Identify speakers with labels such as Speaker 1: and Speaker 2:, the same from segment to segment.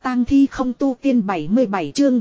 Speaker 1: tang thi không tu tiên 77 chương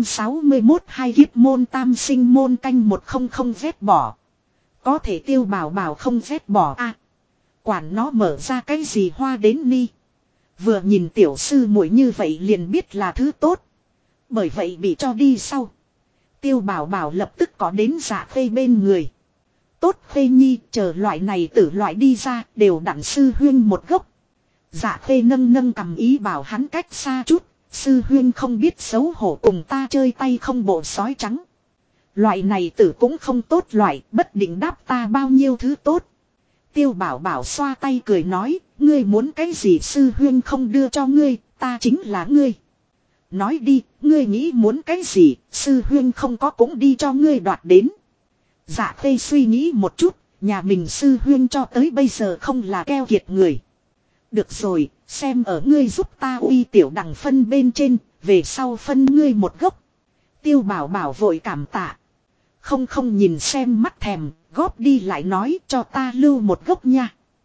Speaker 1: 761 hai kiếp môn tam sinh môn canh 100 vét bỏ. Có thể Tiêu Bảo Bảo không vét bỏ à. Quản nó mở ra cái gì hoa đến ni. Vừa nhìn tiểu sư muội như vậy liền biết là thứ tốt. Bởi vậy bị cho đi sau. Tiêu Bảo Bảo lập tức có đến Dạ Khê bên người. Tốt Khê nhi, chờ loại này tử loại đi ra đều đặn sư huyên một gốc. Dạ Khê nâng cầm ý bảo hắn cách xa chút. Sư huyên không biết xấu hổ cùng ta chơi tay không bộ sói trắng. Loại này tử cũng không tốt loại, bất định đáp ta bao nhiêu thứ tốt. Tiêu Bảo Bảo xoa tay cười nói, ngươi muốn cái gì sư huyên không đưa cho ngươi, ta chính là ngươi. Nói đi, ngươi nghĩ muốn cái gì, sư huyên không có cũng đi cho ngươi đoạt đến. Dạ Khê suy nghĩ một chút, nhà mình sư huyên cho tới bây giờ không là keo kiệt người. Được rồi, xem ở ngươi giúp ta uy tiểu đằng phân bên trên, về sau phân ngươi một gốc. Tiêu Bảo Bảo vội cảm tạ. Không nhìn xem mắt thèm, góp đi lại nói cho ta lưu một gốc nha.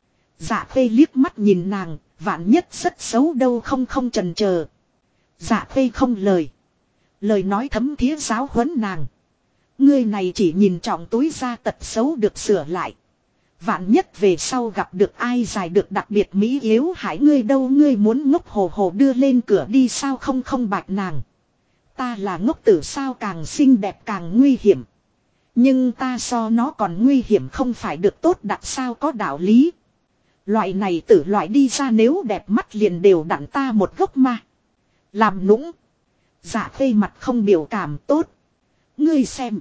Speaker 1: Dạ Khê liếc mắt nhìn nàng, vạn nhất rất xấu đâu không chần chờ. Dạ Khê không lời. Lời nói thấm thía giáo huấn nàng. Ngươi này chỉ nhìn trọng túi ra tật xấu được sửa lại. Vạn nhất về sau gặp được ai giải được đặc biệt mỹ yếu hại ngươi đâu, ngươi muốn ngốc hồ hồ đưa lên cửa đi sao không bạch nàng. Ta là ngốc tử sao, càng xinh đẹp càng nguy hiểm. Nhưng ta so nó còn nguy hiểm không phải được tốt đặc sao, có đạo lý. Loại này tử loại đi ra nếu đẹp mắt liền đều đặn ta một gốc mà. Làm nũng. Dạ Khê mặt không biểu cảm tốt. Ngươi xem.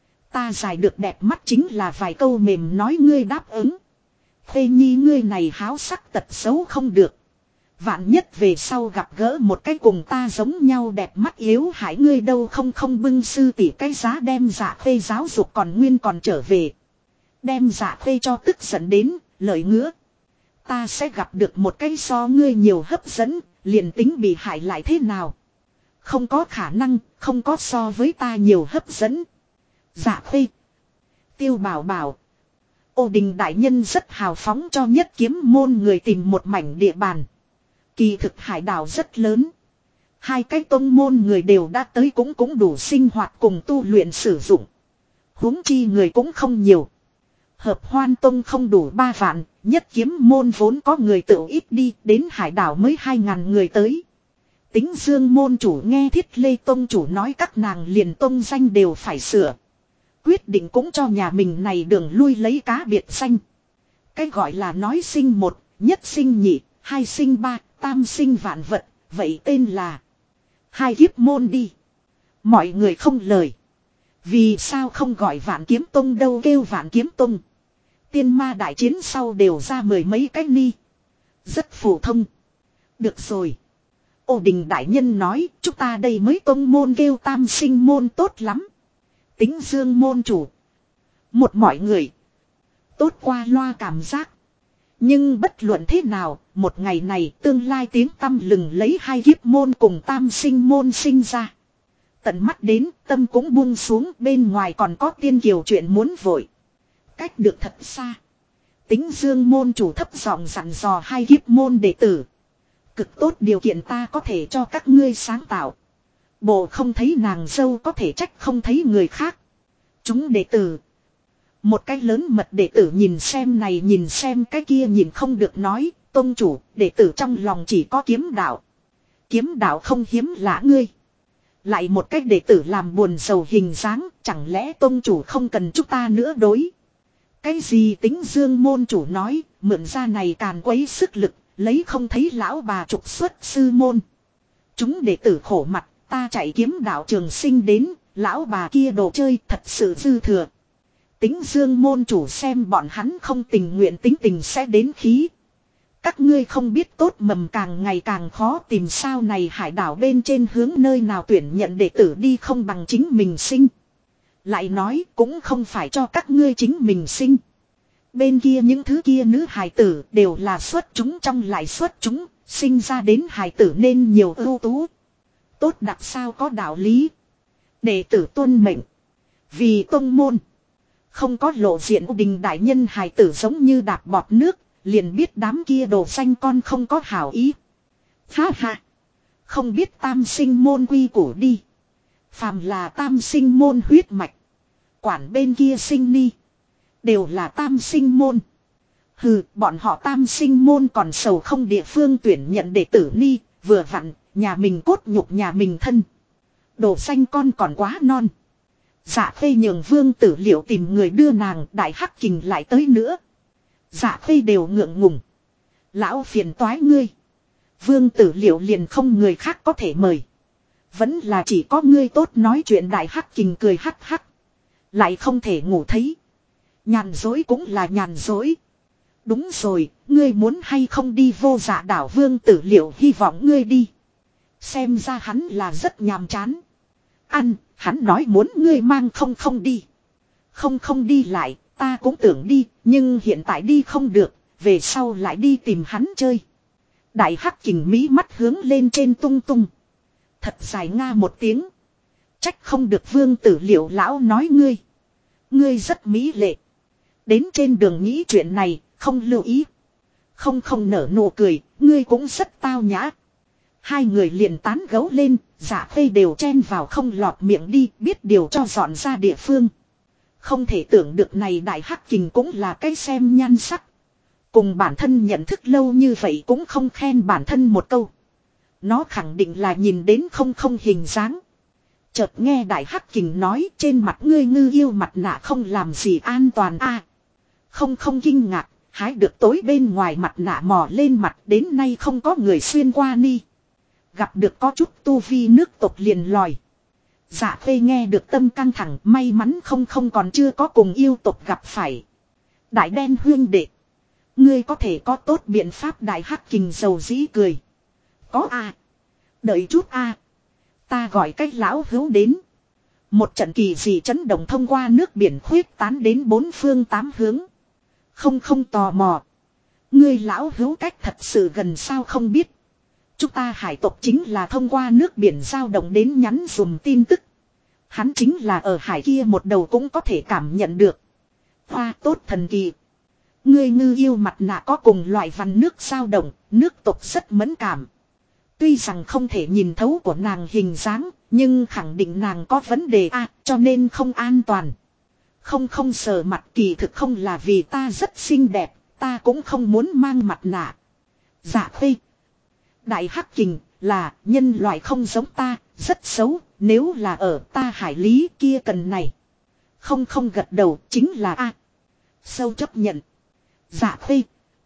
Speaker 1: Ta giải được đẹp mắt chính là vài câu mềm nói ngươi đáp ứng. Khê nhi ngươi này háo sắc tật xấu không được. Vạn nhất về sau gặp gỡ một cái cùng ta giống nhau đẹp mắt yếu hại ngươi đâu không bưng sư tỷ cái giá đem Dạ Khê giáo dục còn nguyên còn trở về. Đem Dạ Khê cho tức giận đến, lời ngứa. Ta sẽ gặp được một cái so ngươi nhiều hấp dẫn, liền tính bị hại lại thế nào. Không có khả năng, không có so với ta nhiều hấp dẫn. Dạ Khê. Tiêu Bảo Bảo. Ô Đình đại nhân rất hào phóng cho Nhất Kiếm môn người tìm một mảnh địa bàn. Kỳ thực hải đảo rất lớn. Hai cái tông môn người đều đã tới cũng đủ sinh hoạt cùng tu luyện sử dụng. Huống chi người cũng không nhiều. Hợp Hoan tông không đủ 3 vạn, Nhất Kiếm môn vốn có người tự ít đi, đến hải đảo mới 2.000 người tới. Tính Dương môn chủ nghe Thiết Lê tông chủ nói các nàng liền tông danh đều phải sửa. Quyết định cũng cho nhà mình này đường lui lấy cá biệt danh. Cái gọi là nói sinh một, nhất sinh nhị, hai sinh ba, tam sinh vạn vật, vậy tên là hai kiếp môn đi. Mọi người không lời. Vì sao không gọi Vạn Kiếm Tông đâu, kêu Vạn Kiếm Tông. Tiên ma đại chiến sau đều ra 10 mấy cái ni. Rất phổ thông. Được rồi. Ô Đình đại nhân nói chúng ta đây mới tông môn kêu tam sinh môn tốt lắm. Tính Dương môn chủ. Một mọi người. Tốt qua loa cảm giác. Nhưng bất luận thế nào, một ngày này tương lai tiếng tăm lừng lấy hai kiếp môn cùng tam sinh môn sinh ra. Tận mắt đến, tâm cũng buông xuống, bên ngoài còn có tiên kiều chuyện muốn vội. Cách được thật xa. Tính Dương môn chủ thấp giọng dặn dò hai kiếp môn đệ tử. Cực tốt điều kiện ta có thể cho các ngươi sáng tạo. Bộ không thấy nàng dâu có thể trách không thấy người khác. Chúng đệ tử. Một cái lớn mật đệ tử nhìn xem này nhìn xem cái kia nhìn không được nói, tông chủ, đệ tử trong lòng chỉ có kiếm đạo. Kiếm đạo không hiếm lạ ngươi. Lại một cái đệ tử làm buồn sầu hình dáng, chẳng lẽ tông chủ không cần chúng ta nữa đối. Cái gì Tính Dương môn chủ nói, mượn ra này càn quấy sức lực, lấy không thấy lão bà trục xuất sư môn. Chúng đệ tử khổ mặt, ta chạy kiếm đạo trường sinh đến, lão bà kia đồ chơi thật sự dư thừa. Tính Dương môn chủ xem bọn hắn không tình nguyện tính tình sẽ đến khí. Các ngươi không biết tốt mầm càng ngày càng khó tìm sao, này hải đảo bên trên hướng nơi nào tuyển nhận đệ tử đi không bằng chính mình sinh. Lại nói cũng không phải cho các ngươi chính mình sinh. Bên kia những thứ kia nữ hài tử đều là xuất chúng trong lại xuất chúng, sinh ra đến hài tử nên nhiều ưu tú. Tốt đặc sao có đạo lý. Đệ tử tuân mệnh. Vì tông môn. Không có lộ diện Ô Đình đại nhân hài tử giống như đạp bọt nước, liền biết đám kia đồ xanh con không có hảo ý. Ha ha. Không biết tam sinh môn quy củ đi. Phàm là tam sinh môn huyết mạch. Quản bên kia sinh ni. Đều là tam sinh môn. Hừ, bọn họ tam sinh môn còn sầu không địa phương tuyển nhận đệ tử ni. Vừa vặn, nhà mình cốt nhục nhà mình thân. Đồ xanh con còn quá non. Dạ Khê nhường Vương Tử Liệu tìm người đưa nàng, Đại Hắc Kình lại tới nữa. Dạ Khê đều ngượng ngùng. Lão phiền toái ngươi. Vương Tử Liệu liền không người khác có thể mời. Vẫn là chỉ có ngươi tốt nói chuyện. Đại Hắc Kình cười hắc hắc. Lại không thể ngủ thấy. Nhàn dối cũng là nhàn dối. Đúng rồi, ngươi muốn hay không đi Vô Dạ đảo? Vương Tử Liệu hy vọng ngươi đi. Xem ra hắn là rất nhàm chán. Ăn, hắn nói muốn ngươi mang không đi. Không đi lại, ta cũng tưởng đi, nhưng hiện tại đi không được, về sau lại đi tìm hắn chơi. Đại Hắc Kình mí mắt hướng lên trên tung tung. Thật dài nga một tiếng. Trách không được Vương Tử Liệu lão nói ngươi. Ngươi rất mỹ lệ. Đến trên đường nghĩ chuyện này, không lưu ý. Không nở nụ cười, ngươi cũng rất tao nhã. Hai người liền tán gấu lên, Dạ Khê đều chen vào không lọt miệng đi, biết điều cho dọn ra địa phương. Không thể tưởng được này Đại Hắc Kình cũng là cái xem nhan sắc. Cùng bản thân nhận thức lâu như vậy cũng không khen bản thân một câu. Nó khẳng định là nhìn đến không hình dáng. Chợt nghe Đại Hắc Kình nói, trên mặt ngươi ngư yêu mặt nạ không làm gì an toàn a. Không kinh ngạc, hái được tối bên ngoài mặt nạ mò lên mặt, đến nay không có người xuyên qua ni. Gặp được có chút tu vi nước tộc liền lòi. Dạ Khê nghe được tâm căng thẳng, may mắn không còn chưa có cùng yêu tộc gặp phải. Đại đen huyên đệ. Ngươi có thể có tốt biện pháp. Đại Hắc Kình dầu dĩ cười. Có a. Đợi chút a. Ta gọi cách lão hữu đến. Một trận kỳ dị chấn động thông qua nước biển khuyết tán đến bốn phương tám hướng. Không tò mò. Ngươi lão hữu cách thật sự gần sao không biết. Chúng ta hải tộc chính là thông qua nước biển dao động đến nhắn dùm tin tức. Hắn chính là ở hải kia một đầu cũng có thể cảm nhận được. Hoa tốt thần kỳ. Ngươi ngư yêu mặt nạ có cùng loại vằn nước dao động, nước tộc rất mẫn cảm. Tuy rằng không thể nhìn thấu của nàng hình dáng, nhưng khẳng định nàng có vấn đề cho nên không an toàn. Không sờ mặt kỳ thực không là vì ta rất xinh đẹp, ta cũng không muốn mang mặt nạ. Dạ Khê. Đại Hắc Kình là nhân loại không giống ta, rất xấu, nếu là ở ta hải lý kia cần này. Không gật đầu chính là sâu chấp nhận. Dạ Khê.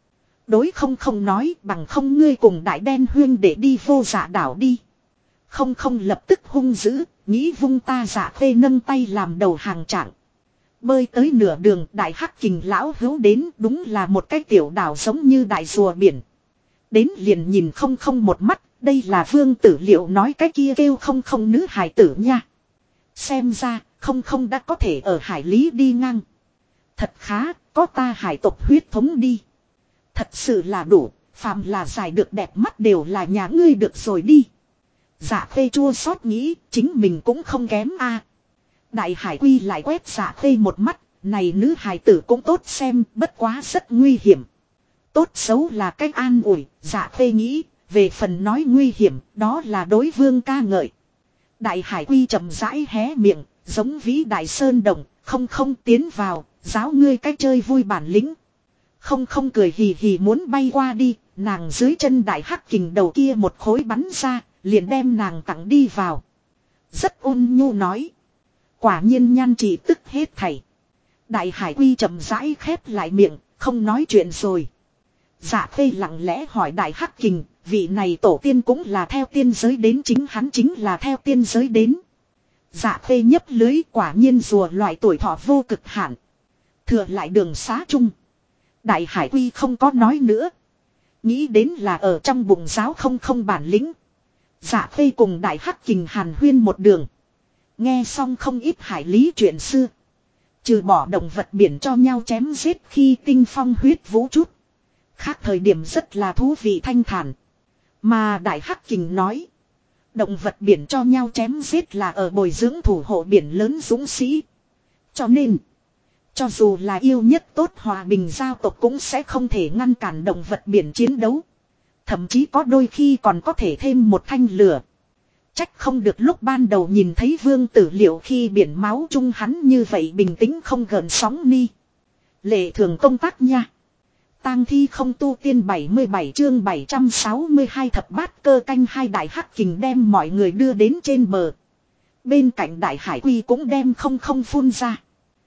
Speaker 1: Đối không nói bằng không ngươi cùng đại đen huyên để đi Vô Dạ đảo đi. Không lập tức hung dữ, nghĩ vung ta. Dạ Khê nâng tay làm đầu hàng trạng. Bơi tới nửa đường Đại Hắc Kình lão hữu đến, đúng là một cái tiểu đảo giống như đại rùa biển. Đến liền nhìn không một mắt, đây là Vương Tử Liệu nói cái kia kêu không nữ hài tử nha. Xem ra không đã có thể ở hải lý đi ngang. Thật khá, có ta hải tộc huyết thống đi. Thật sự là đủ, phàm là giải được đẹp mắt đều là nhà ngươi được rồi đi. Dạ Khê chua xót nghĩ, chính mình cũng không kém a. Đại Hải Quy lại quét Dạ Khê một mắt, này nữ hài tử cũng tốt xem, bất quá rất nguy hiểm. Tốt xấu là cách an ủi, Dạ Khê nghĩ, về phần nói nguy hiểm, đó là đối Vương ca ngợi. Đại Hải Quy chậm rãi hé miệng, giống vĩ đại sơn đồng, không tiến vào, giáo ngươi cách chơi vui bản lĩnh. Không cười hì hì muốn bay qua đi, nàng dưới chân Đại Hắc Kình đầu kia một khối bắn ra, liền đem nàng tặng đi vào. Rất ôn nhu nói. Quả nhiên nhan trị tức hết thảy. Đại Hải Quy chậm rãi khép lại miệng, không nói chuyện rồi. Dạ Khê lặng lẽ hỏi Đại Hắc Kình, vị này tổ tiên cũng là theo tiên giới đến, chính hắn chính là theo tiên giới đến. Dạ Khê nhấp lưới, quả nhiên rùa loại tuổi thọ vô cực hạn. Thừa lại đường xá chung. Đại Hải Quy không có nói nữa. Nghĩ đến là ở trong bụng giáo không bản lĩnh. Dạ Khê cùng Đại Hắc Kình hàn huyên một đường. Nghe xong không ít hải lý chuyện xưa. Trừ bỏ động vật biển cho nhau chém giết khi tinh phong huyết vũ chút. Khác thời điểm rất là thú vị thanh thản. Mà Đại Hắc Kình nói. Động vật biển cho nhau chém giết là ở bồi dưỡng thủ hộ biển lớn dũng sĩ. Cho nên. Cho dù là yêu nhất tốt hòa bình giao tộc cũng sẽ không thể ngăn cản động vật biển chiến đấu. Thậm chí có đôi khi còn có thể thêm một thanh lửa. Trách không được lúc ban đầu nhìn thấy Vương Tử Liệu khi biển máu chung hắn như vậy bình tĩnh không gợn sóng ni. Lệ thường công tác nha. Tang thi không tu tiên 77 chương 762 thập bát cơ canh hai đại hắc kình đem mọi người đưa đến trên bờ. Bên cạnh đại hải quy cũng đem không phun ra.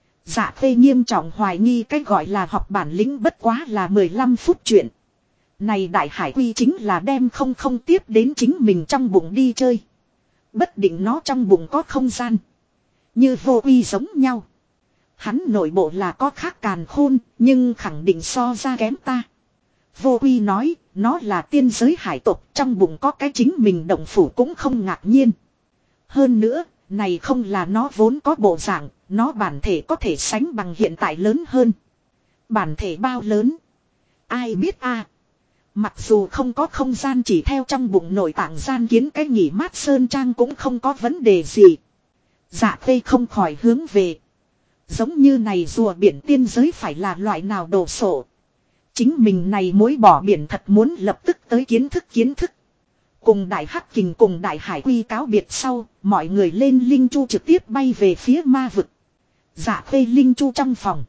Speaker 1: Dạ Khê nghiêm trọng hoài nghi cái gọi là học bản lĩnh bất quá là 15 phút chuyện. Này đại hải quy chính là đem không tiếp đến chính mình trong bụng đi chơi. Bất định nó trong bụng có không gian. Như vô uy giống nhau. Hắn nội bộ là có khác càn khôn, nhưng khẳng định so ra kém ta. Vô uy nói, nó là tiên giới hải tộc, trong bụng có cái chính mình động phủ cũng không ngạc nhiên. Hơn nữa, này không là nó vốn có bộ dạng, nó bản thể có thể sánh bằng hiện tại lớn hơn. Bản thể bao lớn? Ai biết a? Mặc dù không có không gian chỉ theo trong bụng nội tạng gian kiến cái nghỉ mát sơn trang cũng không có vấn đề gì. Dạ Khê không khỏi hướng về. Giống như này rùa biển tiên giới phải là loại nào đồ sộ. Chính mình này mối bỏ biển thật muốn lập tức tới kiến thức. Cùng đại hắc kình cùng đại hải quy cáo biệt sau, mọi người lên linh chu trực tiếp bay về phía ma vực. Dạ Khê linh chu trong phòng.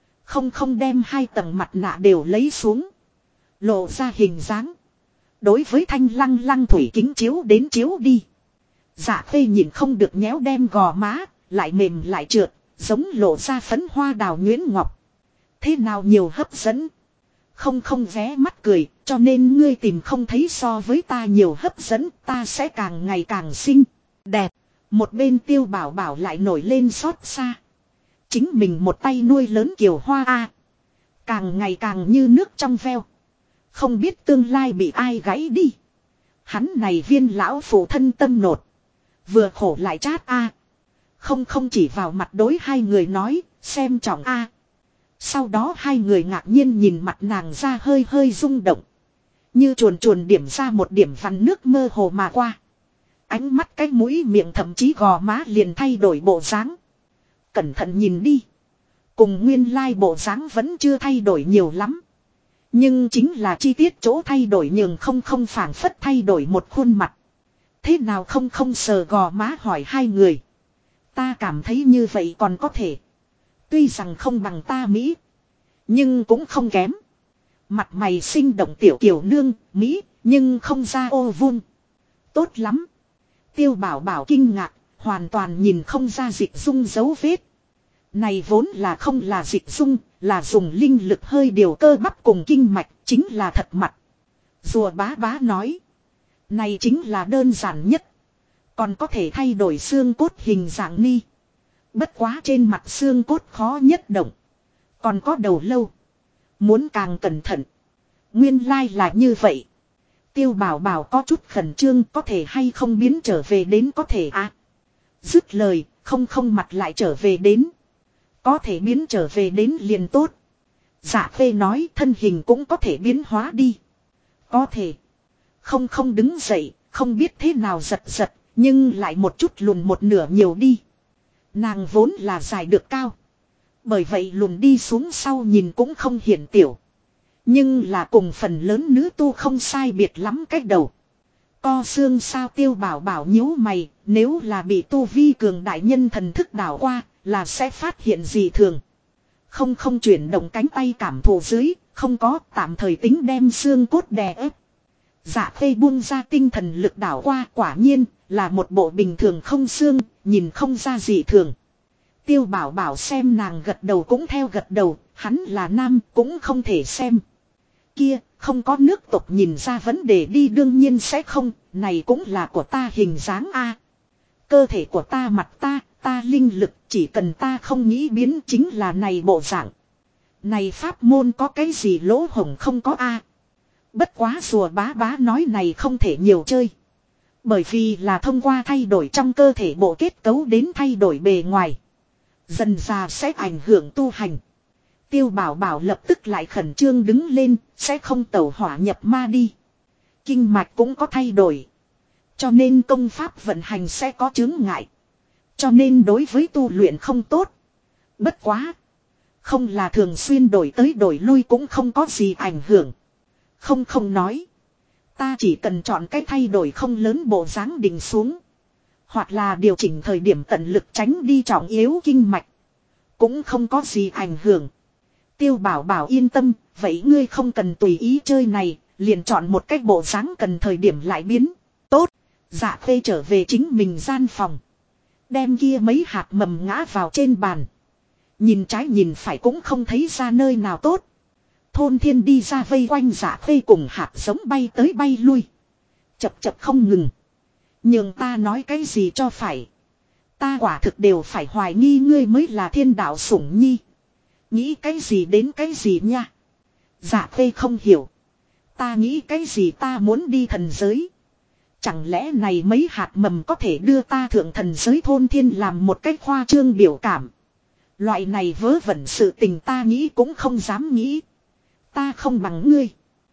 Speaker 1: Không đem hai tầng mặt nạ đều lấy xuống. Lộ ra hình dáng. Đối với thanh lăng thủy kính chiếu đến chiếu đi. Dạ Khê nhìn không được nhéo đem gò má, lại mềm lại trượt, giống lộ ra phấn hoa đào nhuyễn ngọc. Thế nào nhiều hấp dẫn. Không vé mắt cười, cho nên ngươi tìm không thấy so với ta nhiều hấp dẫn, ta sẽ càng ngày càng xinh, đẹp. Một bên Tiêu Bảo Bảo lại nổi lên xót xa. Chính mình một tay nuôi lớn kiều hoa a, càng ngày càng như nước trong veo. Không biết tương lai bị ai gãy đi. Hắn này viên lão phụ thân tâm nột. Vừa khổ lại chát a. Không chỉ vào mặt đối hai người nói, xem trọng a. Sau đó hai người ngạc nhiên nhìn mặt nàng ra hơi rung động. Như chuồn điểm ra một điểm vằn nước mơ hồ mà qua. Ánh mắt cái mũi miệng thậm chí gò má liền thay đổi bộ dáng. Cẩn thận nhìn đi. Cùng nguyên lai bộ dáng vẫn chưa thay đổi nhiều lắm. Nhưng chính là chi tiết chỗ thay đổi nhường không phảng phất thay đổi một khuôn mặt. Thế nào không sờ gò má hỏi hai người. Ta cảm thấy như vậy còn có thể. Tuy rằng không bằng ta Mỹ. Nhưng cũng không kém. Mặt mày sinh động tiểu kiều nương, Mỹ, nhưng không ra ô vuông. Tốt lắm. Tiêu Bảo Bảo kinh ngạc, hoàn toàn nhìn không ra dịch dung dấu vết. Này vốn là không là dịch dung, là dùng linh lực hơi điều cơ bắp cùng kinh mạch, chính là thật mặt. Rùa bá nói. Này chính là đơn giản nhất. Còn có thể thay đổi xương cốt hình dạng ni. Bất quá trên mặt xương cốt khó nhất động. Còn có đầu lâu. Muốn càng cẩn thận. Nguyên lai là như vậy. Tiêu Bảo Bảo có chút khẩn trương, có thể hay không biến trở về đến có thể à. Dứt lời, không mặt lại trở về đến. Có thể biến trở về đến liền tốt. Dạ Khê nói thân hình cũng có thể biến hóa đi. Có thể. Không đứng dậy, không biết thế nào giật, nhưng lại một chút lùn một nửa nhiều đi. Nàng vốn là dài được cao. Bởi vậy lùn đi xuống sau nhìn cũng không hiển tiểu. Nhưng là cùng phần lớn nữ tu không sai biệt lắm cách đầu. Co xương sao Tiêu Bảo Bảo nhíu mày, nếu là bị tu vi cường đại nhân thần thức đảo qua, là sẽ phát hiện gì thường. Không chuyển động cánh tay cảm thụ dưới, không có tạm thời tính đem xương cốt đè ép. Dạ Khê buông ra tinh thần lực đảo qua quả nhiên là một bộ bình thường không xương, nhìn không ra gì thường. Tiêu Bảo Bảo xem nàng gật đầu cũng theo gật đầu, hắn là nam cũng không thể xem. Kia, không có nước tộc nhìn ra vấn đề đi đương nhiên sẽ không, này cũng là của ta hình dáng a. Cơ thể của ta mặt ta linh lực chỉ cần ta không nghĩ biến chính là này bộ dạng. Này pháp môn có cái gì lỗ hổng không có a. Bất quá rùa bá nói này không thể nhiều chơi. Bởi vì là thông qua thay đổi trong cơ thể bộ kết cấu đến thay đổi bề ngoài. Dần ra sẽ ảnh hưởng tu hành. Tiêu Bảo Bảo lập tức lại khẩn trương đứng lên, sẽ không tẩu hỏa nhập ma đi. Kinh mạch cũng có thay đổi. Cho nên công pháp vận hành sẽ có chướng ngại. Cho nên đối với tu luyện không tốt. Bất quá. Không là thường xuyên đổi tới đổi lui cũng không có gì ảnh hưởng. Không nói. Ta chỉ cần chọn cách thay đổi không lớn bộ dáng định xuống. Hoặc là điều chỉnh thời điểm tận lực tránh đi trọng yếu kinh mạch. Cũng không có gì ảnh hưởng. Tiêu Bảo Bảo yên tâm, vậy ngươi không cần tùy ý chơi này, liền chọn một cách bộ dáng cần thời điểm lại biến. Tốt, Dạ Khê trở về chính mình gian phòng. Đem kia mấy hạt mầm ngã vào trên bàn. Nhìn trái nhìn phải cũng không thấy ra nơi nào tốt. Thôn Thiên đi ra vây quanh Dạ Khê cùng hạt giống bay tới bay lui. Chập chập không ngừng. Nhưng ta nói cái gì cho phải. Ta quả thực đều phải hoài nghi ngươi mới là thiên đạo sủng nhi. Nghĩ cái gì đến cái gì nha. Dạ Khê không hiểu. Ta nghĩ cái gì ta muốn đi thần giới. Chẳng lẽ này mấy hạt mầm có thể đưa ta thượng thần giới Thôn Thiên làm một cách khoa trương biểu cảm. Loại này vớ vẩn sự tình ta nghĩ cũng không dám nghĩ. Ta không bằng ngươi.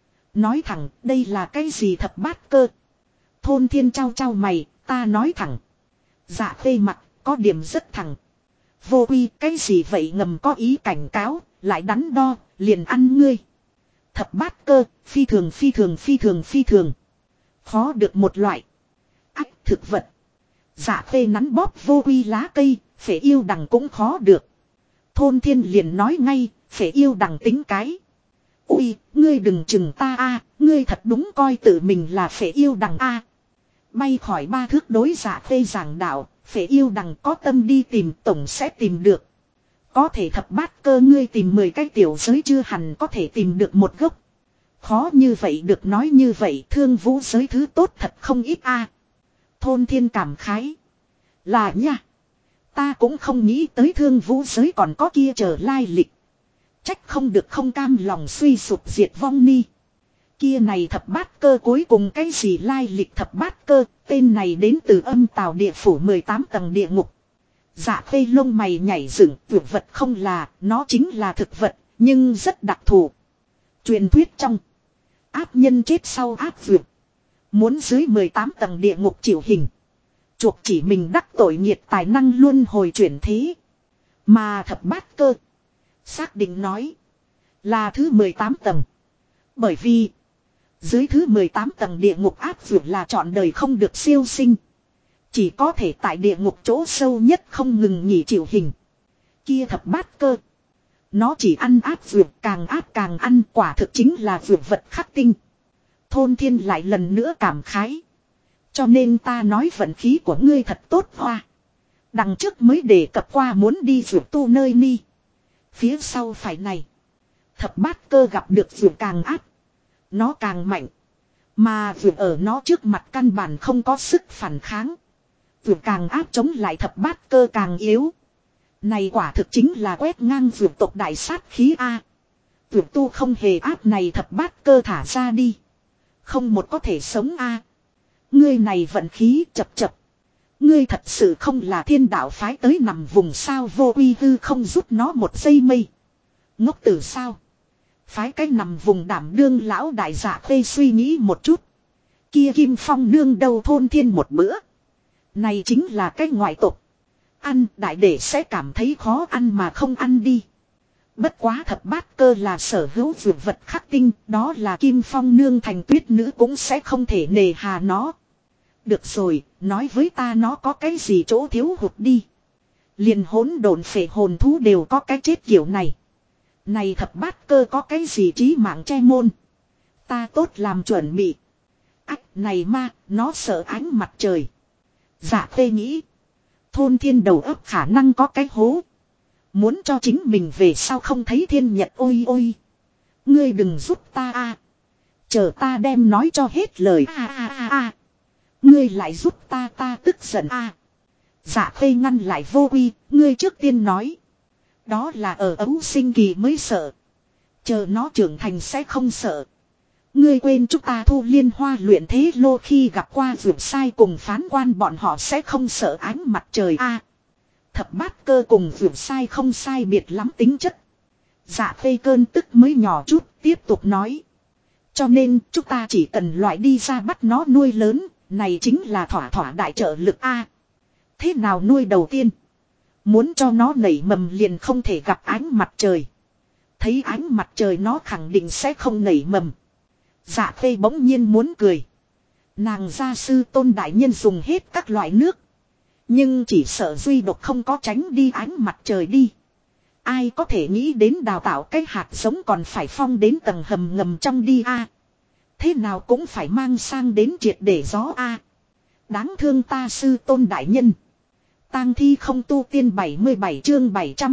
Speaker 1: Nói thẳng đây là cái gì thập bát cơ. Thôn Thiên trao trao mày, ta nói thẳng. Dạ Khê mặt, có điểm rất thẳng. Vô quy cái gì vậy ngầm có ý cảnh cáo, lại đắn đo, liền ăn ngươi. Thập bát cơ, phi thường phi thường phi thường phi thường. Khó được một loại. Ách thực vật. Dạ Khê nắn bóp vô quy lá cây, phế yêu đằng cũng khó được. Thôn Thiên liền nói ngay, phế yêu đằng tính cái. Ui, ngươi đừng chừng ta a, ngươi thật đúng coi tự mình là phế yêu đằng a. Bay khỏi 3 thước đối Dạ Khê giảng đạo, phế yêu đằng có tâm đi tìm tổng sẽ tìm được. Có thể thập bát cơ ngươi tìm 10 cái tiểu giới chưa hẳn có thể tìm được một gốc. Khó như vậy được nói như vậy Thương Vũ giới thứ tốt thật không ít a. Thôn Thiên cảm khái. Là nha. Ta cũng không nghĩ tới Thương Vũ giới còn có kia trở lai lịch. Trách không được không cam lòng suy sụp diệt vong ni. Kia này thập bát cơ cuối cùng cái gì lai lịch thập bát cơ, tên này đến từ âm tào địa phủ 18 tầng địa ngục. Dạ Khê lông mày nhảy dựng, tuyệt vật không là, nó chính là thực vật, nhưng rất đặc thù. Truyền thuyết trong ác nhân chết sau ác vượt. Muốn dưới 18 tầng địa ngục chịu hình. Chuộc chỉ mình đắc tội nghiệt tài năng luôn hồi chuyển thế. Mà thập bát cơ xác định nói là thứ 18 tầng. Bởi vì dưới thứ 18 tầng địa ngục ác vượt là trọn đời không được siêu sinh. Chỉ có thể tại địa ngục chỗ sâu nhất không ngừng nghỉ chịu hình. Kia thập bát cơ. Nó chỉ ăn ác vượt càng ác càng ăn quả thực chính là vượt vật khắc tinh. Thôn Thiên lại lần nữa cảm khái. Cho nên ta nói vận khí của ngươi thật tốt hoa. Đằng trước mới đề cập qua muốn đi vượt tu nơi ni. Phía sau phải này. Thập bát cơ gặp được vượt càng ác. Nó càng mạnh. Mà vượt ở nó trước mặt căn bản không có sức phản kháng. Vượt càng áp chống lại thập bát cơ càng yếu. Này quả thực chính là quét ngang vượt tộc đại sát khí A. Vượt tu không hề áp này thập bát cơ thả ra đi. Không một có thể sống A. Ngươi này vận khí chập chập. Ngươi thật sự không là thiên đạo phái tới nằm vùng sao vô uy hư không rút nó một giây mây. Ngốc tử sao. Phái cái nằm vùng đảm đương lão đại Dạ Khê suy nghĩ một chút. Kia Kim Phong nương đầu Thôn Thiên một bữa. Này chính là cái ngoại tục. Ăn đại để sẽ cảm thấy khó ăn mà không ăn đi. Bất quá thập bát cơ là sở hữu vượt vật khắc tinh. Đó là Kim Phong nương thành tuyết nữ cũng sẽ không thể nề hà nó. Được rồi, nói với ta nó có cái gì chỗ thiếu hụt đi. Liền hỗn độn phệ hồn thú đều có cái chết kiểu này. Này thập bát cơ có cái gì trí mạng che môn. Ta tốt làm chuẩn bị. Ách này ma, nó sợ ánh mặt trời. Dạ Khê nghĩ. Thôn Thiên đầu óc khả năng có cái hố. Muốn cho chính mình về sao không thấy thiên nhật ôi ôi. Ngươi đừng giúp ta a. Chờ ta đem nói cho hết lời a. Ngươi lại giúp ta tức giận a. Dạ Khê ngăn lại vô quy, ngươi trước tiên nói. Đó là ở ấu sinh kỳ mới sợ. Chờ nó trưởng thành sẽ không sợ. Ngươi quên chúng ta thu liên hoa luyện thế lô khi gặp qua vượt sai cùng phán quan bọn họ sẽ không sợ ánh mặt trời a. Thập bát cơ cùng vượt sai không sai biệt lắm tính chất. Dạ Khê cơn tức mới nhỏ chút tiếp tục nói. Cho nên chúng ta chỉ cần loại đi ra bắt nó nuôi lớn. Này chính là thỏa thỏa đại trợ lực a. Thế nào nuôi đầu tiên? Muốn cho nó nảy mầm liền không thể gặp ánh mặt trời. Thấy ánh mặt trời nó khẳng định sẽ không nảy mầm. Dạ Khê bỗng nhiên muốn cười. Nàng gia sư Tôn đại nhân dùng hết các loại nước. Nhưng chỉ sợ duy độc không có tránh đi ánh mặt trời đi. Ai có thể nghĩ đến đào tạo cái hạt giống còn phải phong đến tầng hầm ngầm trong đi a. Thế nào cũng phải mang sang đến triệt để gió a. Đáng thương ta sư Tôn đại nhân. Tang thi không tu tiên 77 chương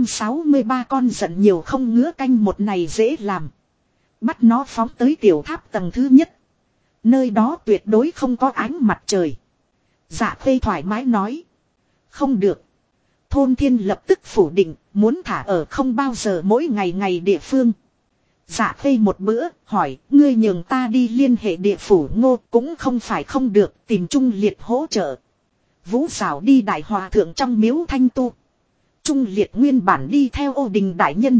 Speaker 1: 763 con giận nhiều không ngứa canh một này dễ làm. Bắt nó phóng tới tiểu tháp tầng thứ nhất. Nơi đó tuyệt đối không có ánh mặt trời. Dạ Khê thoải mái nói. Không được. Thôn Thiên lập tức phủ định, muốn thả ở không bao giờ mỗi ngày địa phương. Dạ Khê một bữa, hỏi, ngươi nhường ta đi liên hệ địa phủ Ngô cũng không phải không được, tìm Trung Liệt hỗ trợ. Vũ Giảo đi đại hòa thượng trong miếu thanh tu. Trung Liệt nguyên bản đi theo Ô Đình đại nhân.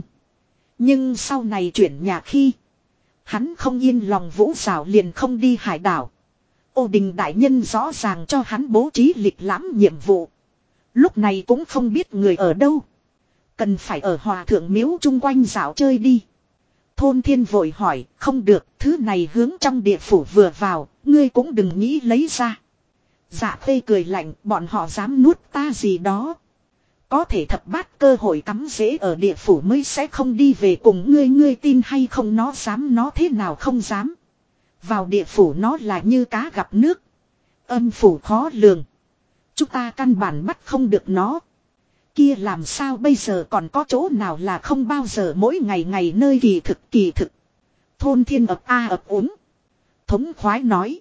Speaker 1: Nhưng sau này chuyển nhà khi hắn không yên lòng Vũ Giảo liền không đi hải đảo. Ô Đình đại nhân rõ ràng cho hắn bố trí lịch lãm nhiệm vụ. Lúc này cũng không biết người ở đâu. Cần phải ở hòa thượng miếu chung quanh dạo chơi đi. Thôn Thiên vội hỏi, không được, thứ này hướng trong địa phủ vừa vào, ngươi cũng đừng nghĩ lấy ra. Dạ Khê cười lạnh, bọn họ dám nuốt ta gì đó. Có thể thập bát cơ hội cắm rễ ở địa phủ mới sẽ không đi về cùng ngươi tin hay không nó dám nó thế nào không dám. Vào địa phủ nó là như cá gặp nước. Âm phủ khó lường. Chúng ta căn bản bắt không được nó. Kia làm sao bây giờ còn có chỗ nào là không bao giờ mỗi ngày nơi kỳ thực. Thôn Thiên ập a ập úng. Thống khoái nói.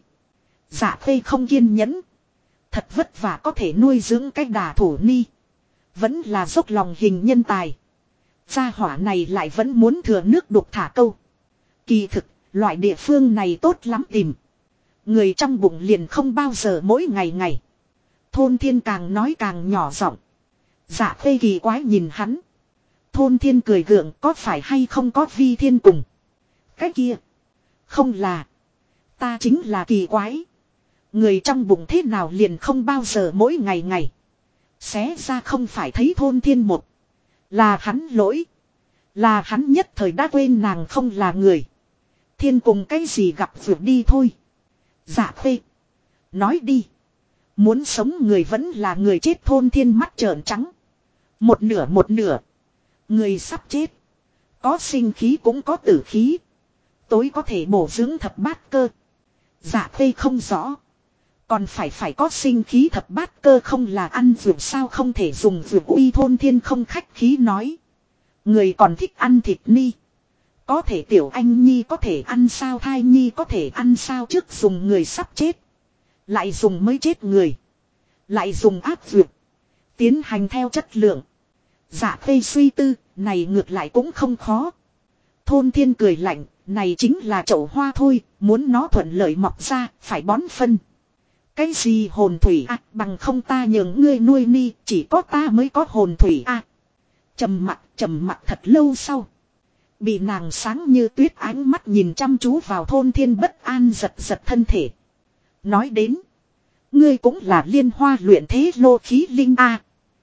Speaker 1: Dạ Khê không kiên nhẫn. Thật vất vả có thể nuôi dưỡng cái đà thủ ni. Vẫn là dốc lòng hình nhân tài. Gia hỏa này lại vẫn muốn thừa nước đục thả câu. Kỳ thực, loại địa phương này tốt lắm tìm. Người trong bụng liền không bao giờ mỗi ngày. Thôn Thiên càng nói càng nhỏ giọng. Dạ Khê kỳ quái nhìn hắn. Thôn Thiên cười gượng, có phải hay không có Vi Thiên cùng. Cái kia. Không là. Ta chính là kỳ quái. Người trong bụng thế nào liền không bao giờ mỗi ngày. Xé ra không phải thấy Thôn Thiên một. Là hắn lỗi. Là hắn nhất thời đã quên nàng không là người. Thiên cùng cái gì gặp vượt đi thôi. Dạ Khê. Nói đi. Muốn sống người vẫn là người chết. Thôn Thiên mắt trợn trắng. Một nửa. Người sắp chết. Có sinh khí cũng có tử khí. Tối có thể bổ dưỡng thập bát cơ. Dạ Khê không rõ. Còn phải có sinh khí thập bát cơ không là ăn vượt sao không thể dùng vượt uy. Thôn Thiên không khách khí nói. Người còn thích ăn thịt ni. Có thể tiểu anh nhi có thể ăn sao thai nhi có thể ăn sao trước dùng người sắp chết. Lại dùng mới chết người. Lại dùng áp vượt. Tiến hành theo chất lượng. Dạ Khê suy tư, này ngược lại cũng không khó. Thôn Thiên cười lạnh, này chính là chậu hoa thôi, muốn nó thuận lợi mọc ra, phải bón phân. Cái gì hồn thủy à, bằng không ta nhường ngươi nuôi ni, chỉ có ta mới có hồn thủy à. Trầm mặt thật lâu sau. Bị nàng sáng như tuyết ánh mắt nhìn chăm chú vào Thôn Thiên bất an giật thân thể. Nói đến, ngươi cũng là Liên Hoa luyện thế lô khí linh a.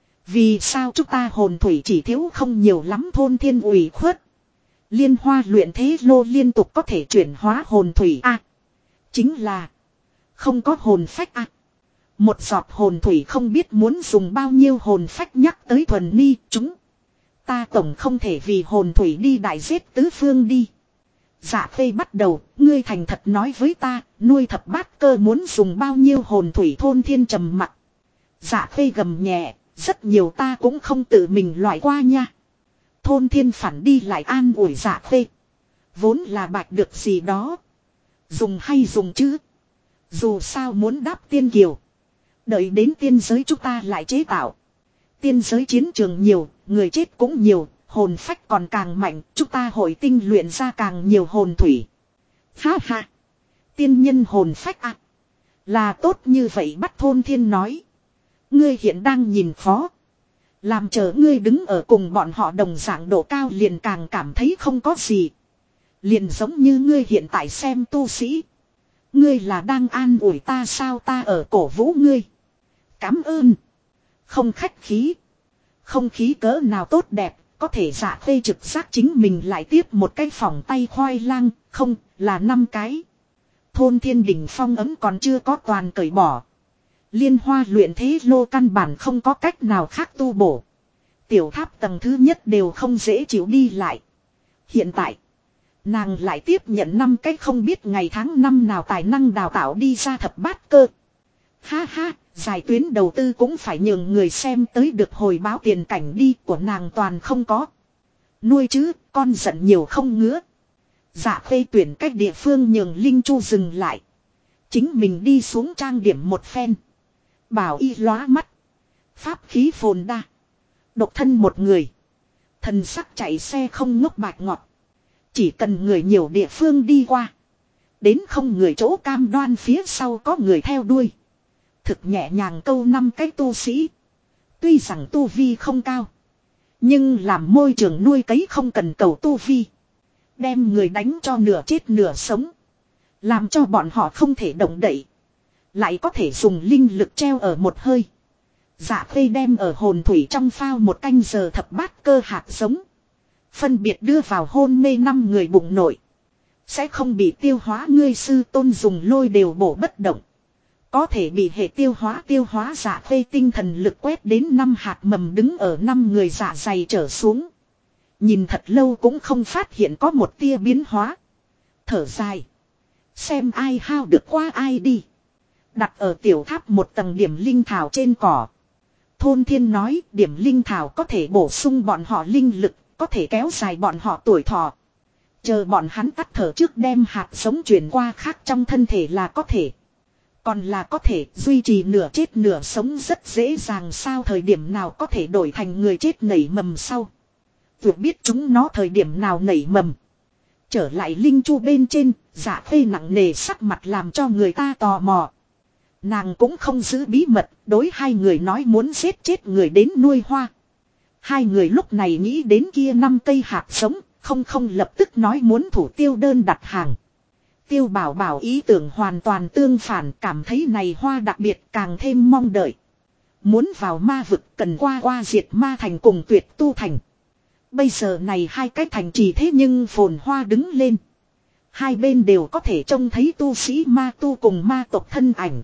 Speaker 1: Vì sao chúng ta hồn thủy chỉ thiếu không nhiều lắm. Thôn Thiên ủy khuất. Liên Hoa luyện thế lô liên tục có thể chuyển hóa hồn thủy a. Chính là không có hồn phách a. Một giọt hồn thủy không biết muốn dùng bao nhiêu hồn phách nhắc tới thuần ni chúng. Ta tổng không thể vì hồn thủy đi đại giết tứ phương đi. Dạ Khê bắt đầu, ngươi thành thật nói với ta, nuôi thập bát cơ muốn dùng bao nhiêu hồn thủy. Thôn Thiên trầm mặc. Dạ Khê gầm nhẹ, rất nhiều ta cũng không tự mình loại qua nha. Thôn Thiên phản đi lại an ủi Dạ Khê. Vốn là bạch được gì đó. Dùng hay dùng chứ. Dù sao muốn đáp tiên kiều. Đợi đến tiên giới chúng ta lại chế tạo. Tiên giới chiến trường nhiều, người chết cũng nhiều, hồn phách còn càng mạnh, chúng ta hội tinh luyện ra càng nhiều hồn thủy. Ha ha. Tiên nhân hồn phách à. Là tốt như vậy bắt. Thôn Thiên nói. Ngươi hiện đang nhìn khó. Làm chờ ngươi đứng ở cùng bọn họ đồng dạng độ cao liền càng cảm thấy không có gì. Liền giống như ngươi hiện tại xem tu sĩ. Ngươi là đang an ủi ta sao, ta ở cổ vũ ngươi. Cảm ơn. Không khách khí. Không khí cỡ nào tốt đẹp, có thể Dạ Khê trực giác chính mình lại tiếp một cái phỏng tay khoai lang, không, là 5 cái. Thôn thiên đỉnh phong ấm còn chưa có toàn cởi bỏ. Liên hoa luyện thế lô căn bản không có cách nào khác tu bổ. Tiểu tháp tầng thứ nhất đều không dễ chịu đi lại. Hiện tại, nàng lại tiếp nhận 5 cái không biết ngày tháng năm nào tài năng đào tạo đi ra thập bát cơ. Ha ha, dài tuyến đầu tư cũng phải nhường người xem tới được hồi báo tiền cảnh đi của nàng toàn không có. Nuôi chứ, con giận nhiều không ngứa. Dạ Khê tuyển cách địa phương nhường Linh Chu dừng lại. Chính mình đi xuống trang điểm một phen. Bảo y lóa mắt. Pháp khí phồn đa. Độc thân một người. Thần sắc chạy xe không ngốc bạch ngọt. Chỉ cần người nhiều địa phương đi qua. Đến không người chỗ cam đoan phía sau có người theo đuôi. Thực nhẹ nhàng câu 5 cái tu sĩ. Tuy rằng tu vi không cao. Nhưng làm môi trường nuôi cấy không cần cầu tu vi. Đem người đánh cho nửa chết nửa sống. Làm cho bọn họ không thể động đậy. Lại có thể dùng linh lực treo ở một hơi. Dạ Khê đem ở hồn thủy trong phao 1 canh giờ thập bát cơ hạt giống. Phân biệt đưa vào hôn mê 5 người bụng nội. Sẽ không bị tiêu hóa, ngươi sư tôn dùng lôi đều bổ bất động. Có thể bị hệ tiêu hóa dạ Khê tinh thần lực quét đến 5 hạt mầm đứng ở 5 người dạ dày trở xuống. Nhìn thật lâu cũng không phát hiện có một tia biến hóa. Thở dài. Xem ai hao được qua ai đi. Đặt ở tiểu tháp 1 tầng điểm linh thảo trên cỏ. Thôn thiên nói điểm linh thảo có thể bổ sung bọn họ linh lực, có thể kéo dài bọn họ tuổi thọ. Chờ bọn hắn tắt thở trước đem hạt giống chuyển qua khác trong thân thể là có thể. Còn là có thể duy trì nửa chết nửa sống rất dễ dàng, sao thời điểm nào có thể đổi thành người chết nảy mầm sau. Vừa biết chúng nó thời điểm nào nảy mầm. Trở lại Linh Chu bên trên, Dạ Khê nặng nề sắc mặt làm cho người ta tò mò. Nàng cũng không giữ bí mật, đối 2 người nói muốn giết chết người đến nuôi hoa. 2 người lúc này nghĩ đến kia 5 cây hạt giống, không lập tức nói muốn thủ tiêu đơn đặt hàng. Tiêu Bảo Bảo ý tưởng hoàn toàn tương phản, cảm thấy này hoa đặc biệt càng thêm mong đợi. Muốn vào ma vực cần qua diệt ma thành cùng Tuyệt Tu thành. Bây giờ này 2 cái thành trì thế nhưng phồn hoa đứng lên. 2 bên đều có thể trông thấy tu sĩ ma tu cùng ma tộc thân ảnh.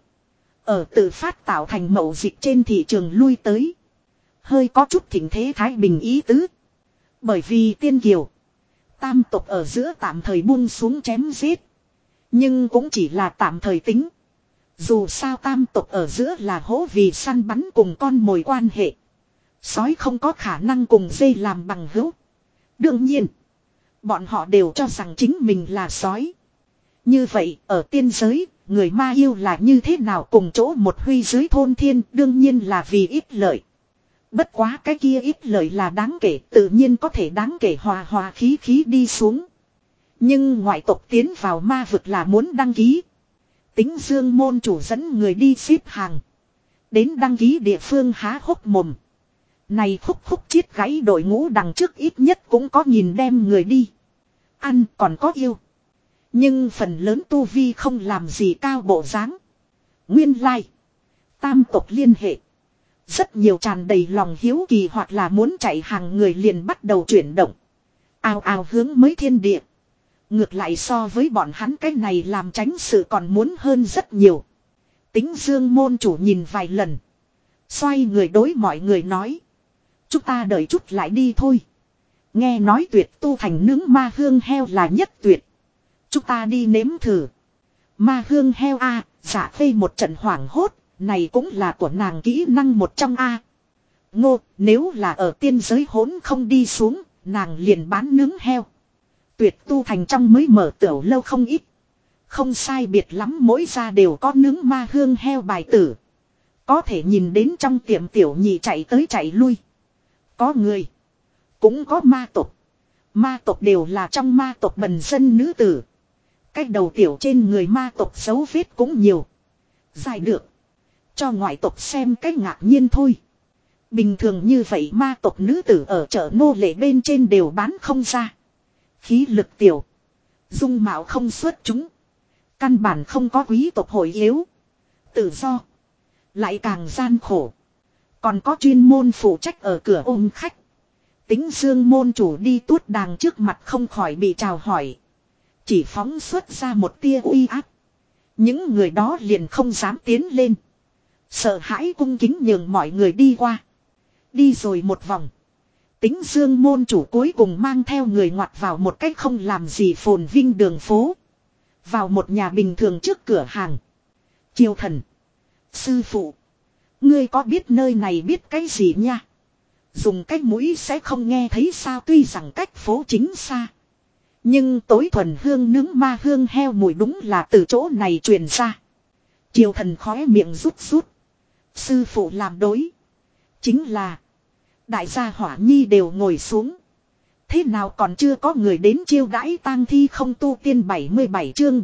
Speaker 1: Ở tự phát tạo thành mậu dịch trên thị trường lui tới. Hơi có chút thịnh thế thái bình ý tứ. Bởi vì tiên kiều. Tam tộc ở giữa tạm thời buông xuống chém giết. Nhưng cũng chỉ là tạm thời tính. Dù sao tam tộc ở giữa là hỗ vì săn bắn cùng con mồi quan hệ. Sói không có khả năng cùng dê làm bằng hữu. Đương nhiên. Bọn họ đều cho rằng chính mình là sói. Như vậy ở tiên giới, người ma yêu là như thế nào cùng chỗ một huy dưới thôn thiên, đương nhiên là vì ít lợi. Bất quá cái kia ít lợi là đáng kể, tự nhiên có thể đáng kể hòa khí đi xuống. Nhưng ngoại tộc tiến vào ma vực là muốn đăng ký. Tính Dương môn chủ dẫn người đi xếp hàng. Đến đăng ký địa phương há hốc mồm. Này khúc chiết gãy đội ngũ đằng trước ít nhất cũng có nhìn đem người đi. Ăn còn có yêu. Nhưng phần lớn tu vi không làm gì cao bộ dáng. Nguyên lai. Tam tộc liên hệ. Rất nhiều tràn đầy lòng hiếu kỳ hoặc là muốn chạy hàng người liền bắt đầu chuyển động. Ào hướng mới thiên địa. Ngược lại so với bọn hắn cái này làm tránh sự còn muốn hơn rất nhiều. Tính Dương môn chủ nhìn vài lần. Xoay người đối mọi người nói. Chúng ta đợi chút lại đi thôi. Nghe nói Tuyệt Tu thành nướng ma hương heo là nhất tuyệt. Chúng ta đi nếm thử. Ma hương heo a, Dạ Khê một trận hoảng hốt. Này cũng là của nàng kỹ năng một trong a. Ngô, nếu là ở tiên giới hỗn không đi xuống, nàng liền bán nướng heo. Tuyệt Tu thành trong mới mở tiểu lâu không ít. Không sai biệt lắm mỗi gia đều có nướng ma hương heo bài tử. Có thể nhìn đến trong tiệm tiểu nhị chạy tới chạy lui. Có người. Cũng có ma tộc. Ma tộc đều là trong ma tộc bần dân nữ tử. Cách đầu tiểu trên người ma tộc dấu vết cũng nhiều. Dài được. Cho ngoại tộc xem cách ngạc nhiên thôi. Bình thường như vậy ma tộc nữ tử ở chợ nô lệ bên trên đều bán không ra. Khí lực tiểu. Dung mạo không xuất chúng. Căn bản không có quý tộc hội yếu. Tự do. Lại càng gian khổ. Còn có chuyên môn phụ trách ở cửa ôm khách. Tính Dương môn chủ đi tuốt đàng trước mặt không khỏi bị chào hỏi. Chỉ phóng xuất ra một tia uy áp. Những người đó liền không dám tiến lên. Sợ hãi cung kính nhường mọi người đi qua. Đi rồi một vòng. Tính Dương môn chủ cuối cùng mang theo người ngoặt vào một cách không làm gì phồn vinh đường phố. Vào một nhà bình thường trước cửa hàng. Triều thần. Sư phụ. Ngươi có biết nơi này biết cái gì nha? Dùng cái mũi sẽ không nghe thấy sao, tuy rằng cách phố chính xa. Nhưng tối thuần hương nướng ma hương heo mùi đúng là từ chỗ này truyền ra. Triều thần khóe miệng rút rút. Sư phụ làm đối. Chính là. Đại gia hỏa nhi đều ngồi xuống. Thế nào còn chưa có người đến chiêu đãi tang thi không tu tiên 77 chương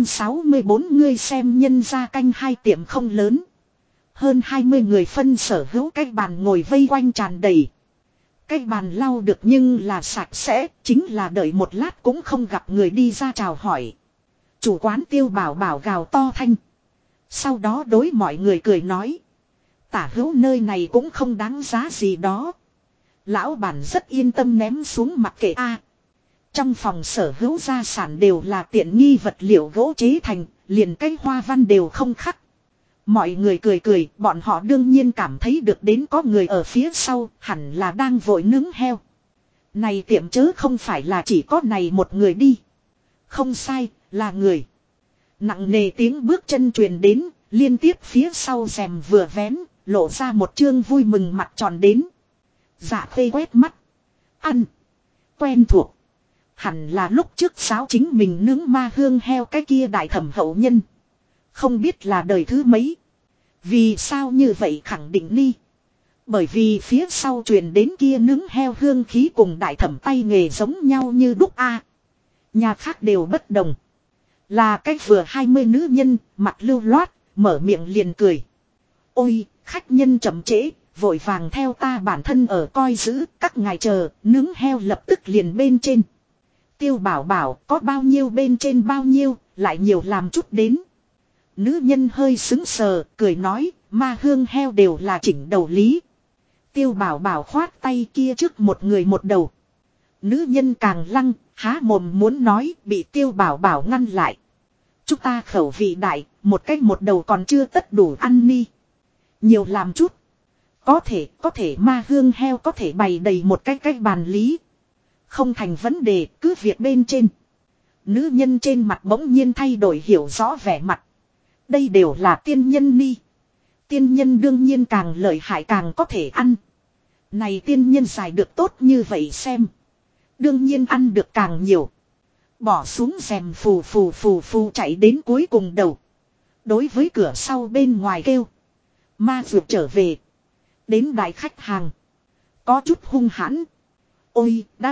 Speaker 1: 764 ngươi xem nhân gia canh hai tiệm không lớn. Hơn 20 người phân sở hữu cái bàn ngồi vây quanh tràn đầy. Cái bàn lau được nhưng là sạch sẽ, chính là đợi một lát cũng không gặp người đi ra chào hỏi. Chủ quán Tiêu Bảo Bảo gào to thanh. Sau đó đối mọi người cười nói. Tả hữu nơi này cũng không đáng giá gì đó. Lão bản rất yên tâm ném xuống mặc kệ a. Trong phòng sở hữu gia sản đều là tiện nghi vật liệu gỗ chế thành, liền cái hoa văn đều không khắc. Mọi người cười cười, bọn họ đương nhiên cảm thấy được đến có người ở phía sau, hẳn là đang vội nướng heo. Này tiệm chớ không phải là chỉ có này một người đi. Không sai, là người. Nặng nề tiếng bước chân truyền đến, liên tiếp phía sau rèm vừa vén, lộ ra một chương vui mừng mặt tròn đến. Dạ Khê quét mắt. Ăn. Quen thuộc. Hẳn là lúc trước giáo chính mình nướng ma hương heo cái kia đại thẩm hậu nhân. Không biết là đời thứ mấy. Vì sao như vậy khẳng định đi. Bởi vì phía sau truyền đến kia nướng heo hương khí cùng đại thẩm tay nghề giống nhau như đúc a. Nhà khác đều bất đồng. Là cách vừa 20 nữ nhân, mặt lưu loát, mở miệng liền cười. Ôi, khách nhân chậm trễ, vội vàng theo ta bản thân ở coi giữ, các ngài chờ, nướng heo lập tức liền bên trên. Tiêu Bảo Bảo có bao nhiêu bên trên bao nhiêu, lại nhiều làm chút đến. Nữ nhân hơi xứng sờ, cười nói, ma hương heo đều là chỉnh đầu lý. Tiêu Bảo Bảo khoát tay kia trước một người một đầu. Nữ nhân càng lăng, há mồm muốn nói, bị Tiêu Bảo Bảo ngăn lại. Chúng ta khẩu vị đại, một cách một đầu còn chưa tất đủ ăn ni. Nhiều làm chút. Có thể ma hương heo có thể bày đầy một cái bàn lý. Không thành vấn đề, cứ việc bên trên. Nữ nhân trên mặt bỗng nhiên thay đổi hiểu rõ vẻ mặt. Đây đều là tiên nhân ni. Tiên nhân đương nhiên càng lợi hại càng có thể ăn. Này tiên nhân xài được tốt như vậy xem. Đương nhiên ăn được càng nhiều. Bỏ xuống rèm phù chạy đến cuối cùng đầu. Đối với cửa sau bên ngoài kêu. Ma vượt trở về. Đến đại khách hàng. Có chút hung hãn. Ôi, đã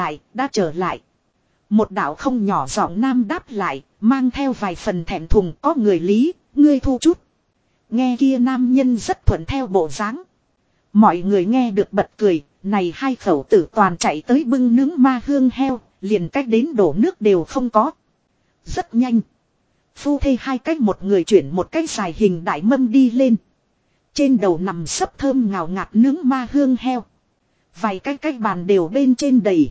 Speaker 1: trở lại. Một đạo không nhỏ giọng nam đáp lại, mang theo vài phần thẹn thùng có người lý, ngươi thu chút. Nghe kia nam nhân rất thuận theo bộ dáng. Mọi người nghe được bật cười, này hai khẩu tử toàn chạy tới bưng nướng ma hương heo, liền cách đến đổ nước đều không có. Rất nhanh. Phu thê hai cách một người chuyển một cái dài hình đại mâm đi lên. Trên đầu nằm sấp thơm ngào ngạt nướng ma hương heo. Vài cái bàn đều bên trên đầy.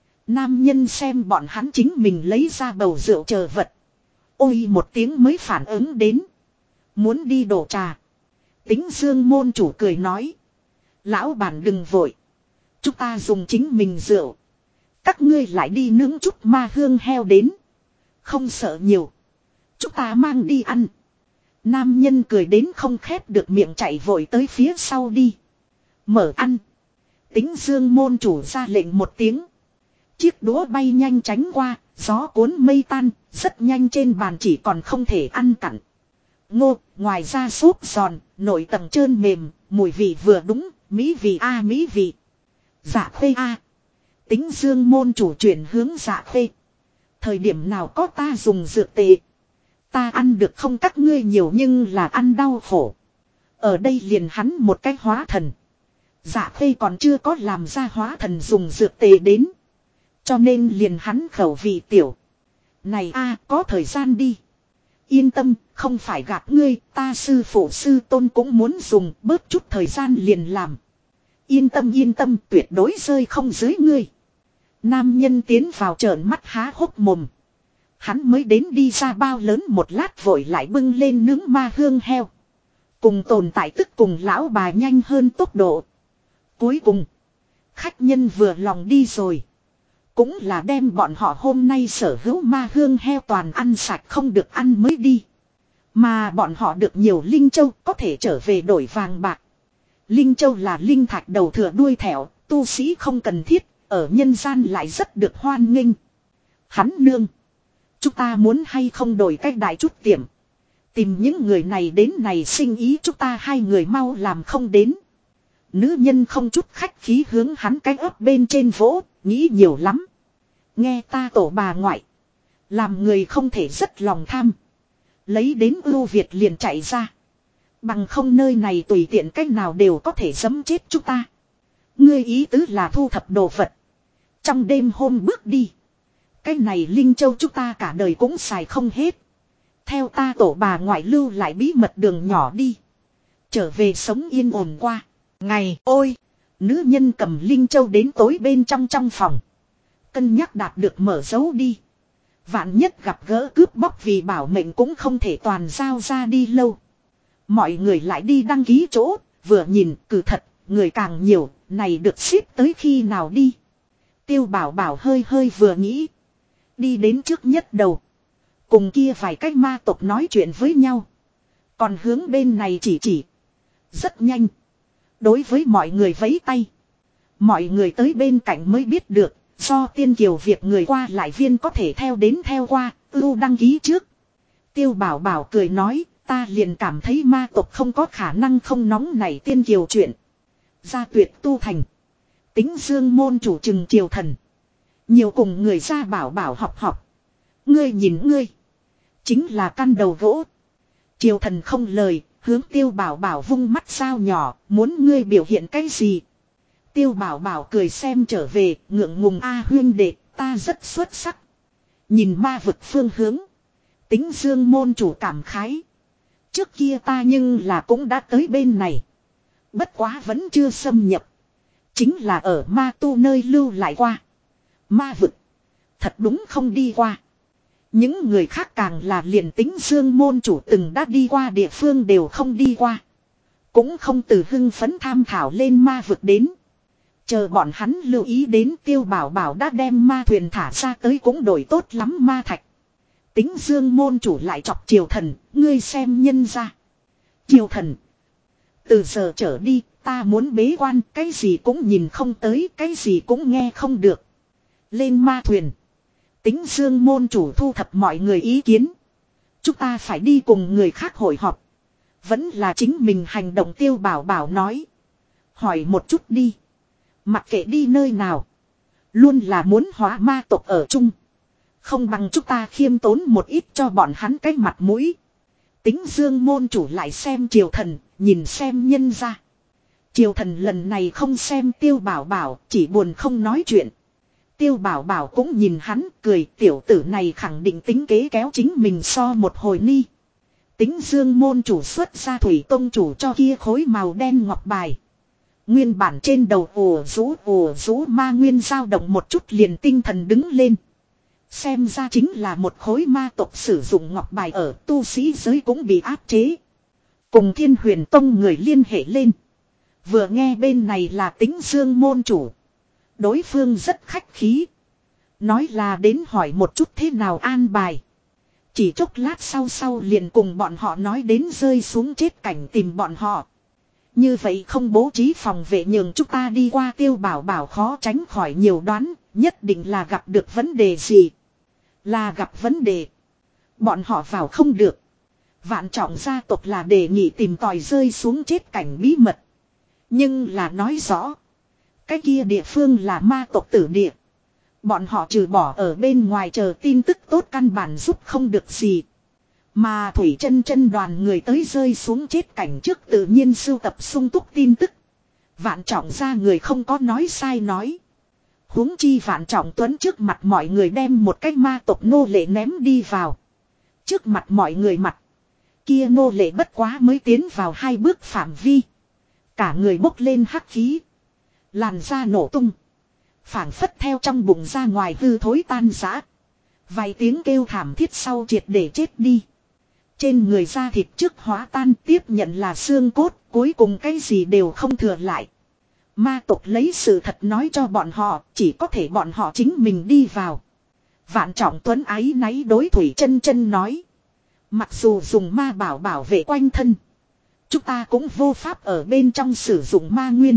Speaker 1: Nam nhân xem bọn hắn chính mình lấy ra bầu rượu chờ vật. Ôi một tiếng mới phản ứng đến. Muốn đi đổ trà. Tính Dương môn chủ cười nói. Lão bản đừng vội. Chúng ta dùng chính mình rượu. Các ngươi lại đi nướng chút ma hương heo đến. Không sợ nhiều. Chúng ta mang đi ăn. Nam nhân cười đến không khép được miệng chạy vội tới phía sau đi. Mở ăn. Tính Dương môn chủ ra lệnh một tiếng. Chiếc đũa bay nhanh tránh qua, gió cuốn mây tan, rất nhanh trên bàn chỉ còn không thể ăn cặn. Ngô, ngoài ra súp giòn, nội tầng trơn mềm, mùi vị vừa đúng, mỹ vị a mỹ vị. Dạ Khê a. Tính Dương môn chủ chuyển hướng Dạ Khê. Thời điểm nào có ta dùng dược tệ. Ta ăn được không các ngươi nhiều nhưng là ăn đau khổ. Ở đây liền hắn một cái hóa thần. Dạ Khê còn chưa có làm ra hóa thần dùng dược tệ đến. Cho nên liền hắn khẩu vị tiểu. Này a có thời gian đi. Yên tâm, không phải gạt ngươi, ta sư phụ sư tôn cũng muốn dùng, bớt chút thời gian liền làm. Yên tâm, tuyệt đối rơi không dưới ngươi. Nam nhân tiến vào trợn mắt há hốc mồm. Hắn mới đến đi ra bao lớn một lát vội lại bưng lên nướng ma hương heo. Cùng tồn tại tức cùng lão bà nhanh hơn tốc độ. Cuối cùng, khách nhân vừa lòng đi rồi. Cũng là đem bọn họ hôm nay sở hữu ma hương heo toàn ăn sạch không được ăn mới đi. Mà bọn họ được nhiều linh châu có thể trở về đổi vàng bạc. Linh châu là linh thạch đầu thừa đuôi thẻo, tu sĩ không cần thiết, ở nhân gian lại rất được hoan nghênh. Hắn nương. Chúng ta muốn hay không đổi cách đại chút tiệm. Tìm những người này đến này sinh ý chúng ta hai người mau làm không đến. Nữ nhân không chút khách khí hướng hắn cái ấp bên trên vỗ, nghĩ nhiều lắm. Nghe ta tổ bà ngoại. Làm người không thể rất lòng tham. Lấy đến ưu Việt liền chạy ra. Bằng không nơi này tùy tiện cách nào đều có thể giẫm chết chúng ta. Ngươi ý tứ là thu thập đồ vật. Trong đêm hôm bước đi. Cái này Linh Châu chúng ta cả đời cũng xài không hết. Theo ta tổ bà ngoại lưu lại bí mật đường nhỏ đi. Trở về sống yên ổn qua. Ngày ôi. Nữ nhân cầm Linh Châu đến tối bên trong phòng. Cân nhắc đạt được mở dấu đi. Vạn nhất gặp gỡ cướp bóc vì bảo mệnh cũng không thể toàn giao ra đi lâu. Mọi người lại đi đăng ký chỗ. Vừa nhìn cử thật. Người càng nhiều. Này được xếp tới khi nào đi. Tiêu bảo bảo hơi vừa nghĩ. Đi đến trước nhất đầu. Cùng kia vài cách ma tộc nói chuyện với nhau. Còn hướng bên này chỉ. Rất nhanh. Đối với mọi người vẫy tay. Mọi người tới bên cạnh mới biết được. Do tiên kiều việc người qua lại viên có thể theo đến theo qua. Ưu đăng ký trước. Tiêu bảo bảo cười nói. Ta liền cảm thấy ma tộc không có khả năng không nóng nảy tiên kiều chuyện. Gia tuyệt tu thành. Tính dương môn chủ trừng triều thần. Nhiều cùng người ra bảo bảo học. Ngươi nhìn ngươi. Chính là căn đầu gỗ. Triều thần không lời. Hướng tiêu bảo bảo vung mắt sao nhỏ. Muốn ngươi biểu hiện cái gì. Tiêu bảo bảo cười xem trở về. Ngượng ngùng a huyên đệ. Ta rất xuất sắc. Nhìn ma vực phương hướng. Tính dương môn chủ cảm khái. Trước kia ta nhưng là cũng đã tới bên này. Bất quá vẫn chưa xâm nhập. Chính là ở ma tu nơi lưu lại qua. Ma vực. Thật đúng không đi qua. Những người khác càng là liền tính dương môn chủ từng đã đi qua địa phương đều không đi qua. Cũng không từ hưng phấn tham thảo lên ma vực đến. Chờ bọn hắn lưu ý đến tiêu bảo bảo đã đem ma thuyền thả ra tới cũng đổi tốt lắm ma thạch. Tính dương môn chủ lại chọc triều thần, ngươi xem nhân ra. Triều thần. Từ giờ trở đi, ta muốn bế quan, cái gì cũng nhìn không tới, cái gì cũng nghe không được. Lên ma thuyền. Tính dương môn chủ thu thập mọi người ý kiến. Chúng ta phải đi cùng người khác hội họp. Vẫn là chính mình hành động tiêu bảo bảo nói. Hỏi một chút đi. Mặc kệ đi nơi nào. Luôn là muốn hóa ma tộc ở chung. Không bằng chúng ta khiêm tốn một ít cho bọn hắn cái mặt mũi. Tính dương môn chủ lại xem triều thần, nhìn xem nhân ra. Triều thần lần này không xem tiêu bảo bảo, chỉ buồn không nói chuyện. Tiêu bảo bảo cũng nhìn hắn cười, tiểu tử này khẳng định tính kế kéo chính mình so một hồi ni. Tính dương môn chủ xuất ra thủy tông chủ cho kia khối màu đen ngọc bài. Nguyên bản trên đầu ồ rú ma nguyên dao động một chút liền tinh thần đứng lên. Xem ra chính là một khối ma tộc sử dụng ngọc bài ở tu sĩ giới cũng bị áp chế. Cùng Thiên Huyền Tông người liên hệ lên. Vừa nghe bên này là Tính Dương môn chủ. Đối phương rất khách khí. Nói là đến hỏi một chút thế nào an bài. Chỉ chốc lát sau liền cùng bọn họ nói đến rơi xuống chết cảnh tìm bọn họ. Như vậy không bố trí phòng vệ nhường chúng ta đi qua tiêu bảo bảo khó tránh khỏi nhiều đoán. Nhất định là gặp được vấn đề gì. Là gặp vấn đề. Bọn họ vào không được. Vạn trọng gia tộc là đề nghị tìm tòi rơi xuống chết cảnh bí mật. Nhưng là nói rõ. Cái kia địa phương là ma tộc tử địa. Bọn họ trừ bỏ ở bên ngoài chờ tin tức tốt căn bản giúp không được gì. Mà Thủy chân đoàn người tới rơi xuống chết cảnh trước tự nhiên sưu tập sung túc tin tức. Vạn trọng gia người không có nói sai nói. Huống chi Vạn Trọng Tuấn trước mặt mọi người đem một cái ma tộc nô lệ ném đi vào. Trước mặt mọi người mặt. Kia nô lệ bất quá mới tiến vào 2 bước phạm vi. Cả người bốc lên hắc khí. Làn da nổ tung. Phảng phất theo trong bụng ra ngoài hư thối tan rã. Vài tiếng kêu thảm thiết sau triệt để chết đi. Trên người da thịt trước hóa tan tiếp nhận là xương cốt, cuối cùng cái gì đều không thừa lại. Ma tộc lấy sự thật nói cho bọn họ, chỉ có thể bọn họ chính mình đi vào. Vạn Trọng Tuấn áy náy đối Thủy Chân Chân nói. Mặc dù dùng ma bảo bảo vệ quanh thân, chúng ta cũng vô pháp ở bên trong sử dụng ma nguyên.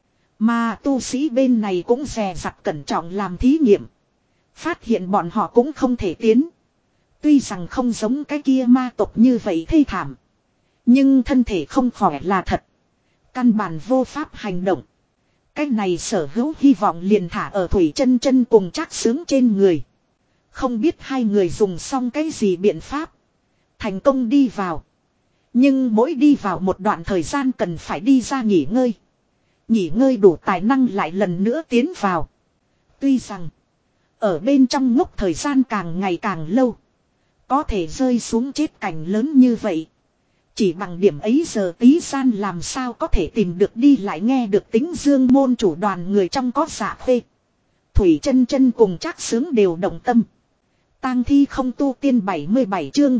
Speaker 1: Mà tu sĩ bên này cũng dè dặt cẩn trọng làm thí nghiệm. Phát hiện bọn họ cũng không thể tiến. Tuy rằng không giống cái kia ma tộc như vậy thê thảm. Nhưng thân thể không khỏe là thật. Căn bản vô pháp hành động. Cái này sở hữu hy vọng liền thả ở Thủy Chân Chân cùng Trác Sướng trên người. Không biết hai người dùng xong cái gì biện pháp. Thành công đi vào. Nhưng mỗi đi vào một đoạn thời gian cần phải đi ra nghỉ ngơi. Nghỉ ngơi đủ tài năng lại lần nữa tiến vào. Tuy rằng ở bên trong ngốc thời gian càng ngày càng lâu. Có thể rơi xuống chết cảnh lớn như vậy. Chỉ bằng điểm ấy giờ tí gian làm sao có thể tìm được đi lại nghe được tính Dương môn chủ đoàn người trong có Dạ Khê. Thủy Chân Chân cùng Trác Sướng đều động tâm. Tang thi không tu tiên 77 chương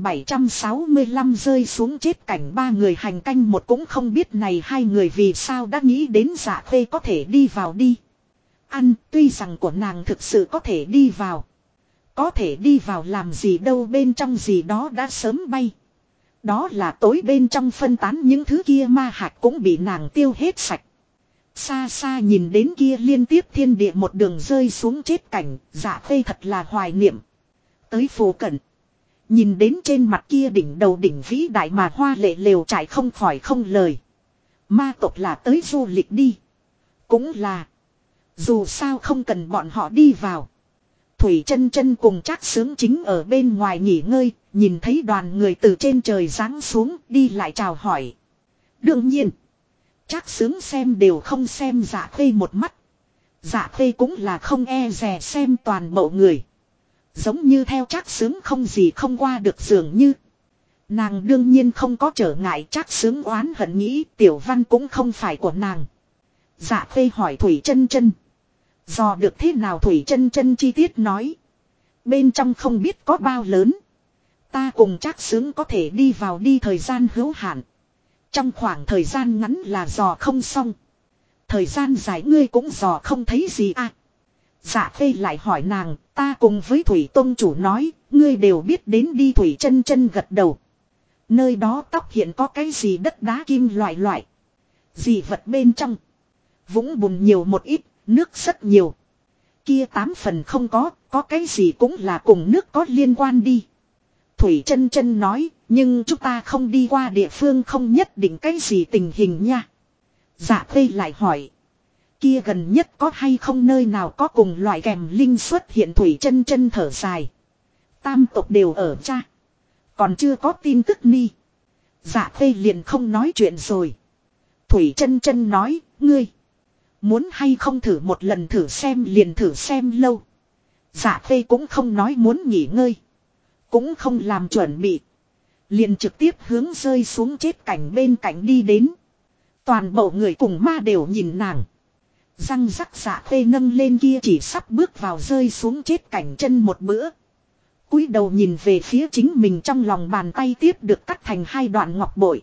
Speaker 1: 765 rơi xuống chết cảnh ba người hành canh một cũng không biết này hai người vì sao đã nghĩ đến Dạ Khê có thể đi vào đi. Ăn tuy rằng của nàng thực sự có thể đi vào. Có thể đi vào làm gì đâu bên trong gì đó đã sớm bay. Đó là tối bên trong phân tán những thứ kia ma hạt cũng bị nàng tiêu hết sạch. Xa xa nhìn đến kia liên tiếp thiên địa một đường rơi xuống chết cảnh, Dạ Khê thật là hoài niệm. Tới phù cận. Nhìn đến trên mặt kia đỉnh đầu đỉnh vĩ đại mà hoa lệ lều trải không khỏi không lời. Ma tộc là tới du lịch đi. Cũng là. Dù sao không cần bọn họ đi vào. Thủy Chân Chân cùng Trác Sướng chính ở bên ngoài nghỉ ngơi, nhìn thấy đoàn người từ trên trời giáng xuống đi lại chào hỏi. Đương nhiên, Trác Sướng xem đều không xem Dạ Khê một mắt. Dạ Khê cũng là không e dè xem toàn bộ người. Giống như theo Trác Sướng không gì không qua được dường như. Nàng đương nhiên không có trở ngại Trác Sướng oán hận nghĩ Tiểu Văn cũng không phải của nàng. Dạ Khê hỏi Thủy Chân Chân. Dò được thế nào Thủy Chân Chân chi tiết nói. Bên trong không biết có bao lớn. Ta cùng Trác Sướng có thể đi vào đi thời gian hữu hạn. Trong khoảng thời gian ngắn là dò không xong. Thời gian dài ngươi cũng dò không thấy gì à. Dạ Khê lại hỏi nàng, ta cùng với Thủy Tông chủ nói, ngươi đều biết đến đi Thủy Chân Chân gật đầu. Nơi đó tóc hiện có cái gì đất đá kim loại. Dị vật bên trong. Vũng bùn nhiều một ít, nước rất nhiều. Kia 8 phần không có cái gì cũng là cùng nước có liên quan đi. Thủy Chân Chân nói, nhưng chúng ta không đi qua địa phương không nhất định cái gì tình hình nha. Dạ Khê lại hỏi. Kia gần nhất có hay không nơi nào có cùng loại kèm linh xuất hiện Thủy Chân Chân thở dài. Tam tộc đều ở cha. Còn chưa có tin tức ni. Dạ Khê liền không nói chuyện rồi. Thủy Chân Chân nói, ngươi muốn hay không thử một lần thử xem liền thử xem lâu. Dạ Khê cũng không nói muốn nghỉ ngơi. Cũng không làm chuẩn bị. Liền trực tiếp hướng rơi xuống chết cảnh bên cạnh đi đến. Toàn bộ người cùng ma đều nhìn nàng. Răng rắc Dạ Khê nâng lên kia chỉ sắp bước vào rơi xuống chết cảnh chân một bữa. Cúi đầu nhìn về phía chính mình trong lòng bàn tay tiếp được cắt thành hai đoạn ngọc bội.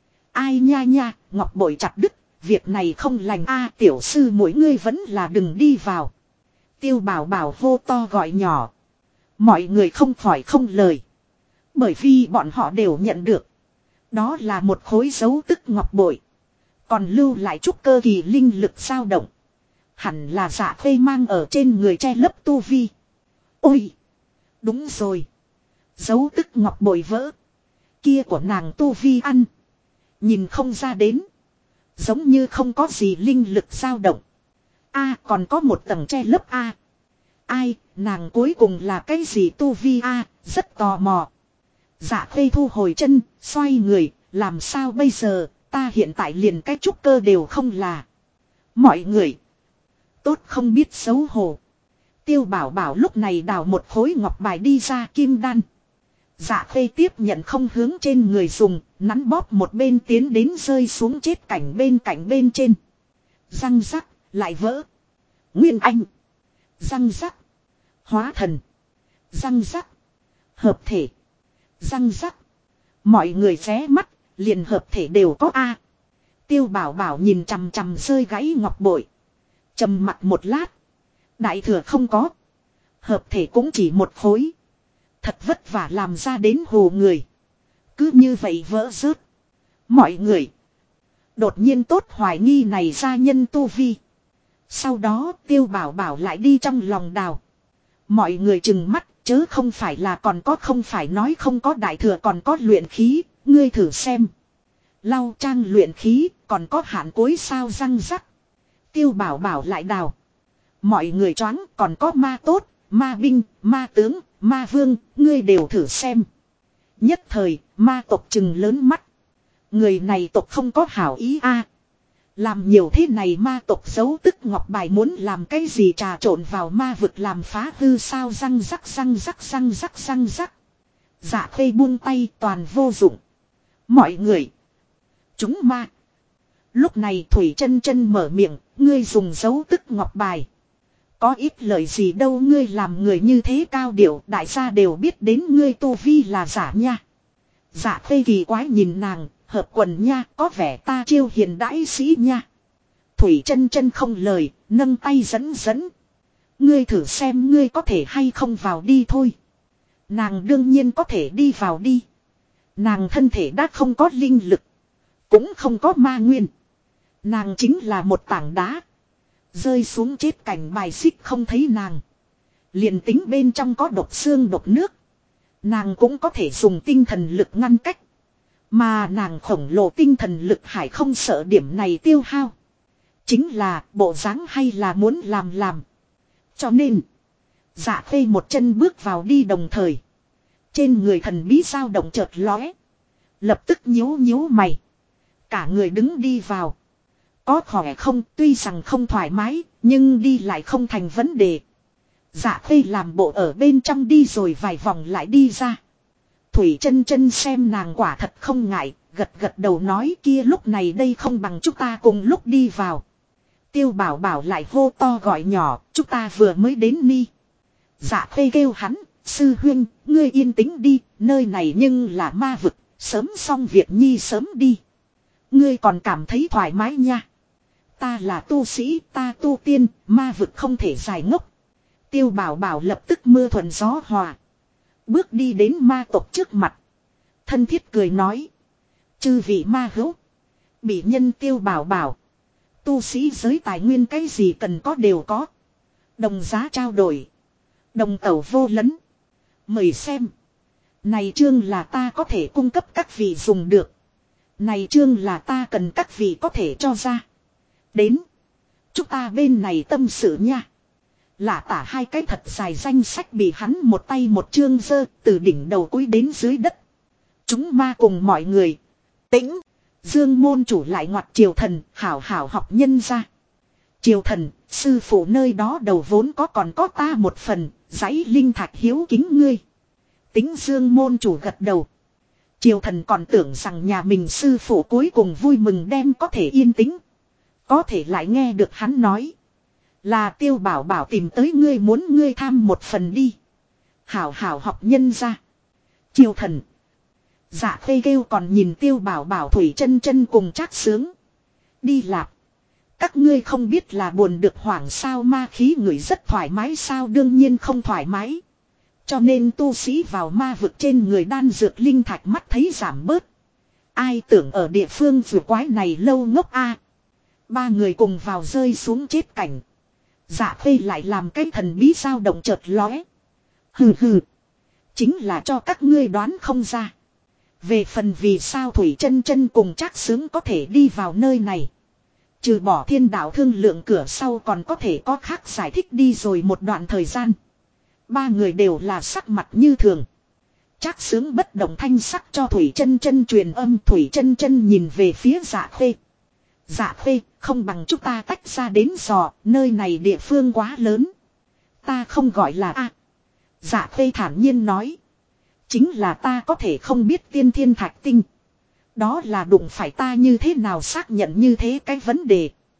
Speaker 1: Ai nha nha, ngọc bội chặt đứt, việc này không lành a tiểu sư mỗi ngươi vẫn là đừng đi vào. Tiêu Bảo Bảo hô to gọi nhỏ. Mọi người không khỏi không lời. Bởi vì bọn họ đều nhận được. Đó là một khối dấu tức ngọc bội. Còn lưu lại chút cơ kỳ linh lực dao động. Hẳn là Dạ Khê mang ở trên người che lấp tu vi. Ôi! Đúng rồi. Dấu tức ngọc bội vỡ. Kia của nàng tu vi ăn. Nhìn không ra đến. Giống như không có gì linh lực dao động. A còn có một tầng che lấp A. Ai, nàng cuối cùng là cái gì tu vi A, rất tò mò. Dạ Khê thu hồi chân, xoay người, làm sao bây giờ, ta hiện tại liền cái trúc cơ đều không là. Mọi người. Tốt không biết xấu hổ. Tiêu Bảo Bảo lúc này đào một khối ngọc bài đi ra kim đan. Dạ Khê tiếp nhận không hướng trên người dùng, nắn bóp một bên tiến đến rơi xuống chết cảnh bên cạnh bên trên. Răng rắc, lại vỡ. Nguyên Anh. Răng rắc. Hóa thần. Răng rắc. Hợp thể. Răng rắc. Mọi người ré mắt, liền hợp thể đều có A. Tiêu Bảo Bảo nhìn chằm chằm rơi gãy ngọc bội. Trầm mặt một lát. Đại thừa không có. Hợp thể cũng chỉ một khối. Thật vất vả làm ra đến hồ người. Cứ như vậy vỡ rớt. Mọi người. Đột nhiên tốt hoài nghi này ra nhân tu vi. Sau đó Tiêu Bảo Bảo lại đi trong lòng đào. Mọi người chừng mắt, chớ không phải là còn có, không phải nói không có đại thừa còn có luyện khí, ngươi thử xem. Lau trang luyện khí, còn có hạn cuối sao răng rắc. Tiêu Bảo Bảo lại đào. Mọi người choáng, còn có ma tốt, ma binh, ma tướng, ma vương, ngươi đều thử xem. Nhất thời, ma tộc chừng lớn mắt. Người này tộc không có hảo ý a. Làm nhiều thế này ma tộc giấu tức ngọc bài muốn làm cái gì trà trộn vào ma vực làm phá hư sao răng rắc răng rắc răng rắc răng rắc. Dạ Khê buông tay toàn vô dụng. Mọi người. Chúng ma. Lúc này Thủy Chân Chân mở miệng, ngươi dùng dấu tức ngọc bài. Có ít lời gì đâu, ngươi làm người như thế cao điệu, đại gia đều biết đến ngươi tu vi là giả nha. Dạ Khê kỳ quái nhìn nàng, hợp quần nha, có vẻ ta chiêu hiền đãi sĩ nha. Thủy Chân Chân không lời, nâng tay dẫn dẫn. Ngươi thử xem ngươi có thể hay không vào đi thôi. Nàng đương nhiên có thể đi vào đi. Nàng thân thể đã không có linh lực, cũng không có ma nguyên. Nàng chính là một tảng đá. Rơi xuống chết cảnh bài xích không thấy nàng. Liền tính bên trong có độc xương độc nước. Nàng cũng có thể dùng tinh thần lực ngăn cách. Mà nàng khổng lồ tinh thần lực hải không sợ điểm này tiêu hao. Chính là bộ dáng hay là muốn làm. Cho nên. Dạ Khê một chân bước vào đi đồng thời. Trên người thần bí dao động chợt lóe. Lập tức nhíu mày. Cả người đứng đi vào. Có khỏe không, tuy rằng không thoải mái, nhưng đi lại không thành vấn đề. Dạ Khê làm bộ ở bên trong đi rồi vài vòng lại đi ra. Thủy Chân Chân xem nàng quả thật không ngại, gật đầu nói kia lúc này đây không bằng chúng ta cùng lúc đi vào. Tiêu Bảo Bảo lại hô to gọi nhỏ, chúng ta vừa mới đến ni. Dạ Khê kêu hắn, sư huynh, ngươi yên tĩnh đi, nơi này nhưng là ma vực, sớm xong việc nhi sớm đi. Ngươi còn cảm thấy thoải mái nha. Ta là tu sĩ, ta tu tiên, ma vực không thể dài ngốc. Tiêu Bảo Bảo lập tức mưa thuận gió hòa. Bước đi đến ma tộc trước mặt. Thân thiết cười nói. Chư vị ma hữu. Bị nhân Tiêu Bảo Bảo. Tu sĩ giới tài nguyên cái gì cần có đều có. Đồng giá trao đổi. Đồng tẩu vô lẫn. Mời xem. Này chương là ta có thể cung cấp các vị dùng được. Này chương là ta cần các vị có thể cho ra. Đến. Chúng ta bên này tâm sự nha. Lả tả hai cái thật dài danh sách bị hắn một tay một chương dơ từ đỉnh đầu cúi đến dưới đất. Chúng ma cùng mọi người. Tĩnh. Dương môn chủ lại ngoặt triều thần hảo học nhân ra. Triều thần, sư phụ nơi đó đầu vốn còn có ta một phần, dãy linh thạch hiếu kính ngươi. Tính Dương môn chủ gật đầu. Triều thần còn tưởng rằng nhà mình sư phụ cuối cùng vui mừng đem có thể yên tĩnh. Có thể lại nghe được hắn nói. Là Tiêu Bảo Bảo tìm tới ngươi muốn ngươi tham một phần đi. Hảo học nhân ra. Triều thần. Dạ Khê kêu còn nhìn Tiêu Bảo Bảo Thủy Chân Chân cùng Trác Sướng. Đi lạp. Các ngươi không biết là buồn được hoảng sao, ma khí người rất thoải mái sao, đương nhiên không thoải mái. Cho nên tu sĩ vào ma vực trên người đan dược linh thạch mắt thấy giảm bớt. Ai tưởng ở địa phương vừa quái này lâu ngốc a. Ba người cùng vào rơi xuống chết cảnh. Dạ Khê lại làm cái thần bí dao động chợt lóe. Hừ. Chính là cho các ngươi đoán không ra. Về phần vì sao Thủy Chân Chân cùng Trác Sướng có thể đi vào nơi này. Trừ bỏ thiên đạo thương lượng cửa sau còn có thể có khác giải thích đi rồi một đoạn thời gian. Ba người đều là sắc mặt như thường. Trác Sướng bất động thanh sắc cho Thủy Chân Chân truyền âm. Thủy Chân Chân nhìn về phía Dạ Khê. Dạ Khê, không bằng chúng ta tách ra đến dò, nơi này địa phương quá lớn. Ta không gọi là a. Dạ Khê thản nhiên nói. Chính là ta có thể không biết tiên thiên thạch tinh. Đó là đụng phải ta như thế nào xác nhận như thế cái vấn đề.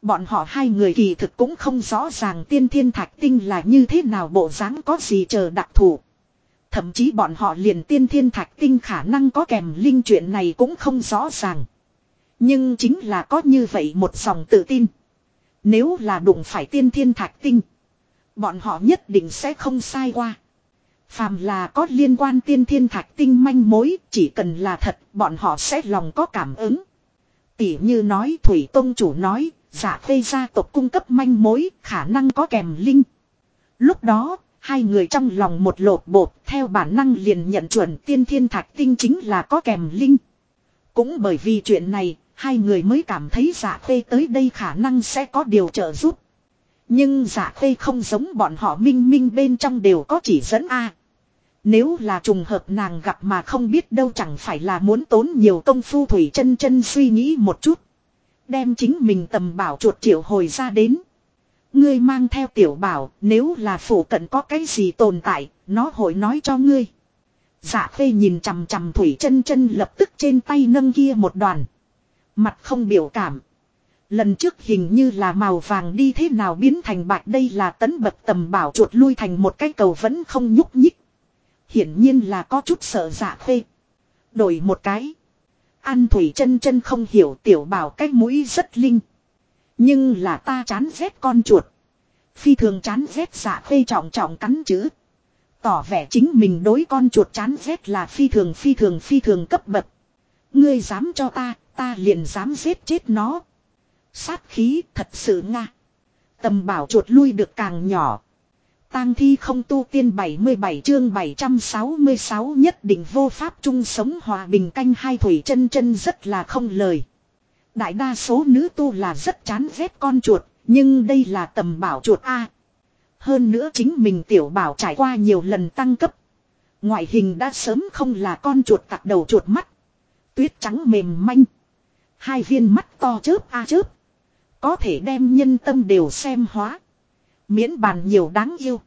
Speaker 1: Bọn họ hai người kỳ thực cũng không rõ ràng tiên thiên thạch tinh là như thế nào bộ dáng có gì chờ đặc thù. Thậm chí bọn họ liền tiên thiên thạch tinh khả năng có kèm linh chuyện này cũng không rõ ràng. Nhưng chính là có như vậy một dòng tự tin. Nếu là đụng phải tiên thiên thạch tinh, bọn họ nhất định sẽ không sai qua. Phàm là có liên quan tiên thiên thạch tinh manh mối, chỉ cần là thật, bọn họ sẽ lòng có cảm ứng. Tỉ như nói Thủy Tông chủ nói, Dạ Khê gia tộc cung cấp manh mối, khả năng có kèm linh. Lúc đó, hai người trong lòng một lột bột, theo bản năng liền nhận chuẩn tiên thiên thạch tinh chính là có kèm linh. Cũng bởi vì chuyện này, hai người mới cảm thấy Dạ Khê tới đây khả năng sẽ có điều trợ giúp. Nhưng Dạ Khê không giống bọn họ minh minh bên trong đều có chỉ dẫn A. Nếu là trùng hợp nàng gặp mà không biết đâu chẳng phải là muốn tốn nhiều công phu. Thủy chân chân suy nghĩ một chút. Đem chính mình tầm bảo chuột triệu hồi ra đến. Ngươi mang theo tiểu bảo, nếu là phủ cận có cái gì tồn tại, nó hội nói cho ngươi. Dạ Khê nhìn chằm chằm Thủy chân chân lập tức trên tay nâng kia một đoàn. Mặt không biểu cảm. Lần trước hình như là màu vàng đi thế nào biến thành bạch, đây là tấn bậc tầm bảo chuột lui thành một cái cầu vẫn không nhúc nhích. Hiển nhiên là có chút sợ Dạ Khê. Đổi một cái. Ăn Thủy chân chân không hiểu tiểu bảo cái mũi rất linh. Nhưng là ta chán ghét con chuột. Phi thường chán ghét. Dạ Khê trọng trọng cắn chữ. Tỏ vẻ chính mình đối con chuột chán ghét là phi thường cấp bậc. Ngươi dám cho ta liền dám giết chết nó. Sát khí thật sự nga. Tầm bảo chuột lui được càng nhỏ. Tang thi không tu tiên 77 chương 766 nhất định vô pháp chung sống hòa bình canh hai. Thủy chân chân rất là không lời. Đại đa số nữ tu là rất chán ghét con chuột, nhưng đây là tầm bảo chuột A. Hơn nữa chính mình tiểu bảo trải qua nhiều lần tăng cấp. Ngoại hình đã sớm không là con chuột tặc đầu chuột mắt. Tuyết trắng mềm manh. Hai viên mắt to chớp a chớp. Có thể đem nhân tâm đều xem hóa. Miễn bàn nhiều đáng yêu.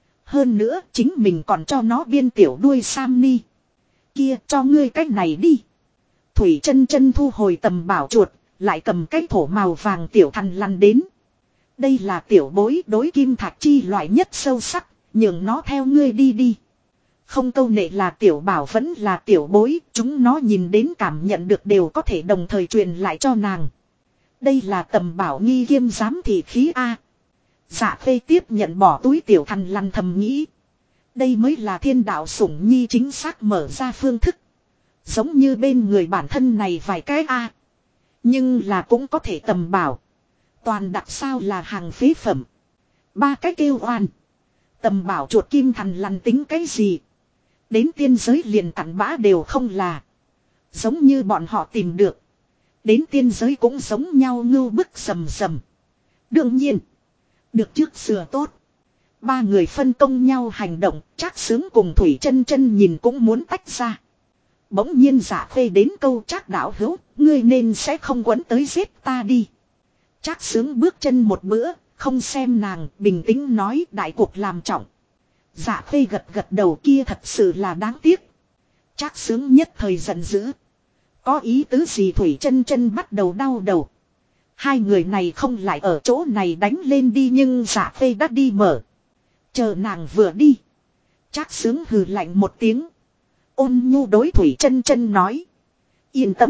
Speaker 1: Hơn nữa chính mình còn cho nó biên tiểu đuôi sam ni. Kia cho ngươi cái này đi. Thủy chân chân thu hồi tầm bảo chuột. Lại cầm cái thổ màu vàng tiểu thằn lằn đến. Đây là tiểu bối đối kim thạch chi loại nhất sâu sắc. Nhường nó theo ngươi đi đi. Không câu nệ là tiểu bảo vẫn là tiểu bối. Chúng nó nhìn đến cảm nhận được đều có thể đồng thời truyền lại cho nàng. Đây là tầm bảo nghi kiêm giám thị khí A. Dạ Khê tiếp nhận bỏ túi tiểu thằn lằn thầm nghĩ. Đây mới là thiên đạo sủng nhi chính xác mở ra phương thức. Giống như bên người bản thân này vài cái A. Nhưng là cũng có thể tầm bảo. Toàn đặc sao là hàng phế phẩm. Ba cái kêu oan. Tầm bảo chuột kim thằn lằn tính cái gì. Đến tiên giới liền cặn bã đều không là. Giống như bọn họ tìm được. Đến tiên giới cũng giống nhau ngưu bức sầm sầm. Đương nhiên. Được trước sửa tốt. Ba người phân công nhau hành động. Trác Sướng cùng Thủy chân chân nhìn cũng muốn tách ra. Bỗng nhiên Dạ Khê đến câu Trác đạo hữu. Ngươi nên sẽ không quấn tới giết ta đi. Trác Sướng bước chân một bữa. Không xem nàng bình tĩnh nói đại cuộc làm trọng. Dạ Khê gật gật đầu kia thật sự là đáng tiếc. Trác Sướng nhất thời giận dữ. Có ý tứ gì Thủy chân chân bắt đầu đau đầu. Hai người này không lại ở chỗ này đánh lên đi nhưng Dạ Khê đã đi mở. Chờ nàng vừa đi. Trác Sướng hừ lạnh một tiếng. Ôn nhu đối Thủy chân chân nói. Yên tâm.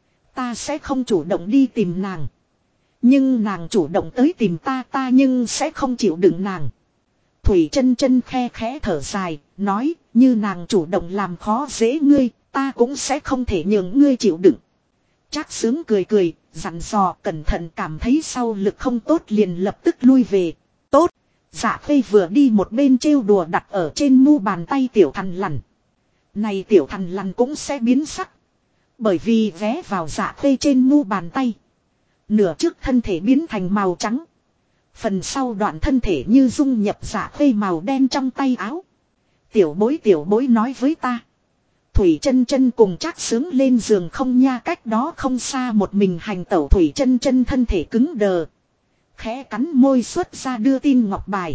Speaker 1: Ta sẽ không chủ động đi tìm nàng. Nhưng nàng chủ động tới tìm ta nhưng sẽ không chịu đựng nàng. Thủy chân chân khe khẽ thở dài. Nói như nàng chủ động làm khó dễ ngươi. Ta cũng sẽ không thể nhường ngươi chịu đựng. Trác Sướng cười cười. Dặn dò cẩn thận cảm thấy sau lực không tốt liền lập tức lui về. Tốt. Dạ Khê vừa đi một bên trêu đùa đặt ở trên mu bàn tay tiểu thằn lằn. Này tiểu thằn lằn cũng sẽ biến sắc. Bởi vì vé vào Dạ Khê trên mu bàn tay. Nửa trước thân thể biến thành màu trắng. Phần sau đoạn thân thể như dung nhập Dạ Khê màu đen trong tay áo. Tiểu bối nói với ta. Thủy chân chân cùng Trác Sướng lên giường không nha, cách đó không xa một mình hành tẩu. Thủy chân chân thân thể cứng đờ. Khẽ cắn môi xuất ra đưa tin ngọc bài.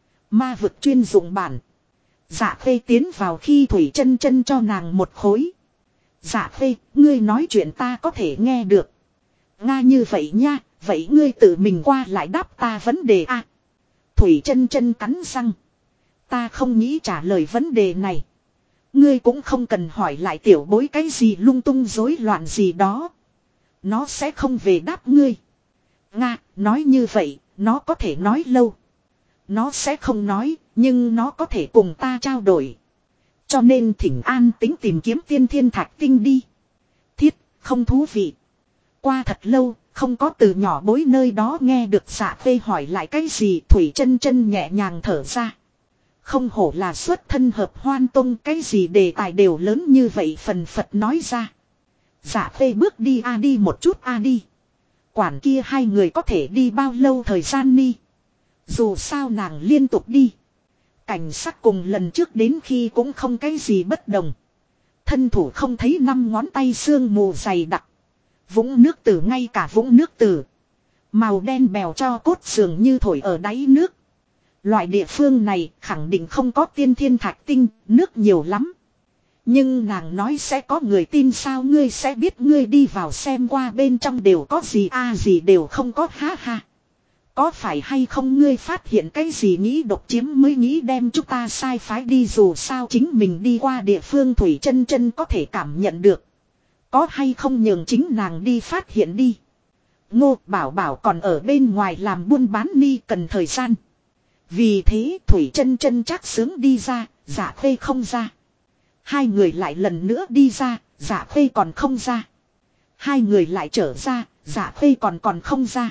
Speaker 1: Ma vực chuyên dụng bản. Dạ Khê tiến vào khi Thủy chân chân cho nàng một khối. Dạ Khê, ngươi nói chuyện ta có thể nghe được. Nga như vậy nha, vậy ngươi tự mình qua lại đáp ta vấn đề a. Thủy chân chân cắn răng. Ta không nghĩ trả lời vấn đề này. Ngươi cũng không cần hỏi lại tiểu bối cái gì lung tung rối loạn gì đó. Nó sẽ không về đáp ngươi. Nga, nói như vậy, nó có thể nói lâu. Nó sẽ không nói, nhưng nó có thể cùng ta trao đổi. Cho nên thỉnh an tính tìm kiếm tiên thiên thạch tinh đi. Thiết, không thú vị. Qua thật lâu, không có từ nhỏ bối nơi đó nghe được Dạ Khê hỏi lại cái gì. Thủy chân chân nhẹ nhàng thở ra. Không hổ là xuất thân hợp hoan tông, cái gì đề tài đều lớn như vậy phần phật nói ra. Dạ Khê bước đi đi một chút đi. Quản kia hai người có thể đi bao lâu thời gian đi. Dù sao nàng liên tục đi. Cảnh sắc cùng lần trước đến khi cũng không cái gì bất đồng. Thân thủ không thấy năm ngón tay sương mù dày đặc. Vũng nước từ ngay cả vũng nước từ. Màu đen bèo cho cốt dường như thổi ở đáy nước. Loại địa phương này khẳng định không có tiên thiên thạch tinh, nước nhiều lắm. Nhưng nàng nói sẽ có người tin sao ngươi sẽ biết ngươi đi vào xem qua bên trong đều có gì gì đều không có ha ha. Có phải hay không ngươi phát hiện cái gì nghĩ độc chiếm mới nghĩ đem chúng ta sai phái đi dù sao chính mình đi qua địa phương Thủy chân chân có thể cảm nhận được. Có hay không nhường chính nàng đi phát hiện đi. Ngô Bảo Bảo còn ở bên ngoài làm buôn bán ni cần thời gian. Vì thế Thủy chân chân chắc sướng đi ra, Dạ Khê không ra. Hai người lại lần nữa đi ra, Dạ Khê còn không ra. Hai người lại trở ra, Dạ Khê còn không ra.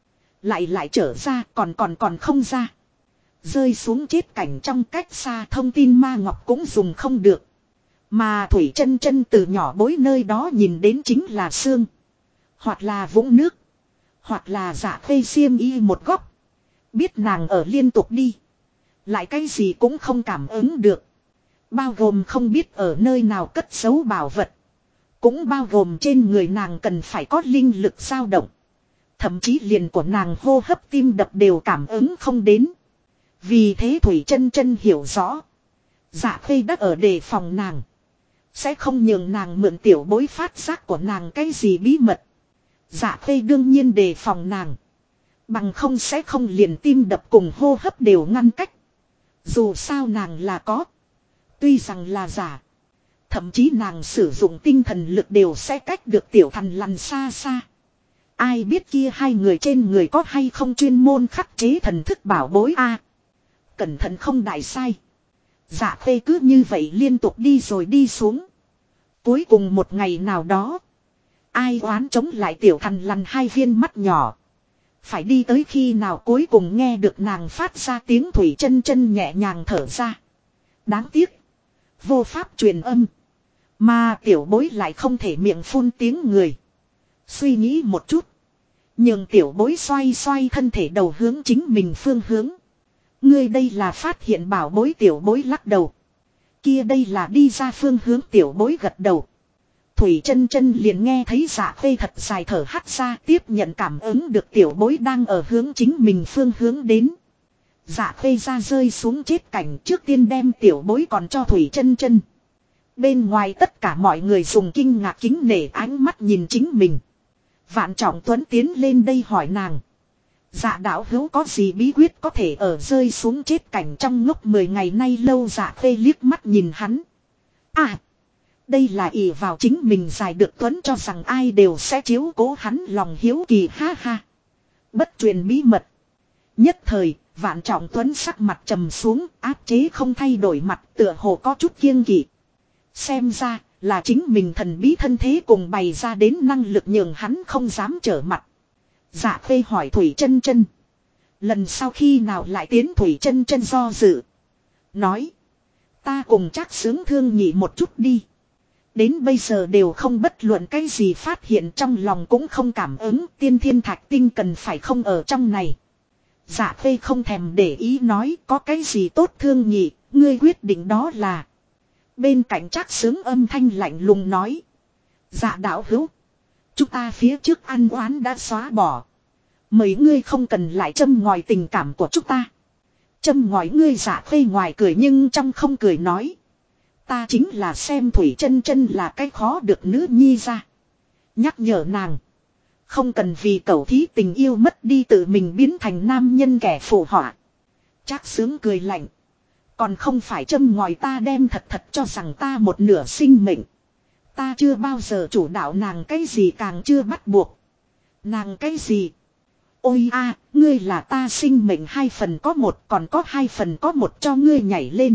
Speaker 1: Lại trở ra, còn không ra. Rơi xuống chết cảnh trong cách xa thông tin ma ngọc cũng dùng không được. Mà Thủy chân chân từ nhỏ bối nơi đó nhìn đến chính là sương. Hoặc là vũng nước. Hoặc là Dạ Khê xiêm y một góc. Biết nàng ở liên tục đi. Lại cái gì cũng không cảm ứng được. Bao gồm không biết ở nơi nào cất giấu bảo vật. Cũng bao gồm trên người nàng cần phải có linh lực dao động. Thậm chí liền của nàng hô hấp tim đập đều cảm ứng không đến. Vì thế Thủy chân chân hiểu rõ. Dạ Khê đã ở đề phòng nàng. Sẽ không nhường nàng mượn tiểu bối phát giác của nàng cái gì bí mật. Dạ Khê đương nhiên đề phòng nàng. Bằng không sẽ không liền tim đập cùng hô hấp đều ngăn cách. Dù sao nàng là có. Tuy rằng là giả. Thậm chí nàng sử dụng tinh thần lực đều sẽ cách được tiểu thần lằn xa xa. Ai biết kia hai người trên người có hay không chuyên môn khắc chế thần thức bảo bối Cẩn thận không đại sai. Dạ Khê cứ như vậy liên tục đi rồi đi xuống. Cuối cùng một ngày nào đó. Ai oán chống lại tiểu thần lằn hai viên mắt nhỏ. Phải đi tới khi nào cuối cùng nghe được nàng phát ra tiếng Thủy chân chân nhẹ nhàng thở ra. Đáng tiếc. Vô pháp truyền âm. Mà tiểu bối lại không thể miệng phun tiếng người. Suy nghĩ một chút. Nhưng tiểu bối xoay xoay thân thể đầu hướng chính mình phương hướng. Ngươi đây là phát hiện bảo bối tiểu bối lắc đầu. Kia đây là đi ra phương hướng tiểu bối gật đầu. Thủy chân chân liền nghe thấy Dạ Khê thật dài thở hắt ra tiếp nhận cảm ứng được tiểu bối đang ở hướng chính mình phương hướng đến. Dạ Khê ra rơi xuống chết cảnh trước tiên đem tiểu bối còn cho Thủy chân chân. Bên ngoài tất cả mọi người dùng kinh ngạc kính nể ánh mắt nhìn chính mình. Vạn Trọng Tuấn tiến lên đây hỏi nàng. Dạ đạo hữu có gì bí quyết có thể ở rơi xuống chết cảnh trong ngốc 10 ngày nay lâu. Dạ Khê liếc mắt nhìn hắn. Đây là ỷ vào chính mình giải được Tuấn cho rằng ai đều sẽ chiếu cố hắn lòng hiếu kỳ ha ha. Bất truyền bí mật. Nhất thời, Vạn Trọng Tuấn sắc mặt trầm xuống, áp chế không thay đổi mặt tựa hồ có chút kiêng kỵ. Xem ra là chính mình thần bí thân thế cùng bày ra đến năng lực nhường hắn không dám trở mặt. Dạ Khê hỏi Thủy chân chân. Lần sau khi nào lại tiến Thủy chân chân do dự. Nói. Ta cùng chắc sướng thương nhị một chút đi. Đến bây giờ đều không bất luận cái gì phát hiện trong lòng cũng không cảm ứng tiên thiên thạch tinh cần phải không ở trong này. Dạ Khê không thèm để ý nói có cái gì tốt thương nhị, ngươi quyết định đó là. Bên cạnh Trác Sướng âm thanh lạnh lùng nói. Dạ đạo hữu. Chúng ta phía trước ăn oán đã xóa bỏ. Mấy ngươi không cần lại châm ngòi tình cảm của chúng ta. Châm ngòi ngươi. Dạ Khê ngoài cười nhưng trong không cười nói. Ta chính là xem Thủy chân chân là cái khó được nữ nhi ra. Nhắc nhở nàng. Không cần vì cẩu thí tình yêu mất đi tự mình biến thành nam nhân kẻ phù họa. Trác Sướng cười lạnh. Còn không phải châm ngòi ta đem thật thật cho rằng ta một nửa sinh mệnh. Ta chưa bao giờ chủ đạo nàng cái gì càng chưa bắt buộc. Nàng cái gì? Ôi a, ngươi là ta sinh mệnh 2/1 còn có 2/1 cho ngươi nhảy lên.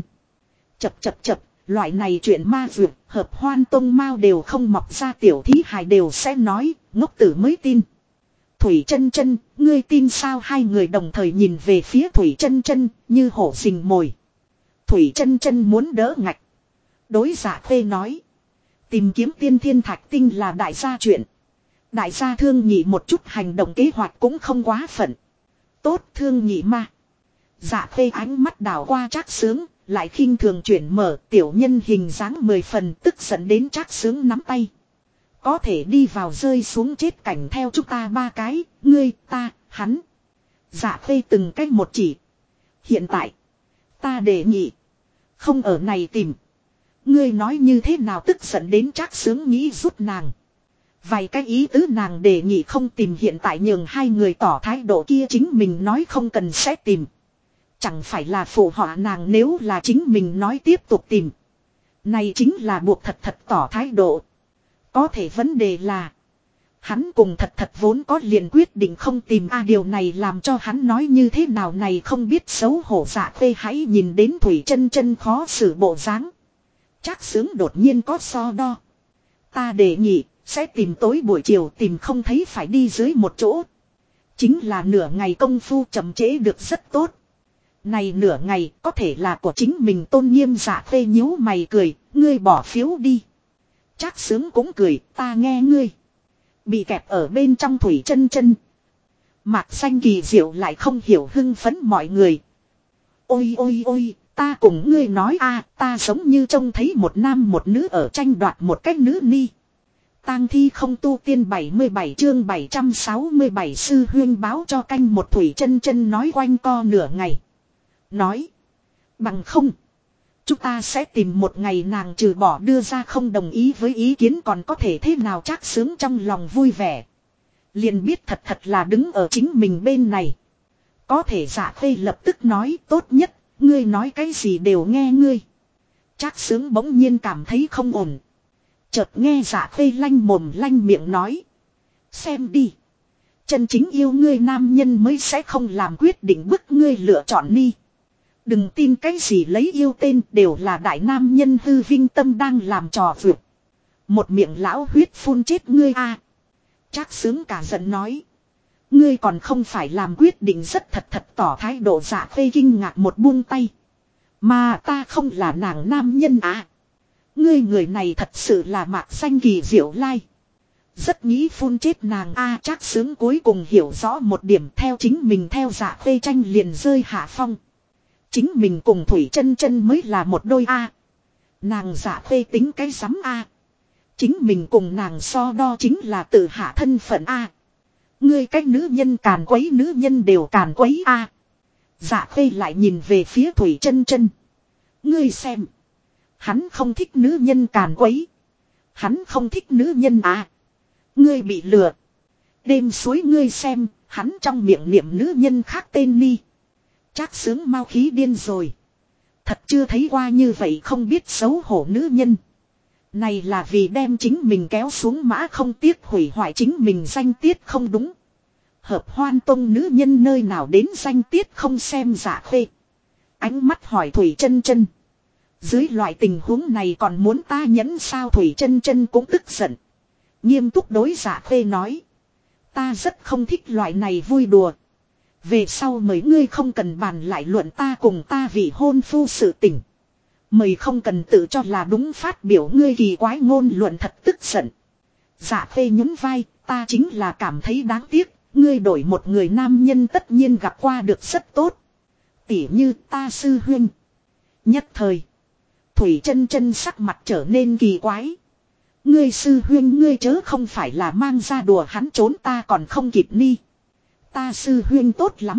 Speaker 1: Chập, loại này chuyện ma vượt, hợp hoan tông mao đều không mọc ra tiểu thí hài đều sẽ nói, ngốc tử mới tin. Thủy Chân Chân, ngươi tin sao? Hai người đồng thời nhìn về phía Thủy Chân Chân, như hổ rình mồi. Thủy Chân Chân muốn đỡ ngạch. Đối Dạ Khê nói. Tìm kiếm tiên thiên thạch tinh là đại gia chuyện. Đại gia thương nhị một chút hành động kế hoạch cũng không quá phận. Tốt thương nhị ma. Dạ Khê ánh mắt đảo qua Trác Sướng, lại khinh thường chuyển mở tiểu nhân hình dáng 10 phần tức giận đến Trác Sướng nắm tay. Có thể đi vào rơi xuống chết cảnh theo chúng ta ba cái, ngươi, ta, hắn. Dạ Khê từng cách một chỉ. Hiện tại, ta đề nghị. Không ở này tìm. Ngươi nói như thế nào tức giận đến Trác Sướng nghĩ rút nàng. Vài cái ý tứ nàng đề nghị không tìm hiện tại nhường hai người tỏ thái độ kia chính mình nói không cần sẽ tìm. Chẳng phải là phụ họa nàng nếu là chính mình nói tiếp tục tìm. Này chính là buộc thật thật tỏ thái độ. Có thể vấn đề là. Hắn cùng thật thật vốn có liền quyết định không tìm điều này làm cho hắn nói như thế nào này không biết xấu hổ. Dạ Khê hãy nhìn đến Thủy Chân Chân khó xử bộ dáng. Trác Sướng đột nhiên có so đo. Ta đề nghị sẽ tìm tối buổi chiều tìm không thấy phải đi dưới một chỗ. Chính là nửa ngày công phu chậm trễ được rất tốt. Này nửa ngày có thể là của chính mình tôn nghiêm. Dạ Khê nhíu mày cười, ngươi bỏ phiếu đi. Trác Sướng cũng cười, ta nghe ngươi. Bị kẹp ở bên trong Thủy Chân Chân. Mạc Xanh kỳ diệu lại không hiểu hưng phấn mọi người. Ôi, ta cùng ngươi nói ta giống như trông thấy một nam một nữ ở tranh đoạt một cách nữ ni. Tang thi không tu tiên 77 chương 767 sư huyên báo cho canh một. Thủy Chân Chân nói quanh co nửa ngày. Nói. Bằng không. Chúng ta sẽ tìm một ngày nàng trừ bỏ đưa ra không đồng ý với ý kiến còn có thể thế nào. Trác Sướng trong lòng vui vẻ. Liền biết thật thật là đứng ở chính mình bên này. Có thể Dạ Khê lập tức nói tốt nhất. Ngươi nói cái gì đều nghe ngươi. Trác Sướng bỗng nhiên cảm thấy không ổn. Chợt nghe Dạ Khê lanh mồm lanh miệng nói. Xem đi. Chân chính yêu ngươi nam nhân mới sẽ không làm quyết định bức ngươi lựa chọn đi. Đừng tin cái gì lấy yêu tên đều là đại nam nhân hư vinh tâm đang làm trò vượt. Một miệng lão huyết phun chết ngươi Trác Sướng cả giận nói. Ngươi còn không phải làm quyết định rất thật thật tỏ thái độ. Dạ Khê kinh ngạc một buông tay. Mà ta không là nàng nam nhân Ngươi người này thật sự là Mạc Xanh kỳ diệu lai. Rất nghĩ phun chết nàng Trác Sướng cuối cùng hiểu rõ một điểm theo chính mình theo Dạ Khê tranh liền rơi hạ phong. Chính mình cùng Thủy Chân Chân mới là một đôi Nàng Dạ Khê tính cái rắm Chính mình cùng nàng so đo chính là tự hạ thân phận Ngươi cách nữ nhân càn quấy nữ nhân đều càn quấy Dạ Khê lại nhìn về phía Thủy Chân Chân. Ngươi xem. Hắn không thích nữ nhân càn quấy. Hắn không thích nữ nhân Ngươi bị lừa. Đêm suối ngươi xem. Hắn trong miệng niệm nữ nhân khác tên ni. Trác Sướng mau khí điên rồi. Thật chưa thấy qua như vậy không biết xấu hổ nữ nhân. Này là vì đem chính mình kéo xuống mã không tiếc hủy hoại chính mình danh tiết không đúng. Hợp hoan tông nữ nhân nơi nào đến danh tiết không xem. Dạ Khê ánh mắt hỏi Thủy Chân Chân. Dưới loại tình huống này còn muốn ta nhẫn sao? Thủy Chân Chân cũng tức giận. Nghiêm túc đối Dạ Khê nói. Ta rất không thích loại này vui đùa. Về sau mời ngươi không cần bàn lại luận ta cùng ta vị hôn phu sự tình. Mời không cần tự cho là đúng phát biểu ngươi kỳ quái ngôn luận thật tức giận. Dạ Khê nhún vai, ta chính là cảm thấy đáng tiếc, ngươi đổi một người nam nhân tất nhiên gặp qua được rất tốt. Tỉ như ta sư huynh. Nhất thời, Thủy Chân Chân sắc mặt trở nên kỳ quái. Ngươi sư huynh ngươi chớ không phải là mang ra đùa hắn trốn ta còn không kịp ni. Ta sư huynh tốt lắm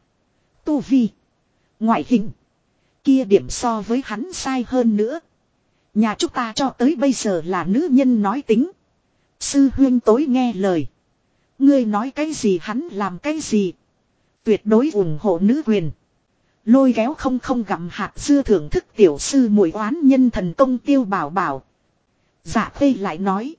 Speaker 1: tu vi, ngoại hình, kia điểm so với hắn sai hơn nữa. Nhà chúng ta cho tới bây giờ là nữ nhân nói tính. Sư huynh tối nghe lời. Ngươi nói cái gì hắn làm cái gì. Tuyệt đối ủng hộ nữ quyền. Lôi kéo không gặm hạt dưa thưởng thức tiểu sư muội oán nhân thần công Tiêu Bảo Bảo. Dạ Khê lại nói.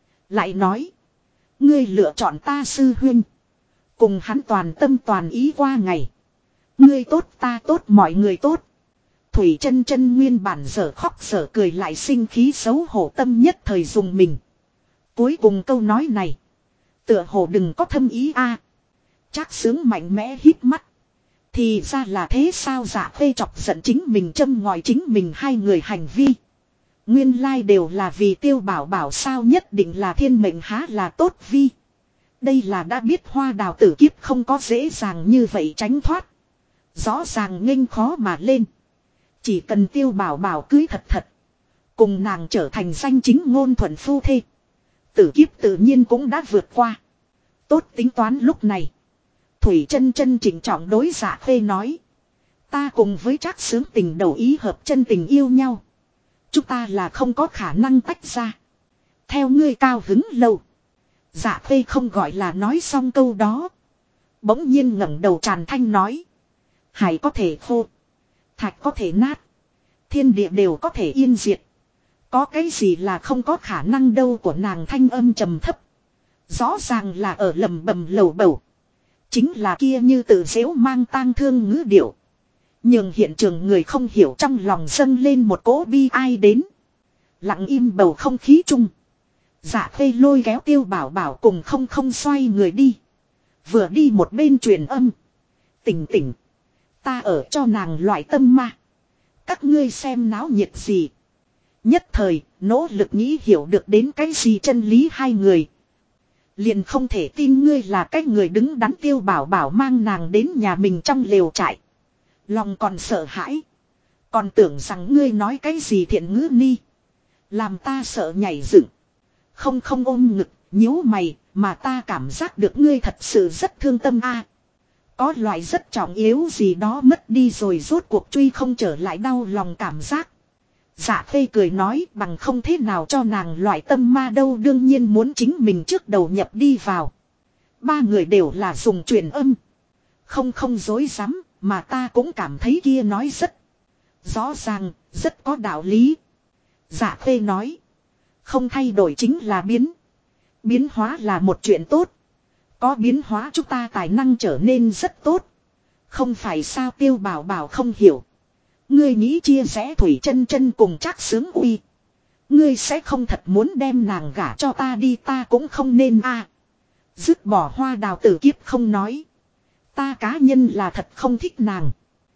Speaker 1: Ngươi lựa chọn ta sư huynh. Cùng hắn toàn tâm toàn ý qua ngày. Ngươi tốt ta tốt mọi người tốt. Thủy chân chân nguyên bản dở khóc dở cười lại sinh khí xấu hổ tâm nhất thời dùng mình. Cuối cùng câu nói này. Tựa hồ đừng có thâm ý a. Trác Xướng mạnh mẽ hít mắt. Thì ra là thế sao Dạ Khê chọc giận chính mình châm ngòi chính mình hai người hành vi. Nguyên lai đều là vì Tiêu Bảo Bảo sao nhất định là thiên mệnh há là tốt vi. Đây là đã biết Hoa Đào tử kiếp không có dễ dàng như vậy tránh thoát. Rõ ràng nghênh khó mà lên. Chỉ cần Tiêu Bảo Bảo cưới thật thật. Cùng nàng trở thành danh chính ngôn thuận phu thê. Tử kiếp tự nhiên cũng đã vượt qua. Tốt tính toán lúc này. Thủy chân chân chỉnh trọng đối Dạ Khê nói. Ta cùng với Trác Xướng tình đầu ý hợp chân tình yêu nhau. Chúng ta là không có khả năng tách ra. Theo ngươi cao hứng lâu. Dạ Khê không gọi là nói xong câu đó. Bỗng nhiên ngẩng đầu tràn thanh nói. Hải có thể khô. Thạch có thể nát. Thiên địa đều có thể yên diệt. Có cái gì là không có khả năng đâu của nàng thanh âm trầm thấp. Rõ ràng là ở lầm bầm lầu bầu. Chính là kia như tự dễu mang tang thương ngữ điệu. Nhưng hiện trường người không hiểu trong lòng dâng lên một cỗ bi ai đến. Lặng im bầu không khí chung. Dạ Khê lôi kéo Tiêu Bảo Bảo cùng không xoay người đi. Vừa đi một bên truyền âm. Tỉnh tỉnh. Ta ở cho nàng loại tâm ma. Các ngươi xem náo nhiệt gì. Nhất thời, nỗ lực nghĩ hiểu được đến cái gì chân lý hai người. Liền không thể tin ngươi là cái người đứng đắn Tiêu Bảo Bảo mang nàng đến nhà mình trong lều trại. Lòng còn sợ hãi. Còn tưởng rằng ngươi nói cái gì thiện ngữ ni. Làm ta sợ nhảy dựng. Không ôm ngực, nhíu mày, mà ta cảm giác được ngươi thật sự rất thương tâm a. Có loại rất trọng yếu gì đó mất đi rồi rốt cuộc truy không trở lại đau lòng cảm giác. Dạ Khê cười nói bằng không thế nào cho nàng loại tâm ma đâu đương nhiên muốn chính mình trước đầu nhập đi vào. Ba người đều là dùng truyền âm. Không dối rắm mà ta cũng cảm thấy kia nói rất rõ ràng, rất có đạo lý. Dạ Khê nói. Không thay đổi chính là biến. Biến hóa là một chuyện tốt. Có biến hóa chúng ta tài năng trở nên rất tốt. Không phải sao Tiêu Bảo Bảo không hiểu. Ngươi nghĩ chia rẽ Thủy chân chân cùng Trác Xướng uy. Ngươi sẽ không thật muốn đem nàng gả cho ta đi ta cũng không nên a. Dứt bỏ Hoa Đào tử kiếp không nói. Ta cá nhân là thật không thích nàng.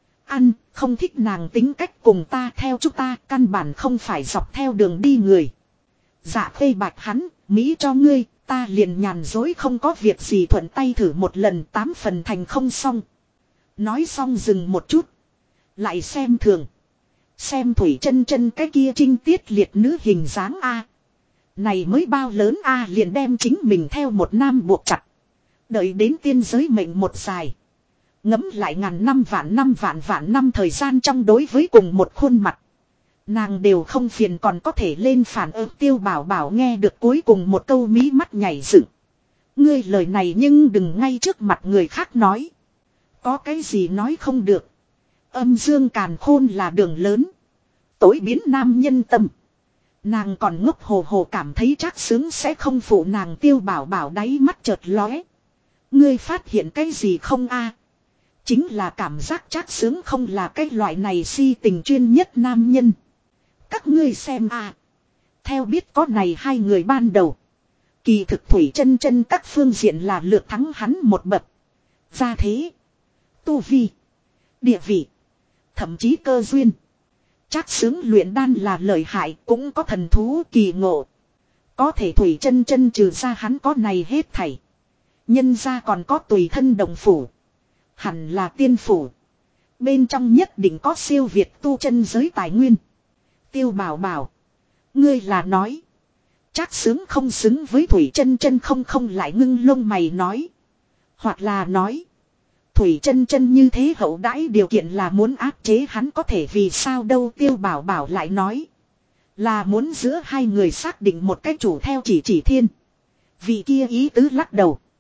Speaker 1: Không thích nàng tính cách cùng ta theo chúng ta căn bản không phải dọc theo đường đi người. Dạ Khê bạch hắn, Mỹ cho ngươi, ta liền nhàn dối không có việc gì thuận tay thử một lần 8 phần thành không xong. Nói xong dừng một chút. Lại xem thường. Xem Thủy chân chân cái kia trinh tiết liệt nữ hình dáng A. Này mới bao lớn A liền đem chính mình theo một nam buộc chặt. Đợi đến tiên giới mệnh một dài. Ngấm lại ngàn năm vạn năm thời gian trong đối với cùng một khuôn mặt. Nàng đều không phiền còn có thể lên phản ứng Tiêu Bảo Bảo nghe được cuối cùng một câu mí mắt nhảy dựng. Ngươi lời này nhưng đừng ngay trước mặt người khác nói. Có cái gì nói không được. Âm dương càn khôn là đường lớn. Tối biến nam nhân tâm. Nàng còn ngốc hồ hồ cảm thấy Trác Xướng sẽ không phụ nàng Tiêu Bảo Bảo đáy mắt chợt lóe. Ngươi phát hiện cái gì không a? Chính là cảm giác Trác Xướng không là cái loại này si tình chuyên nhất nam nhân. Các ngươi xem a. Theo biết có này hai người ban đầu. Kỳ thực Thủy chân chân các phương diện là lược thắng hắn một bậc. Ra thế. Tu vi. Địa vị. Thậm chí cơ duyên. Trác Xướng luyện đan là lợi hại cũng có thần thú kỳ ngộ. Có thể Thủy chân chân trừ ra hắn có này hết thảy. Nhân ra còn có tùy thân đồng phủ. Hẳn là tiên phủ. Bên trong nhất định có siêu việt tu chân giới tài nguyên. Tiêu Bảo Bảo. Ngươi là nói. Trác Xướng không xứng với Thủy chân chân không lại ngưng lông mày nói. Hoặc là nói. Thủy chân chân như thế hậu đãi điều kiện là muốn áp chế hắn có thể vì sao đâu Tiêu Bảo Bảo lại nói. Là muốn giữa hai người xác định một cái chủ theo chỉ thiên. Vị kia ý tứ lắc đầu.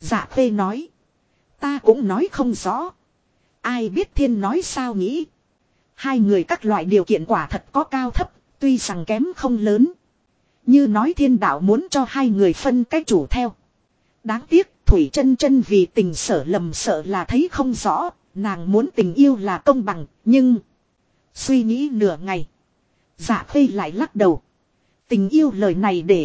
Speaker 1: Dạ Khê nói. Ta cũng nói không rõ. Ai biết thiên nói sao nghĩ. Hai người các loại điều kiện quả thật có cao thấp. Tuy rằng kém không lớn. Như nói thiên đạo muốn cho hai người phân cái chủ theo. Đáng tiếc Thủy Chân Chân vì tình sở lầm sợ là thấy không rõ. Nàng muốn tình yêu là công bằng. Nhưng suy nghĩ nửa ngày. Dạ Khê lại lắc đầu. Tình yêu lời này để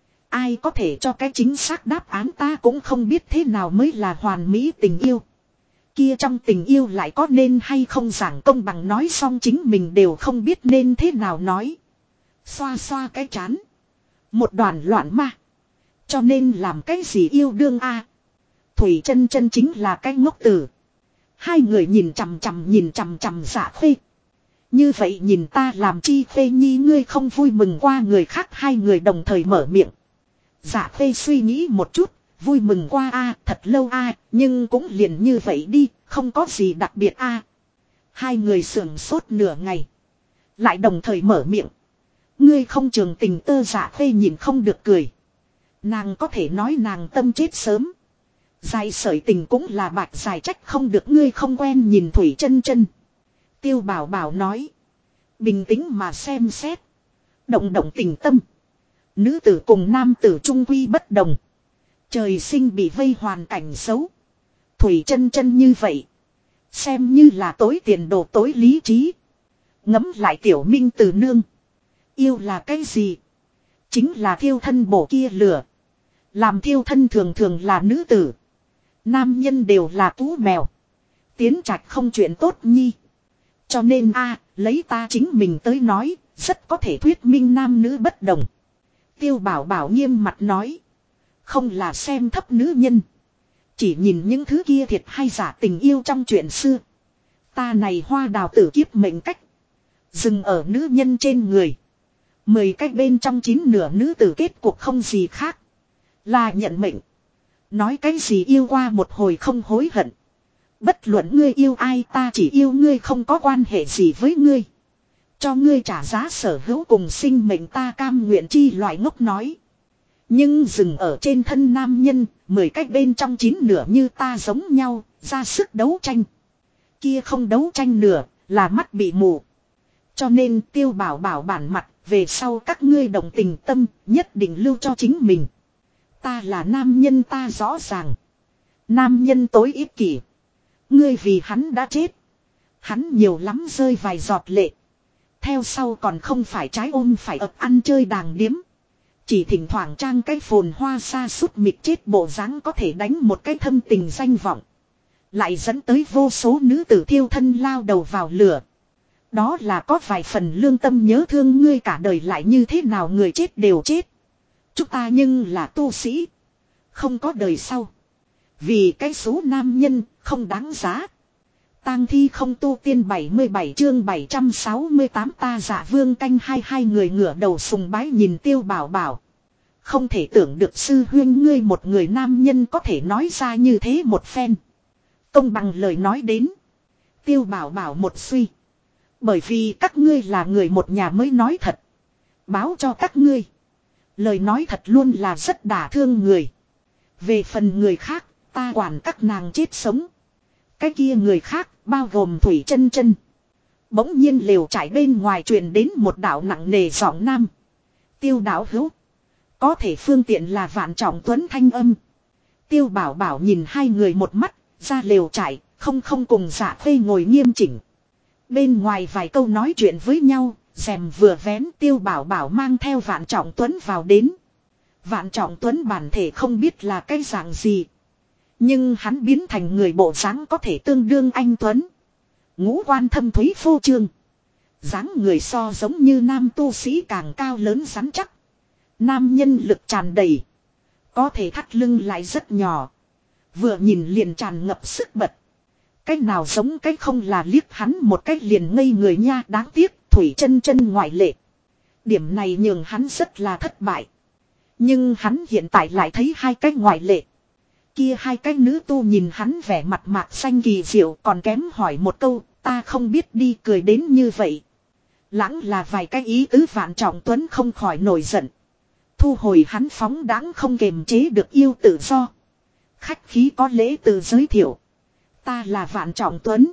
Speaker 1: ai có thể cho cái chính xác đáp án ta cũng không biết thế nào mới là hoàn mỹ tình yêu. Kia trong tình yêu lại có nên hay không giảng công bằng nói xong chính mình đều không biết nên thế nào nói. Xoa xoa cái chán. Một đoàn loạn ma. Cho nên làm cái gì yêu đương a? Thủy Chân Chân chính là cái ngốc tử. Hai người nhìn chằm chằm Dạ Khê. Như vậy nhìn ta làm chi Khê nhi ngươi không vui mừng qua người khác. Hai người đồng thời mở miệng. Dạ Khê suy nghĩ một chút. Vui mừng qua a thật lâu a nhưng cũng liền như vậy đi. Không có gì đặc biệt a. Hai người sưởng sốt nửa ngày. Lại đồng thời mở miệng. Ngươi không trường tình tơ. Dạ Khê nhìn không được cười. Nàng có thể nói nàng tâm chết sớm. Dài sởi tình cũng là bạch dài trách không được ngươi không quen nhìn Thủy Chân Chân. Tiêu Bảo Bảo nói. Bình tĩnh mà xem xét. Động động tình tâm. Nữ tử cùng nam tử trung quy bất đồng. Trời sinh bị vây hoàn cảnh xấu. Thủy Chân Chân như vậy. Xem như là tối tiền đồ tối lý trí. Ngẫm lại Tiểu Minh từ nương. Yêu là cái gì? Chính là thiêu thân bổ kia lửa. Làm thiêu thân thường thường là nữ tử. Nam nhân đều là tú mèo. Tiến trạch không chuyện tốt nhi. Cho nên lấy ta chính mình tới nói, rất có thể thuyết minh nam nữ bất đồng. Tiêu Bảo Bảo nghiêm mặt nói. Không là xem thấp nữ nhân. Chỉ nhìn những thứ kia thiệt hay giả tình yêu trong chuyện xưa. Ta này hoa đào tử kiếp mệnh cách. Dừng ở nữ nhân trên người. 10 cách bên trong 9 nửa nữ tử kết cuộc không gì khác. Là nhận mệnh. Nói cái gì yêu qua một hồi không hối hận. Bất luận ngươi yêu ai ta chỉ yêu ngươi không có quan hệ gì với ngươi. Cho ngươi trả giá sở hữu cùng sinh mệnh ta cam nguyện chi loại ngốc nói. Nhưng dừng ở trên thân nam nhân, 10 cách bên trong 9 nửa như ta giống nhau, ra sức đấu tranh. Kia không đấu tranh nửa, là mắt bị mù. Cho nên Tiêu Bảo Bảo bản mặt, về sau các ngươi đồng tình tâm, nhất định lưu cho chính mình. Ta là nam nhân ta rõ ràng. Nam nhân tối ích kỷ. Ngươi vì hắn đã chết. Hắn nhiều lắm rơi vài giọt lệ. Theo sau còn không phải trái ôm phải ập ăn chơi đàng điếm. Chỉ thỉnh thoảng trang cái phồn hoa xa sút mịt chết bộ dáng có thể đánh một cái thâm tình danh vọng. Lại dẫn tới vô số nữ tử thiêu thân lao đầu vào lửa. Đó là có vài phần lương tâm nhớ thương ngươi cả đời lại như thế nào người chết đều chết. Chúng ta nhưng là tu sĩ. Không có đời sau. Vì cái số nam nhân không đáng giá. Tang thi không tu tiên 77 chương 768 ta Dạ Vương canh hai người ngửa đầu sùng bái nhìn Tiêu Bảo Bảo. Không thể tưởng được sư huyên ngươi một người nam nhân có thể nói ra như thế một phen. Công bằng lời nói đến. Tiêu Bảo Bảo một suy. Bởi vì các ngươi là người một nhà mới nói thật. Báo cho các ngươi. Lời nói thật luôn là rất đả thương người. Về phần người khác, ta quản các nàng chết sống. Cái kia người khác, bao gồm Thủy Chân Chân. Bỗng nhiên lều trải bên ngoài truyền đến một đạo nặng nề giọng nam. Tiêu đạo hữu. Có thể phương tiện là Vạn Trọng Tuấn thanh âm. Tiêu Bảo Bảo nhìn hai người một mắt, ra lều trải, không cùng Dạ Khê ngồi nghiêm chỉnh. Bên ngoài vài câu nói chuyện với nhau, rèm vừa vén Tiêu Bảo Bảo mang theo Vạn Trọng Tuấn vào đến. Vạn Trọng Tuấn bản thể không biết là cái dạng gì. Nhưng hắn biến thành người bộ dáng có thể tương đương anh Tuấn. Ngũ quan thâm thúy phô trương. Dáng người so giống như nam tu sĩ càng cao lớn rắn chắc. Nam nhân lực tràn đầy. Có thể thắt lưng lại rất nhỏ. Vừa nhìn liền tràn ngập sức bật. Cách nào giống cách không là liếc hắn một cách liền ngây người nha. Đáng tiếc Thủy Chân Chân ngoại lệ. Điểm này nhường hắn rất là thất bại. Nhưng hắn hiện tại lại thấy hai cách ngoại lệ. Kia hai cái nữ tu nhìn hắn vẻ mặt mạc xanh kỳ diệu còn kém hỏi một câu, ta không biết đi cười đến như vậy. Lãng là vài cái ý tứ Vạn Trọng Tuấn không khỏi nổi giận. Thu hồi hắn phóng đãng không kềm chế được yêu tự do. Khách khí có lễ tự giới thiệu. Ta là Vạn Trọng Tuấn.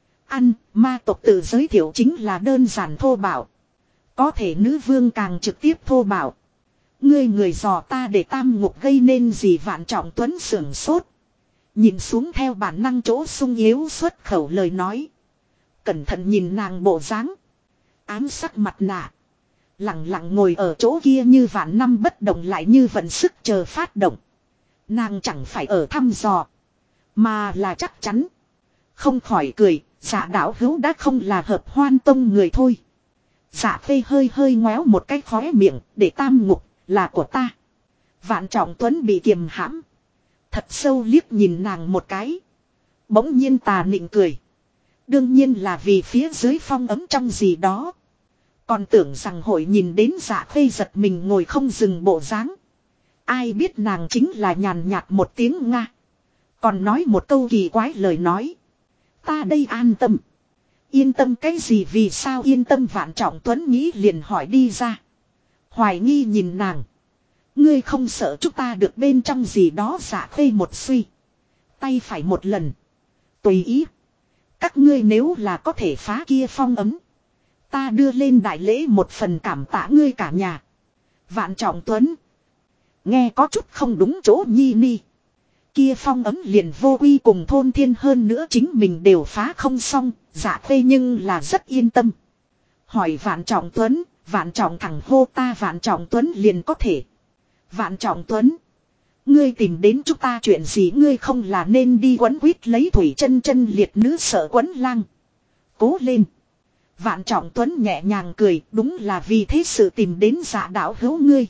Speaker 1: Ma tộc tự giới thiệu chính là đơn giản thô bạo. Có thể nữ vương càng trực tiếp thô bạo. Ngươi người dò ta để tam ngục gây nên gì? Vạn Trọng Tuấn sưởng sốt. Nhìn xuống theo bản năng chỗ sung yếu xuất khẩu lời nói. Cẩn thận nhìn nàng bộ dáng, ám sắc mặt nạ. Lặng lặng ngồi ở chỗ kia như vạn năm bất động, lại như vận sức chờ phát động. Nàng chẳng phải ở thăm dò, mà là chắc chắn. Không khỏi cười, Dạ đạo hữu đã không là Hợp Hoan Tông người thôi. Dạ Phê hơi hơi ngoéo một cái khóe miệng, để tam ngục là của ta. Vạn Trọng Tuấn bị kiềm hãm, thật sâu liếc nhìn nàng một cái. Bỗng nhiên tà nịnh cười. Đương nhiên là vì phía dưới phong ấm trong gì đó. Còn tưởng rằng hội nhìn đến Dạ Phê giật mình ngồi không dừng bộ dáng. Ai biết nàng chính là nhàn nhạt một tiếng Nga. Còn nói một câu kỳ quái lời nói. Ta đây an tâm. Yên tâm cái gì? Vì sao yên tâm? Vạn Trọng Tuấn nghĩ liền hỏi đi ra. Hoài nghi nhìn nàng. Ngươi không sợ chúng ta được bên trong gì đó? Dạ Phê một suy. Tay phải một lần. Tùy ý. Các ngươi nếu là có thể phá kia phong ấm, ta đưa lên đại lễ một phần cảm tạ ngươi cả nhà. Vạn Trọng Tuấn nghe có chút không đúng chỗ nhi ni. Kia phong ấm liền vô quy cùng thôn thiên, hơn nữa chính mình đều phá không xong. Dạ Phê nhưng là rất yên tâm. Hỏi Vạn Trọng Tuấn, Vạn Trọng thẳng hô ta Vạn Trọng Tuấn liền có thể. Vạn Trọng Tuấn, ngươi tìm đến chúng ta chuyện gì? Ngươi không là nên đi quấn quýt lấy Thủy Chân Chân liệt nữ sợ quấn lang. Cố lên. Vạn Trọng Tuấn nhẹ nhàng cười, đúng là vì thế sự tìm đến Dạ đạo hữu ngươi.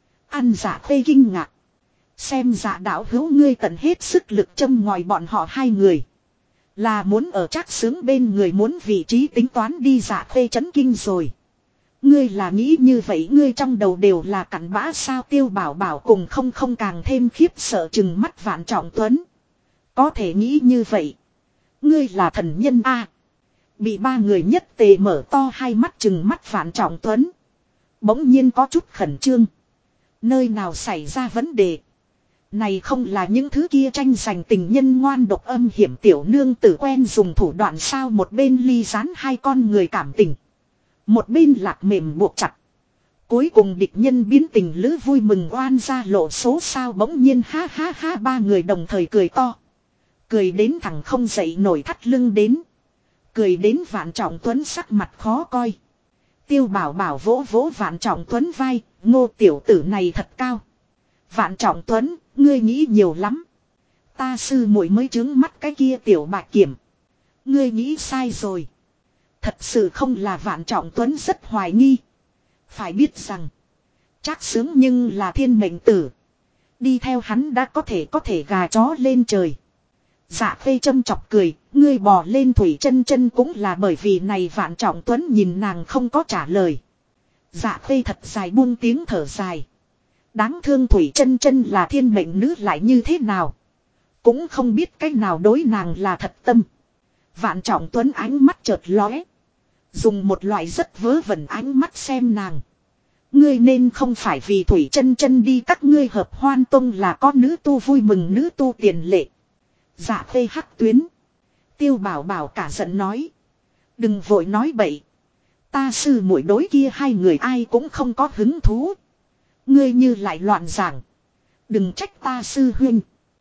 Speaker 1: Dạ Phê kinh ngạc. Xem Dạ đạo hữu ngươi tận hết sức lực châm ngòi bọn họ hai người. Là muốn ở Trác Xướng bên người, muốn vị trí tính toán đi. Dạ Phê chấn kinh rồi. Ngươi là nghĩ như vậy? Ngươi trong đầu đều là cặn bã sao? Tiêu Bảo Bảo cùng không càng thêm khiếp sợ chừng mắt Vạn Trọng Tuấn. Có thể nghĩ như vậy? Ngươi là thần nhân a? Bị ba người nhất tề mở to hai mắt chừng mắt Vạn Trọng Tuấn. Bỗng nhiên có chút khẩn trương. Nơi nào xảy ra vấn đề? Này không là những thứ kia tranh giành tình nhân ngoan độc âm hiểm tiểu nương tử quen dùng thủ đoạn sao? Một bên ly gián hai con người cảm tình, một bên lạc mềm buộc chặt. Cuối cùng địch nhân biến tình lữ vui mừng oan ra lộ số sao? Bỗng nhiên ha ha ha, ba người đồng thời cười to. Cười đến thẳng không dậy nổi thắt lưng đến. Cười đến Vạn Trọng Tuấn sắc mặt khó coi. Tiêu Bảo Bảo vỗ vỗ Vạn Trọng Tuấn vai, Ngô tiểu tử này thật cao. Vạn Trọng Tuấn, ngươi nghĩ nhiều lắm. Ta sư muội mới trướng mắt cái kia tiểu bạch kiểm. Ngươi nghĩ sai rồi. Thật sự không là? Vạn Trọng Tuấn rất hoài nghi. Phải biết rằng, Trác Xướng nhưng là thiên mệnh tử. Đi theo hắn đã có thể gà chó lên trời. Dạ Phê châm chọc cười, ngươi bò lên Thủy Chân Chân cũng là bởi vì này. Vạn Trọng Tuấn nhìn nàng không có trả lời. Dạ Phê thật dài buông tiếng thở dài. Đáng thương Thủy Chân Chân là thiên mệnh nữ lại như thế nào? Cũng không biết cách nào đối nàng là thật tâm. Vạn Trọng Tuấn ánh mắt chợt lóe. Dùng một loại rất vớ vẩn ánh mắt xem nàng. Ngươi nên không phải vì Thủy Chân Chân đi, các ngươi Hợp Hoan Tông là có nữ tu vui mừng nữ tu tiền lệ. Dạ Phê hắc tuyến. Tiêu Bảo Bảo cả giận nói. Đừng vội nói bậy. Ta sư muội đối kia hai người ai cũng không có hứng thú. Ngươi như lại loạn giảng. Đừng trách ta sư huynh.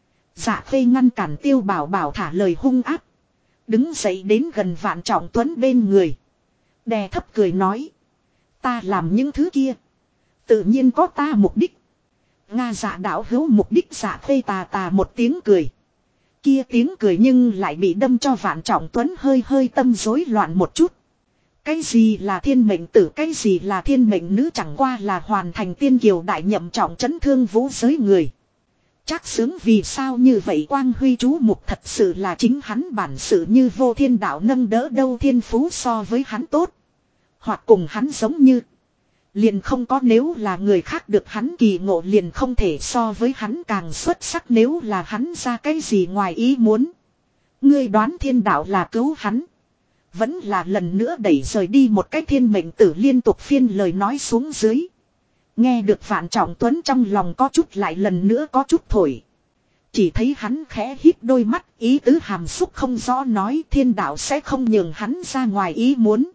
Speaker 1: Dạ Phê ngăn cản Tiêu Bảo Bảo thả lời hung ác. Đứng dậy đến gần Vạn Trọng Tuấn bên người. Đè thấp cười nói. Ta làm những thứ kia, tự nhiên có ta mục đích. Nga Dạ đạo hữu mục đích? Dạ Phê tà tà một tiếng cười. Kia tiếng cười nhưng lại bị đâm cho Vạn Trọng Tuấn hơi hơi tâm rối loạn một chút. Cái gì là thiên mệnh tử, cái gì là thiên mệnh nữ? Chẳng qua là hoàn thành tiên kiều đại nhậm trọng trấn thương vũ giới người. Trác Xướng vì sao như vậy quang huy chú mục? Thật sự là chính hắn bản sự như vô thiên đạo nâng đỡ đâu. Thiên phú so với hắn tốt, hoặc cùng hắn giống như, liền không có. Nếu là người khác được hắn kỳ ngộ, liền không thể so với hắn càng xuất sắc. Nếu là hắn ra cái gì ngoài ý muốn, ngươi đoán thiên đạo là cứu hắn, vẫn là lần nữa đẩy rời đi một cái thiên mệnh tử? Liên tục phiên lời nói xuống dưới. Nghe được Vạn Trọng Tuấn trong lòng có chút, lại lần nữa có chút thổi. Chỉ thấy hắn khẽ híp đôi mắt, ý tứ hàm xúc không rõ nói thiên đạo sẽ không nhường hắn ra ngoài ý muốn.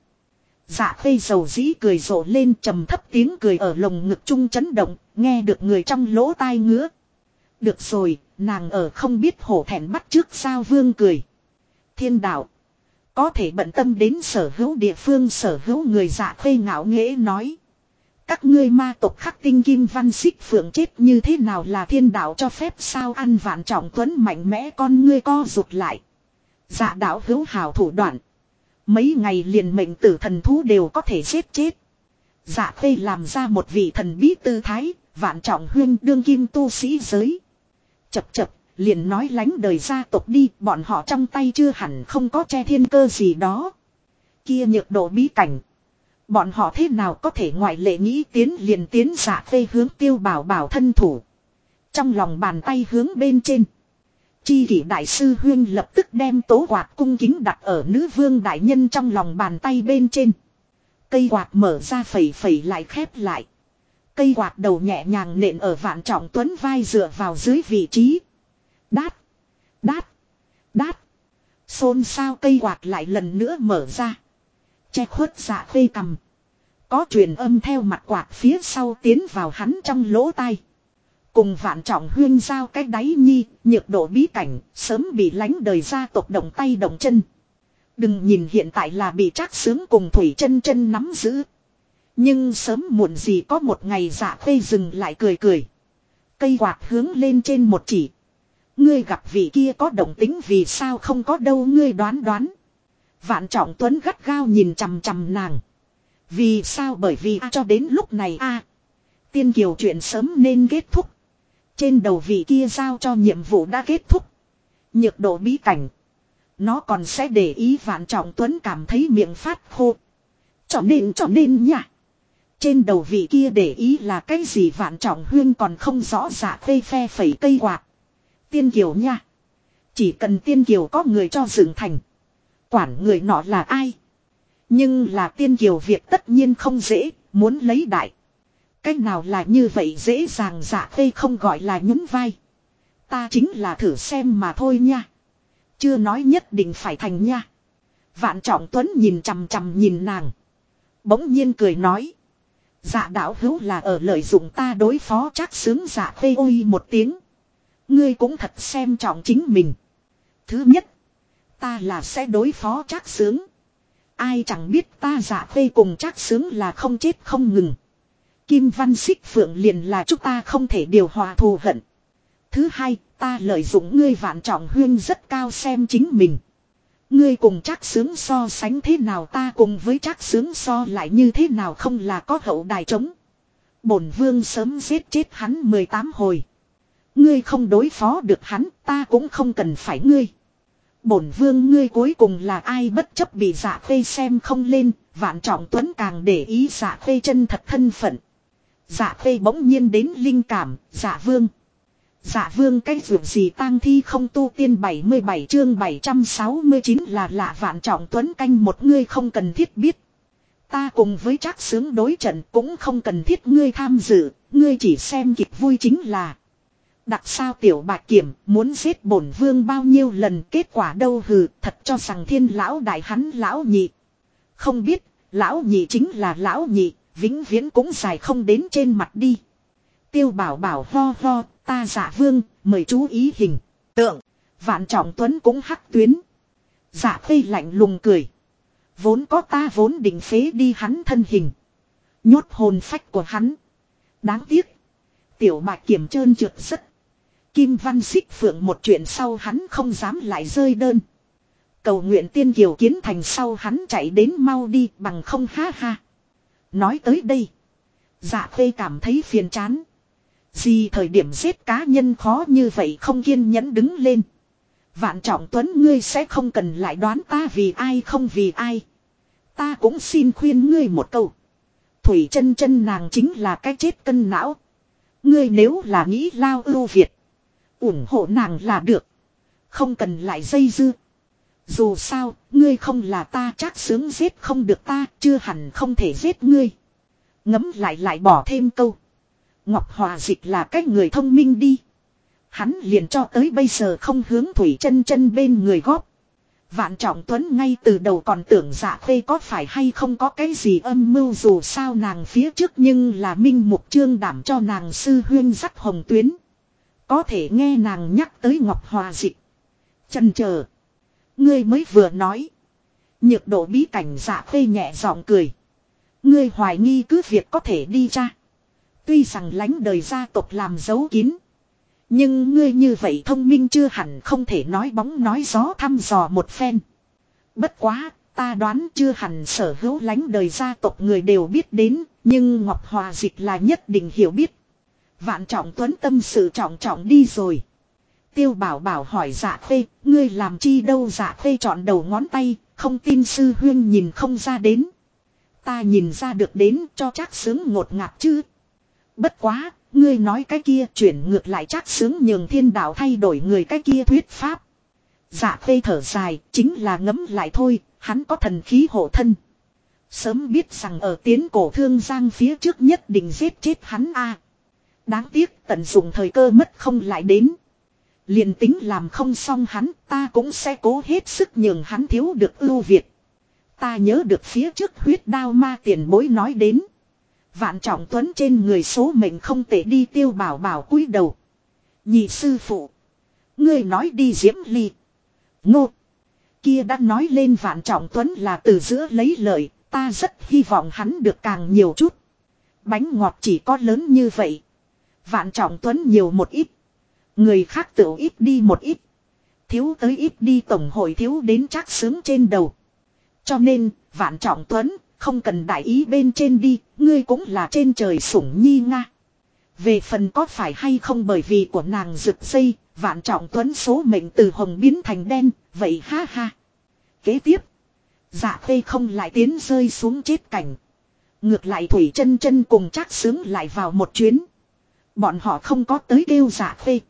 Speaker 1: Dạ khê dầu dĩ cười rộ lên, trầm thấp tiếng cười ở lồng ngực trung chấn động, nghe được người trong lỗ tai ngứa. Được rồi, nàng ở không biết hổ thẹn bắt trước sao vương cười. Thiên đạo có thể bận tâm đến sở hữu địa phương sở hữu người. Dạ khê ngạo nghễ nói. Các ngươi ma tộc khắc tinh kim văn xích phượng chết như thế nào là thiên đạo cho phép sao? Ăn Vạn Trọng Tuấn mạnh mẽ con ngươi co rụt lại. Dạ đạo hữu hào thủ đoạn. Mấy ngày liền mệnh tử thần thú đều có thể giết chết. Dạ khê làm ra một vị thần bí tư thái. Vạn Trọng Huyên đương kim tu sĩ giới. Chập chập, liền nói lánh đời gia tộc đi, bọn họ trong tay chưa hẳn không có che thiên cơ gì đó. Kia nhược độ bí cảnh. Bọn họ thế nào có thể ngoại lệ nghĩ tiến liền tiến. Dạ khê hướng Tiêu Bảo Bảo thân thủ. Trong lòng bàn tay hướng bên trên. Chi kỷ đại sư Huyên lập tức đem tố quạt cung kính đặt ở nữ vương đại nhân trong lòng bàn tay bên trên. Cây quạt mở ra phẩy phẩy lại khép lại. Cây quạt đầu nhẹ nhàng nện ở Vạn Trọng Tuấn vai dựa vào dưới vị trí. Đát, đát, đát. Xôn xao cây quạt lại lần nữa mở ra. Che khuất Dạ khê cằm. Có truyền âm theo mặt quạt phía sau tiến vào hắn trong lỗ tai. Cùng Vạn Trọng Huyên giao cái đáy nhi, nhược độ bí cảnh, sớm bị lánh đời gia tộc động tay động chân. Đừng nhìn hiện tại là bị Trác Sướng cùng Thủy Chân Chân nắm giữ. Nhưng sớm muộn gì có một ngày Dạ khê dừng lại cười cười. Cây quạt hướng lên trên một chỉ. Ngươi gặp vị kia có động tính vì sao không có đâu ngươi đoán đoán. Vạn Trọng Tuấn gắt gao nhìn chằm chằm nàng. Vì sao? Bởi vì cho đến lúc này Tiên Kiều chuyện sớm nên kết thúc. Trên đầu vị kia giao cho nhiệm vụ đã kết thúc. Nhược độ bí cảnh. Nó còn sẽ để ý. Vạn Trọng Tuấn cảm thấy miệng phát khô. Cho nên nha. Trên đầu vị kia để ý là cái gì? Vạn Trọng Huyên còn không rõ. Dạ khê phe phẩy cây quạt. Tiên Kiều nha. Chỉ cần Tiên Kiều có người cho dựng thành. Quản người nọ là ai? Nhưng là Tiên Kiều việc tất nhiên không dễ. Muốn lấy đại. Cách nào là như vậy dễ dàng? Dạ khê không gọi là nhún vai. Ta chính là thử xem mà thôi nha. Chưa nói nhất định phải thành nha. Vạn Trọng Tuấn nhìn chằm chằm nhìn nàng. Bỗng nhiên cười nói. Dạ đạo hữu là ở lợi dụng ta đối phó Trác Sướng. Dạ khê ôi một tiếng. Ngươi cũng thật xem trọng chính mình. Thứ nhất. Ta là sẽ đối phó Trác Sướng. Ai chẳng biết ta Dạ khê cùng Trác Sướng là không chết không ngừng. Kim văn xích phượng liền là chúng ta không thể điều hòa thù hận. Thứ hai, ta lợi dụng ngươi Vạn Trọng Huyên rất cao xem chính mình. Ngươi cùng Trác Sướng so sánh thế nào? Ta cùng với Trác Sướng so lại như thế nào? Không là có hậu đài trống. Bổn vương sớm giết chết hắn 18 hồi. Ngươi không đối phó được hắn, ta cũng không cần phải ngươi. Bổn vương ngươi cuối cùng là ai? Bất chấp bị Dạ khê xem không lên, Vạn Trọng Tuấn càng để ý Dạ khê chân thật thân phận. Dạ khê bỗng nhiên đến linh cảm. Dạ vương. Dạ vương cái ruộng gì tang thi không tu tiên? 77 chương 769 là lạ. Vạn Trọng Tuấn canh một. Ngươi không cần thiết biết. Ta cùng với Trác Sướng đối trận cũng không cần thiết ngươi tham dự. Ngươi chỉ xem kịch vui chính là. Đặc sao tiểu bạch kiểm muốn giết bổn vương bao nhiêu lần, kết quả đâu? Hừ, thật cho rằng Thiên lão đại hắn lão nhị. Không biết, lão nhị chính là lão nhị, vĩnh viễn cũng dài không đến trên mặt đi. Tiêu Bảo Bảo ho ho, ta Dạ vương, mời chú ý hình tượng. Vạn Trọng Tuấn cũng hắc tuyến. Dạ khê lạnh lùng cười. Vốn có ta vốn định phế đi hắn thân hình. Nhốt hồn phách của hắn. Đáng tiếc. Tiểu bạch kiểm trơn trượt rất. Kim văn xích phượng một chuyện sau hắn không dám lại rơi đơn. Cầu nguyện Tiên Kiều kiến thành sau hắn chạy đến mau đi bằng không ha ha. Nói tới đây. Dạ khê cảm thấy phiền chán. Gì thời điểm giết cá nhân khó như vậy? Không kiên nhẫn đứng lên. Vạn Trọng Tuấn ngươi sẽ không cần lại đoán ta vì ai không vì ai. Ta cũng xin khuyên ngươi một câu. Thủy Chân Chân nàng chính là cái chết cân não. Ngươi nếu là nghĩ lao ưu việt. ủng hộ nàng là được. Không cần lại dây dưa. Dù sao, ngươi không là ta. Trác Sướng giết không được ta, chưa hẳn không thể giết ngươi. Ngấm lại bỏ thêm câu. Ngọc Hòa Dịch là cái người thông minh đi. Hắn liền cho tới bây giờ không hướng Thủy Chân Chân bên người góp. Vạn Trọng Tuấn ngay từ đầu còn tưởng Dạ Khê có phải hay không có cái gì âm mưu, dù sao nàng phía trước nhưng là minh mục trương đảm cho nàng sư huyên dắt hồng tuyến. Có thể nghe nàng nhắc tới Ngọc Hòa Dịch. Chần chờ. Ngươi mới vừa nói. Nhược độ bí cảnh. Dạ Khê nhẹ giọng cười. Ngươi hoài nghi cứ việc có thể đi ra. Tuy rằng lánh đời gia tộc làm giấu kín. Nhưng ngươi như vậy thông minh chưa hẳn không thể nói bóng nói gió thăm dò một phen. Bất quá, ta đoán chưa hẳn sở hữu lánh đời gia tộc người đều biết đến, nhưng Ngọc Hòa Dịch là nhất định hiểu biết. Vạn Trọng Tuấn tâm sự trọng đi rồi. Tiêu Bảo Bảo hỏi Dạ Khê, ngươi làm chi đâu? Dạ Khê chọn đầu ngón tay, không tin sư huyên nhìn không ra đến. Ta nhìn ra được đến, cho chắc sướng ngột ngạt chứ. Bất quá, ngươi nói cái kia chuyển ngược lại chắc sướng nhường thiên đạo thay đổi người cái kia thuyết pháp. Dạ Khê thở dài, chính là ngấm lại thôi, hắn có thần khí hộ thân. Sớm biết rằng ở tiến cổ thương giang phía trước nhất định giết chết hắn a. Đáng tiếc tận dụng thời cơ mất không lại đến. Liền tính làm không xong hắn, ta cũng sẽ cố hết sức nhường hắn thiếu được ưu việt. Ta nhớ được phía trước huyết đao ma tiền bối nói đến. Vạn Trọng Tuấn trên người số mệnh không thể đi. Tiêu Bảo Bảo cúi đầu. Nhị sư phụ. Ngươi nói đi Diễm Ly. Ngô. Kia đã nói lên Vạn Trọng Tuấn là từ giữa lấy lợi. Ta rất hy vọng hắn được càng nhiều chút. Bánh ngọt chỉ có lớn như vậy. Vạn Trọng Tuấn nhiều một ít. Người khác tự ít đi một ít. Thiếu tới ít đi tổng hội thiếu đến chắc sướng trên đầu. Cho nên, Vạn Trọng Tuấn, không cần đại ý bên trên đi, ngươi cũng là trên trời sủng nhi nga. Về phần có phải hay không bởi vì của nàng rực dây, Vạn Trọng Tuấn số mệnh từ hồng biến thành đen, vậy ha ha. Kế tiếp, Dạ Khê không lại tiến rơi xuống chết cảnh. Ngược lại Thủy Chân Chân cùng Trác Sướng lại vào một chuyến. Bọn họ không có tới kêu Dạ Khê.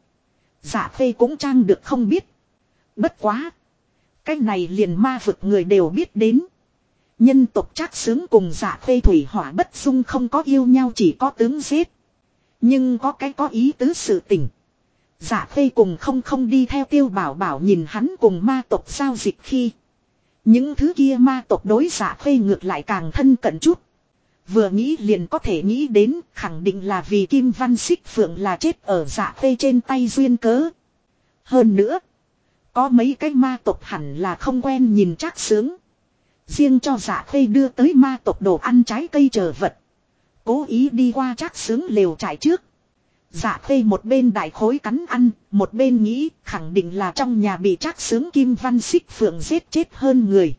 Speaker 1: Dạ Khê cũng trang được không biết. Bất quá. Cái này liền ma vực người đều biết đến. Nhân tộc Trác Sướng cùng Dạ Khê thủy hỏa bất dung không có yêu nhau, chỉ có tướng giết. Nhưng có cái có ý tứ sự tình. Dạ Khê cùng không đi theo Tiêu Bảo Bảo nhìn hắn cùng ma tộc giao dịch khi. Những thứ kia ma tộc đối Dạ Khê ngược lại càng thân cận chút. Vừa nghĩ liền có thể nghĩ đến, khẳng định là vì Kim Văn Xích Phượng là chết ở Dạ Khê trên tay duyên cớ. Hơn nữa, có mấy cái ma tộc hẳn là không quen nhìn Trác Sướng. Riêng cho Dạ Khê đưa tới ma tộc đồ ăn trái cây chờ vật. Cố ý đi qua Trác Sướng lều trại trước. Dạ Khê một bên đại khối cắn ăn, một bên nghĩ khẳng định là trong nhà bị Trác Sướng Kim Văn Xích Phượng giết chết hơn người.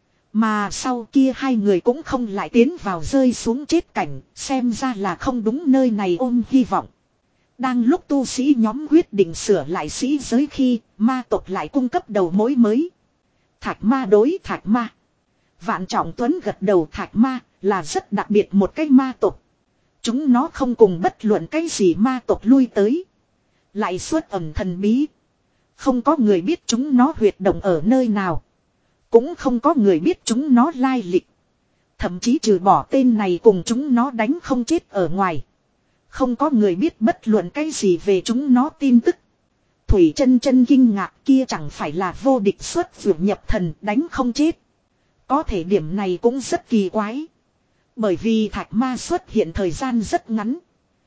Speaker 1: Mà sau kia hai người cũng không lại tiến vào rơi xuống chết cảnh, xem ra là không đúng nơi này ôm hy vọng. Đang lúc tu sĩ nhóm quyết định sửa lại sĩ giới khi, ma tộc lại cung cấp đầu mối mới. Thạch ma đối thạch ma. Vạn Trọng Tuấn gật đầu. Thạch ma là rất đặc biệt một cái ma tộc. Chúng nó không cùng bất luận cái gì ma tộc lui tới. Lại xuất ẩn thần bí. Không có người biết chúng nó huyệt động ở nơi nào. Cũng không có người biết chúng nó lai lịch. Thậm chí trừ bỏ tên này cùng chúng nó đánh không chết ở ngoài. Không có người biết bất luận cái gì về chúng nó tin tức. Thủy Chân Chân kinh ngạc, kia chẳng phải là vô địch xuất vượt nhập thần đánh không chết. Có thể điểm này cũng rất kỳ quái. Bởi vì thạch ma xuất hiện thời gian rất ngắn.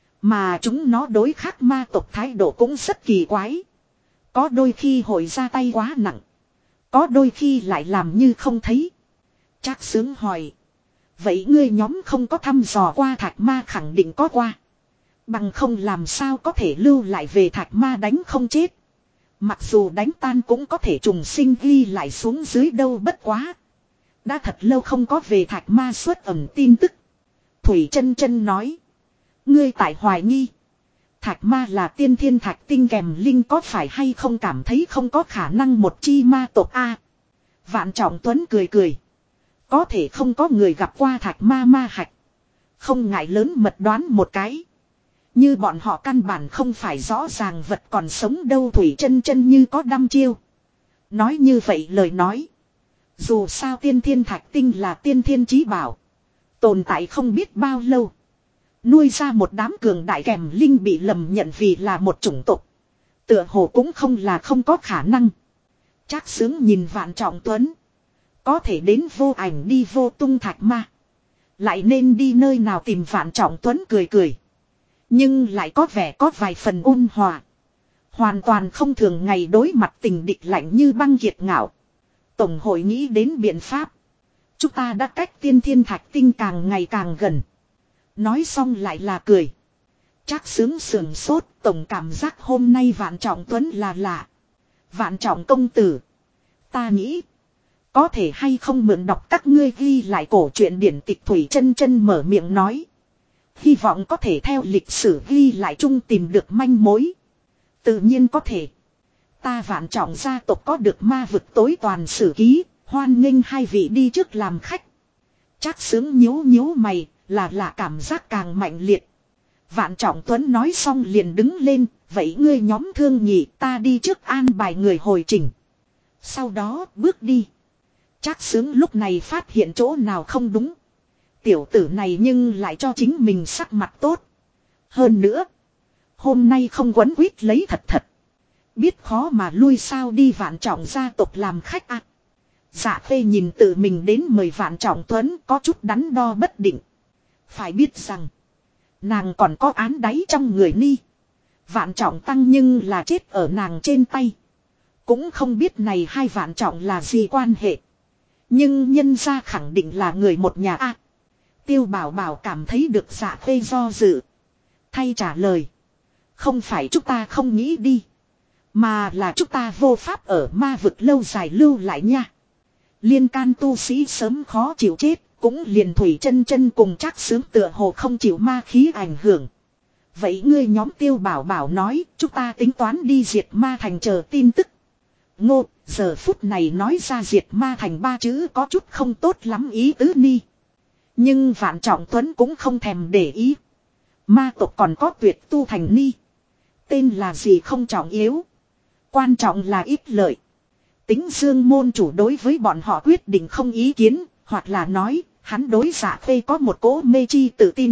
Speaker 1: Mà chúng nó đối khác ma tộc thái độ cũng rất kỳ quái. Có đôi khi hội ra tay quá nặng. Có đôi khi lại làm như không thấy. Trác Sướng hỏi. Vậy ngươi nhóm không có thăm dò qua thạch ma? Khẳng định có qua. Bằng không làm sao có thể lưu lại về thạch ma đánh không chết. Mặc dù đánh tan cũng có thể trùng sinh ghi lại xuống dưới đâu. Bất quá. Đã thật lâu không có về thạch ma xuất ẩn tin tức. Thủy Chân Chân nói. Ngươi tại hoài nghi. Thạch ma là tiên thiên thạch tinh kèm linh, có phải hay không cảm thấy không có khả năng một chi ma tộc a? Vạn Trọng Tuấn cười cười. Có thể không có người gặp qua thạch ma ma hạch. Không ngại lớn mật đoán một cái. Như bọn họ căn bản không phải rõ ràng vật còn sống đâu. Thủy Chân Chân như có đăm chiêu. Nói như vậy lời nói. Dù sao tiên thiên thạch tinh là tiên thiên chí bảo. Tồn tại không biết bao lâu. Nuôi ra một đám cường đại kèm linh bị lầm nhận vì là một chủng tộc. Tựa hồ cũng không là không có khả năng. Trác Xướng nhìn Vạn Trọng Tuấn. Có thể đến vô ảnh đi vô tung thạch ma. Lại nên đi nơi nào tìm Vạn Trọng Tuấn cười cười. Nhưng lại có vẻ có vài phần ôn hòa. Hoàn toàn không thường ngày đối mặt tình địch lạnh như băng kiệt ngạo. Tổng hội nghĩ đến biện pháp. Chúng ta đã cách tiên thiên thạch tinh càng ngày càng gần. Nói xong lại là cười. Trác Xướng sườn sốt, tổng cảm giác hôm nay Vạn Trọng Tuấn là lạ. Vạn Trọng công tử. Ta nghĩ. Có thể hay không mượn đọc các ngươi ghi lại cổ truyện điển tịch Thủy Chân Chân mở miệng nói. Hy vọng có thể theo lịch sử ghi lại chung tìm được manh mối. Tự nhiên có thể. Ta Vạn Trọng gia tộc có được ma vực tối toàn sử ký. Hoan nghênh hai vị đi trước làm khách. Trác Xướng nhíu nhíu mày, là cảm giác càng mạnh liệt. Vạn Trọng Tuấn nói xong liền đứng lên, vậy ngươi nhóm Thương Nhị ta đi trước an bài người hồi trình. Sau đó bước đi. Trác Xướng lúc này phát hiện chỗ nào không đúng. Tiểu tử này nhưng lại cho chính mình sắc mặt tốt. Hơn nữa, hôm nay không quấn quýt lấy thật thật. Biết khó mà lui sao đi Vạn Trọng gia tộc làm khách à. Dạ Khê nhìn tự mình đến mời Vạn Trọng Tuấn có chút đắn đo bất định. Phải biết rằng, nàng còn có án đáy trong người ni. Vạn Trọng tăng nhưng là chết ở nàng trên tay. Cũng không biết này hai Vạn Trọng là gì quan hệ. Nhưng nhân gia khẳng định là người một nhà a. Tiêu Bảo Bảo cảm thấy được Dạ Khê do dự. Thay trả lời. Không phải chúng ta không nghĩ đi. Mà là chúng ta vô pháp ở ma vực lâu dài lưu lại nha. Liên can tu sĩ sớm khó chịu chết. Cũng liền Thủy Chân Chân cùng Trác Xướng tựa hồ không chịu ma khí ảnh hưởng. Vậy ngươi nhóm Tiêu Bảo Bảo nói chúng ta tính toán đi diệt ma thành chờ tin tức. Ngô, giờ phút này nói ra diệt ma thành ba chữ có chút không tốt lắm ý tứ ni. Nhưng Vạn Trọng Tuấn cũng không thèm để ý. Ma tộc còn có tuyệt tu thành ni. Tên là gì không trọng yếu. Quan trọng là ít lợi. Tính Dương môn chủ đối với bọn họ quyết định không ý kiến. Hoặc là nói, hắn đối Dạ Khê có một cỗ mê chi tự tin.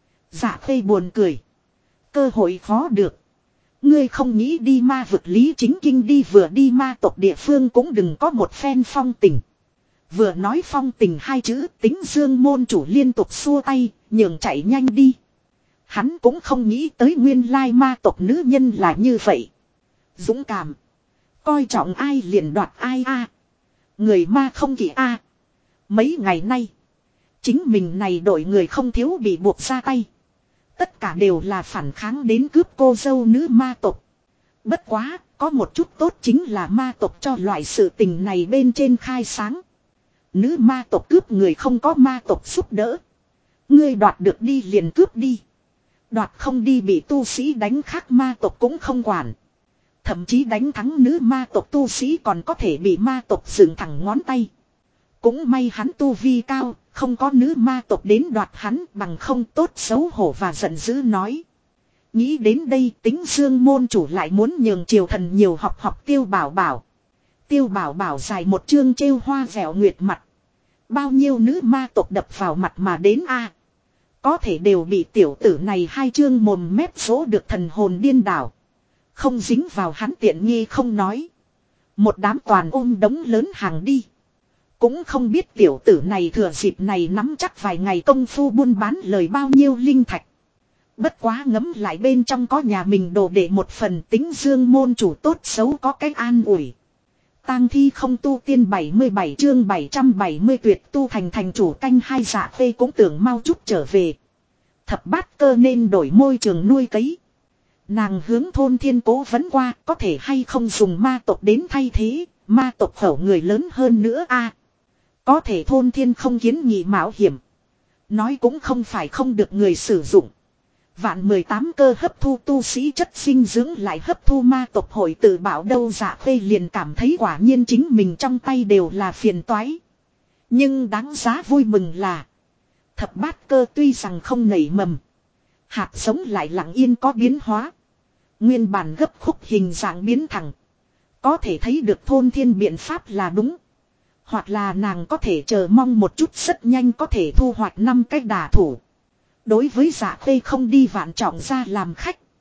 Speaker 1: Dạ Khê buồn cười. Cơ hội khó được. Ngươi không nghĩ đi ma vực Lý Chính Kinh đi vừa đi ma tộc địa phương cũng đừng có một phen phong tình. Vừa nói phong tình hai chữ Tính Dương môn chủ liên tục xua tay, nhường chạy nhanh đi. Hắn cũng không nghĩ tới nguyên lai ma tộc nữ nhân là như vậy. Dũng cảm. Coi trọng ai liền đoạt ai a. Người ma không kỳ a. Mấy ngày nay, chính mình này đội người không thiếu bị buộc ra tay. Tất cả đều là phản kháng đến cướp cô dâu nữ ma tộc. Bất quá, có một chút tốt chính là ma tộc cho loại sự tình này bên trên khai sáng. Nữ ma tộc cướp người không có ma tộc giúp đỡ. Ngươi đoạt được đi liền cướp đi. Đoạt không đi bị tu sĩ đánh khác ma tộc cũng không quản. Thậm chí đánh thắng nữ ma tộc tu sĩ còn có thể bị ma tộc dựng thẳng ngón tay. Cũng may hắn tu vi cao, không có nữ ma tộc đến đoạt hắn bằng không tốt xấu hổ và giận dữ nói. Nghĩ đến đây Tính Dương môn chủ lại muốn nhường triều thần nhiều học Tiêu Bảo Bảo. Tiêu Bảo Bảo dài một chương trêu hoa vẻo nguyệt mặt. Bao nhiêu nữ ma tộc đập vào mặt mà đến a. Có thể đều bị tiểu tử này hai chương mồm mép số được thần hồn điên đảo. Không dính vào hắn tiện nghi không nói. Một đám toàn ôm đống lớn hàng đi. Cũng không biết tiểu tử này thừa dịp này nắm chắc vài ngày công phu buôn bán lời bao nhiêu linh thạch. Bất quá ngấm lại bên trong có nhà mình đồ để một phần Tính Dương môn chủ tốt xấu có cách an ủi. Tang thi không tu tiên 77 chương 770 tuyệt tu thành thành chủ canh hai Dạ Khê cũng tưởng mau chút trở về. Thập bát cơ nên đổi môi trường nuôi cấy. Nàng hướng thôn Thiên Cố vấn qua có thể hay không dùng ma tộc đến thay thế, ma tộc khẩu người lớn hơn nữa a. Có thể thôn Thiên không kiến nghị mạo hiểm. Nói cũng không phải không được người sử dụng. Vạn 18 cơ hấp thu tu sĩ chất dinh dưỡng lại hấp thu ma tộc hội tự bảo đâu. Dạ Khê liền cảm thấy quả nhiên chính mình trong tay đều là phiền toái. Nhưng đáng giá vui mừng là thập bát cơ tuy rằng không nảy mầm, hạt giống lại lặng yên có biến hóa. Nguyên bản gấp khúc hình dạng biến thẳng. Có thể thấy được thôn Thiên biện pháp là đúng. Hoặc là nàng có thể chờ mong một chút rất nhanh có thể thu hoạch 5 cái đả thủ. Đối với Dạ Khê không đi Vạn Trọng ra làm khách,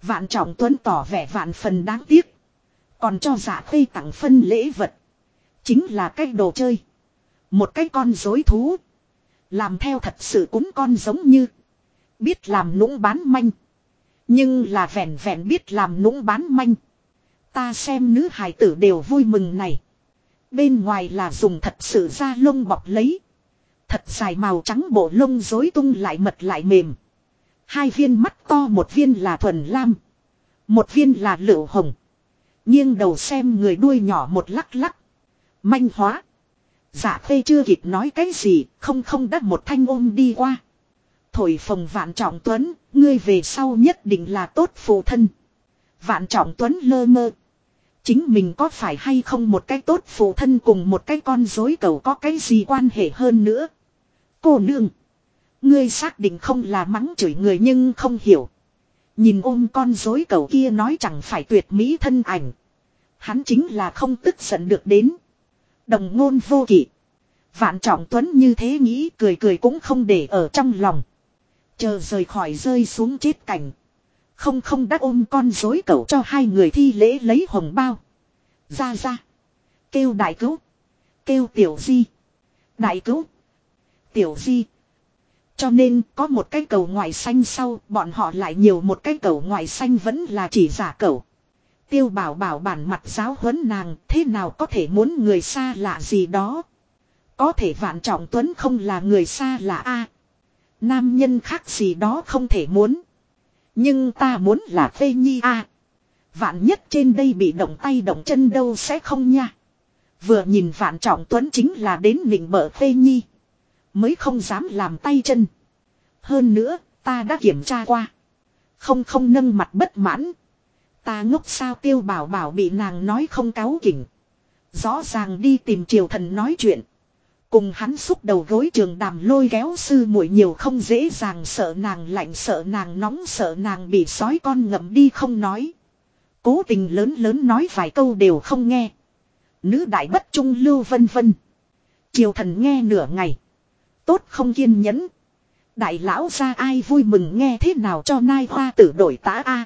Speaker 1: Vạn Trọng Tuấn tỏ vẻ vạn phần đáng tiếc. Còn cho Dạ Khê tặng phân lễ vật. Chính là cái đồ chơi. Một cái con rối thú. Làm theo thật sự cúng con giống như. Biết làm nũng bán manh. Nhưng là vẹn vẹn biết làm nũng bán manh. Ta xem nữ hài tử đều vui mừng này. Bên ngoài là dùng thật sự da lông bọc lấy. Thật dài màu trắng bộ lông rối tung lại mật lại mềm. Hai viên mắt to, một viên là thuần lam. Một viên là lựu hồng. Nghiêng đầu xem người đuôi nhỏ một lắc lắc. Manh hóa. Dạ Khê chưa kịp nói cái gì, không đã một thanh ôm đi qua. Thổi phồng Vạn Trọng Tuấn, ngươi về sau nhất định là tốt phụ thân. Vạn Trọng Tuấn lơ mơ. Chính mình có phải hay không một cái tốt phụ thân cùng một cái con rối cầu có cái gì quan hệ hơn nữa. Cô nương. Ngươi xác định không là mắng chửi người nhưng không hiểu. Nhìn ôm con rối cầu kia nói chẳng phải tuyệt mỹ thân ảnh. Hắn chính là không tức giận được đến. Đồng ngôn vô kỵ. Vạn Trọng Tuấn như thế nghĩ, cười cười cũng không để ở trong lòng. Chờ rời khỏi rơi xuống chết cảnh. Không đã ôm con rối cẩu cho hai người thi lễ lấy hồng bao. Ra. Kêu đại cứu. Kêu tiểu di. Đại cứu. Tiểu di. Cho nên có một cái cầu ngoài xanh sau, bọn họ lại nhiều một cái cầu ngoài xanh vẫn là chỉ giả cẩu. Tiêu Bảo Bảo bản mặt giáo huấn nàng, thế nào có thể muốn người xa lạ gì đó. Có thể Vạn Trọng Tuấn không là người xa lạ a. Nam nhân khác gì đó không thể muốn. Nhưng ta muốn là Phê Nhi a. Vạn nhất trên đây bị động tay động chân đâu sẽ không nha. Vừa nhìn Vạn Trọng Tuấn chính là đến nịnh bợ Phê Nhi. Mới không dám làm tay chân. Hơn nữa, ta đã kiểm tra qua. Không nâng mặt bất mãn. Ta ngốc sao Tiêu Bảo Bảo bị nàng nói không cáu kỉnh. Rõ ràng đi tìm Triều Thần nói chuyện. Cùng hắn xúc đầu gối trường đàm lôi kéo sư muội nhiều không dễ dàng, sợ nàng lạnh, sợ nàng nóng, sợ nàng bị sói con ngậm đi không nói. Cố tình lớn nói vài câu đều không nghe. Nữ đại bất trung lưu vân vân. Triều Thần nghe nửa ngày. Tốt không kiên nhẫn. Đại lão ra ai vui mừng nghe thế nào cho nai hoa tử đổi tá a.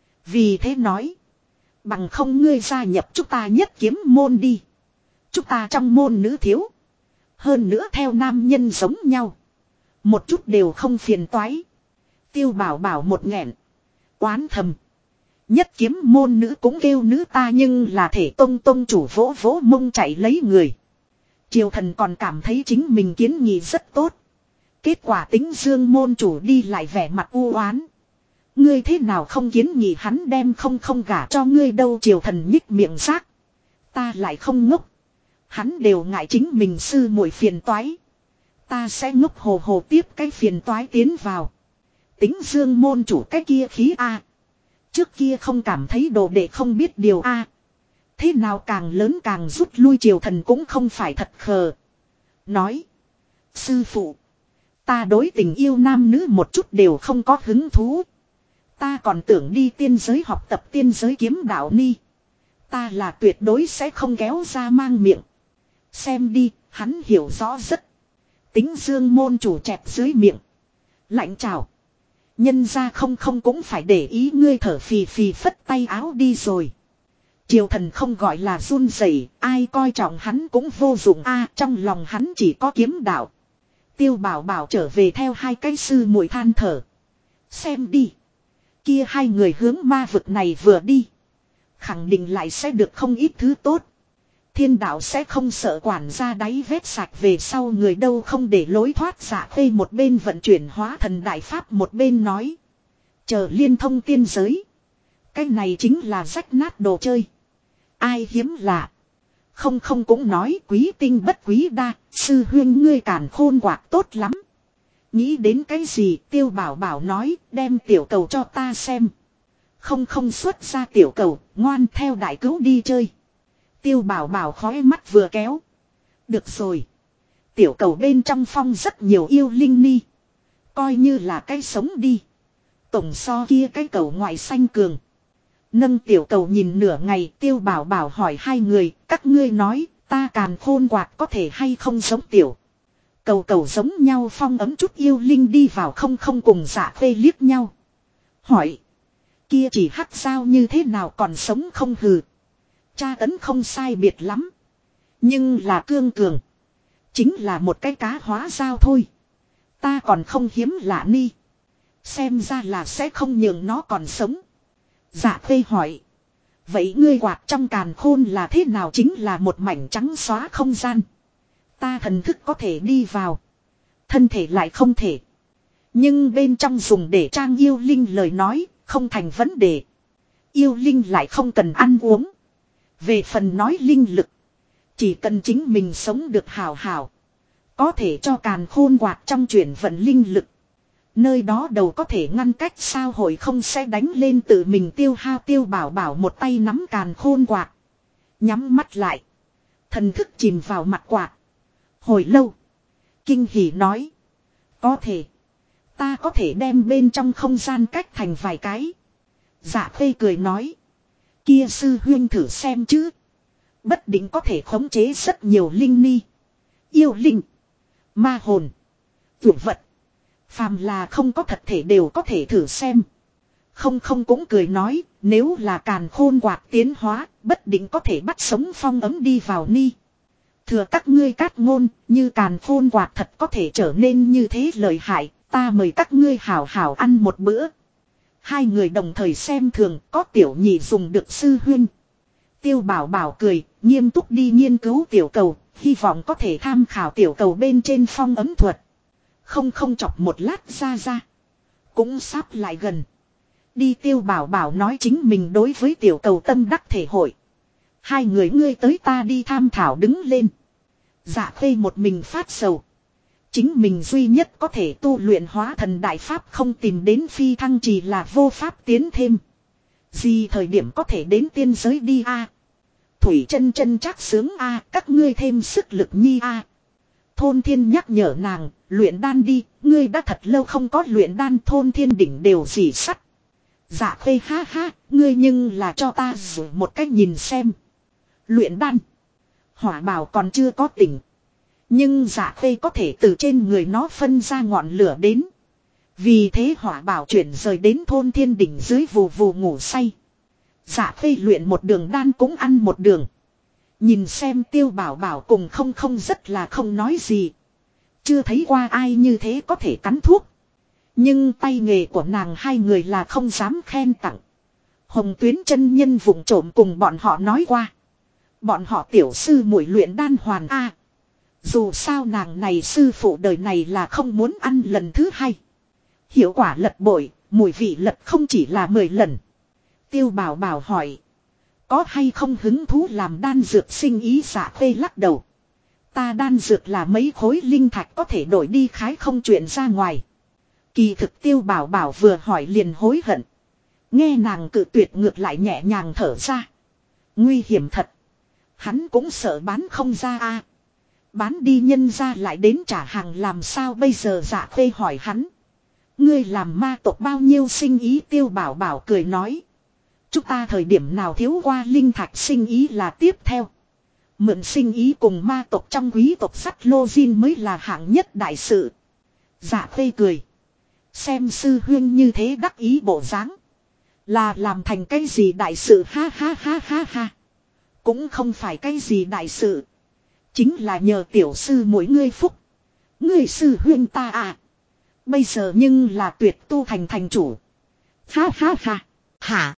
Speaker 1: Vì thế nói. Bằng không ngươi gia nhập chúng ta nhất kiếm môn đi. Chúng ta trong môn nữ thiếu. Hơn nữa theo nam nhân giống nhau. Một chút đều không phiền toái. Tiêu Bảo Bảo một nghẹn. Oán thầm. Nhất kiếm môn nữ cũng kêu nữ ta nhưng là thể tông chủ vỗ vỗ mông chạy lấy người. Triều Thần còn cảm thấy chính mình kiến nghị rất tốt. Kết quả Tính Dương môn chủ đi lại vẻ mặt u oán. Ngươi thế nào không kiến nghị hắn đem không gả cho ngươi đâu. Triều Thần nhích miệng rác. Ta lại không ngốc. Hắn đều ngại chính mình sư muội phiền toái. Ta sẽ ngốc hồ hồ tiếp cái phiền toái tiến vào. Tính Dương môn chủ cái kia khí a. Trước kia không cảm thấy đồ đệ không biết điều a. Thế nào càng lớn càng rút lui. Triều Thần cũng không phải thật khờ. Nói. Sư phụ. Ta đối tình yêu nam nữ một chút đều không có hứng thú. Ta còn tưởng đi tiên giới học tập tiên giới kiếm đạo ni. Ta là tuyệt đối sẽ không kéo ra mang miệng. Xem đi, hắn hiểu rõ rất. Tính Dương môn chủ chẹp dưới miệng. Lạnh chào. Nhân ra không cũng phải để ý ngươi, thở phì phì phất tay áo đi rồi. Triều Thần không gọi là run rẩy, ai coi trọng hắn cũng vô dụng a, trong lòng hắn chỉ có kiếm đạo. Tiêu Bảo Bảo trở về theo hai cái sư muội than thở. Xem đi. Kia hai người hướng ma vực này vừa đi. Khẳng định lại sẽ được không ít thứ tốt. Thiên đạo sẽ không sợ quản gia đáy vết sạch về sau người đâu không để lối thoát. Dạ Khê một bên vận chuyển hóa thần đại pháp một bên nói. Chờ liên thông tiên giới. Cái này chính là rách nát đồ chơi. Ai hiếm lạ. Không cũng nói quý tinh bất quý đa. Sư huyên ngươi càn khôn quạc tốt lắm. Nghĩ đến cái gì Tiêu Bảo Bảo nói đem tiểu cầu cho ta xem. Không xuất ra tiểu cầu, ngoan theo đại cứu đi chơi. Tiêu Bảo Bảo khói mắt vừa kéo. Được rồi. Tiểu cầu bên trong phong rất nhiều yêu linh ni. Coi như là cái sống đi. Tổng so kia cái cầu ngoại xanh cường. Nâng tiểu cầu nhìn nửa ngày. Tiêu Bảo Bảo hỏi hai người. Các ngươi nói ta càn khôn quạt có thể hay không giống tiểu. Cầu giống nhau phong ấm chút yêu linh đi vào không cùng Dạ Khê liếc nhau. Hỏi. Kia chỉ hắc sao như thế nào còn sống không hừ. Tra tấn không sai biệt lắm. Nhưng là cương cường. Chính là một cái cá hóa dao thôi. Ta còn không hiếm lạ ni. Xem ra là sẽ không nhường nó còn sống. Dạ Khê hỏi. Vậy ngươi quạt trong càn khôn là thế nào, chính là một mảnh trắng xóa không gian. Ta thần thức có thể đi vào. Thân thể lại không thể. Nhưng bên trong dùng để trang yêu linh lời nói, không thành vấn đề. Yêu linh lại không cần ăn uống. Về phần nói linh lực. Chỉ cần chính mình sống được hào hào. Có thể cho càn khôn quạt trong chuyển vận linh lực. Nơi đó đầu có thể ngăn cách sao hội không sẽ đánh lên tự mình tiêu hao. Tiêu bảo bảo một tay nắm càn khôn quạt. Nhắm mắt lại. Thần thức chìm vào mặt quạt. Hồi lâu. Kinh hỉ nói. Có thể. Ta có thể đem bên trong không gian cách thành vài cái. Dạ Khê cười nói. Kia sư huyên thử xem chứ. Bất định có thể khống chế rất nhiều linh ni. Yêu linh. Ma hồn. Vượt vật. Phàm là không có thật thể đều có thể thử xem. Không cũng cười nói. Nếu là càn khôn quạt tiến hóa. Bất định có thể bắt sống phong ấm đi vào ni. Thừa các ngươi cát ngôn. Như càn khôn quạt thật có thể trở nên như thế lợi hại. Ta mời các ngươi hảo hảo ăn một bữa. Hai người đồng thời xem thường. Có tiểu nhị dùng được sư huyên. Tiêu bảo bảo cười. Nghiêm túc đi nghiên cứu tiểu cầu. Hy vọng có thể tham khảo tiểu cầu bên trên phong ấm thuật. Không chọc một lát ra. Cũng sắp lại gần. Đi tiêu bảo bảo nói chính mình đối với tiểu cầu tâm đắc thể hội. Hai người ngươi tới ta đi tham thảo đứng lên. Dạ Khê một mình phát sầu. Chính mình duy nhất có thể tu luyện hóa thần đại pháp không tìm đến phi thăng chỉ là vô pháp tiến thêm. Gì thời điểm có thể đến tiên giới đi a? Thủy chân chắc sướng a, các ngươi thêm sức lực nhi a. Thôn Thiên nhắc nhở nàng, luyện đan đi, ngươi đã thật lâu không có luyện đan. Thôn Thiên đỉnh đều dỉ sắt. Dạ Khê ha, ngươi nhưng là cho ta rủ một cách nhìn xem. Luyện đan. Hỏa Bảo còn chưa có tỉnh. Nhưng Dạ Khê có thể từ trên người nó phân ra ngọn lửa đến. Vì thế Hỏa Bảo chuyển rời đến Thôn Thiên đỉnh dưới vù vù ngủ say. Dạ Khê luyện một đường đan cũng ăn một đường. Nhìn xem Tiêu bảo bảo cùng không rất là không nói gì. Chưa thấy qua ai như thế có thể cắn thuốc. Nhưng tay nghề của nàng hai người là không dám khen tặng. Hồng Tuyến chân nhân vụng trộm cùng bọn họ nói qua. Bọn họ tiểu sư muội luyện đan hoàn a. Dù sao nàng này sư phụ đời này là không muốn ăn lần thứ hai. Hiệu quả lật bội, mùi vị lật không chỉ là 10 lần. Tiêu bảo bảo hỏi. Có hay không hứng thú làm đan dược sinh ý? Dạ Khê lắc đầu. Ta đan dược là mấy khối linh thạch có thể đổi đi khái không chuyện ra ngoài. Kỳ thực Tiêu bảo bảo vừa hỏi liền hối hận. Nghe nàng cự tuyệt ngược lại nhẹ nhàng thở ra. Nguy hiểm thật. Hắn cũng sợ bán không ra a. Bán đi nhân ra lại đến trả hàng làm sao bây giờ? Dạ Khê hỏi hắn. Ngươi làm ma tộc bao nhiêu sinh ý? Tiêu bảo bảo cười nói. Chúng ta thời điểm nào thiếu qua linh thạch sinh ý là tiếp theo. Mượn sinh ý cùng ma tộc trong quý tộc sắt lô zin mới là hạng nhất đại sự. Dạ Khê cười. Xem sư huyên như thế đắc ý bộ dáng. Là làm thành cái gì đại sự? Ha. Cũng không phải cái gì đại sự. Chính là nhờ tiểu sư mỗi ngươi phúc. Ngươi sư huyên ta à. Bây giờ nhưng là tuyệt tu thành chủ. Ha. Hả?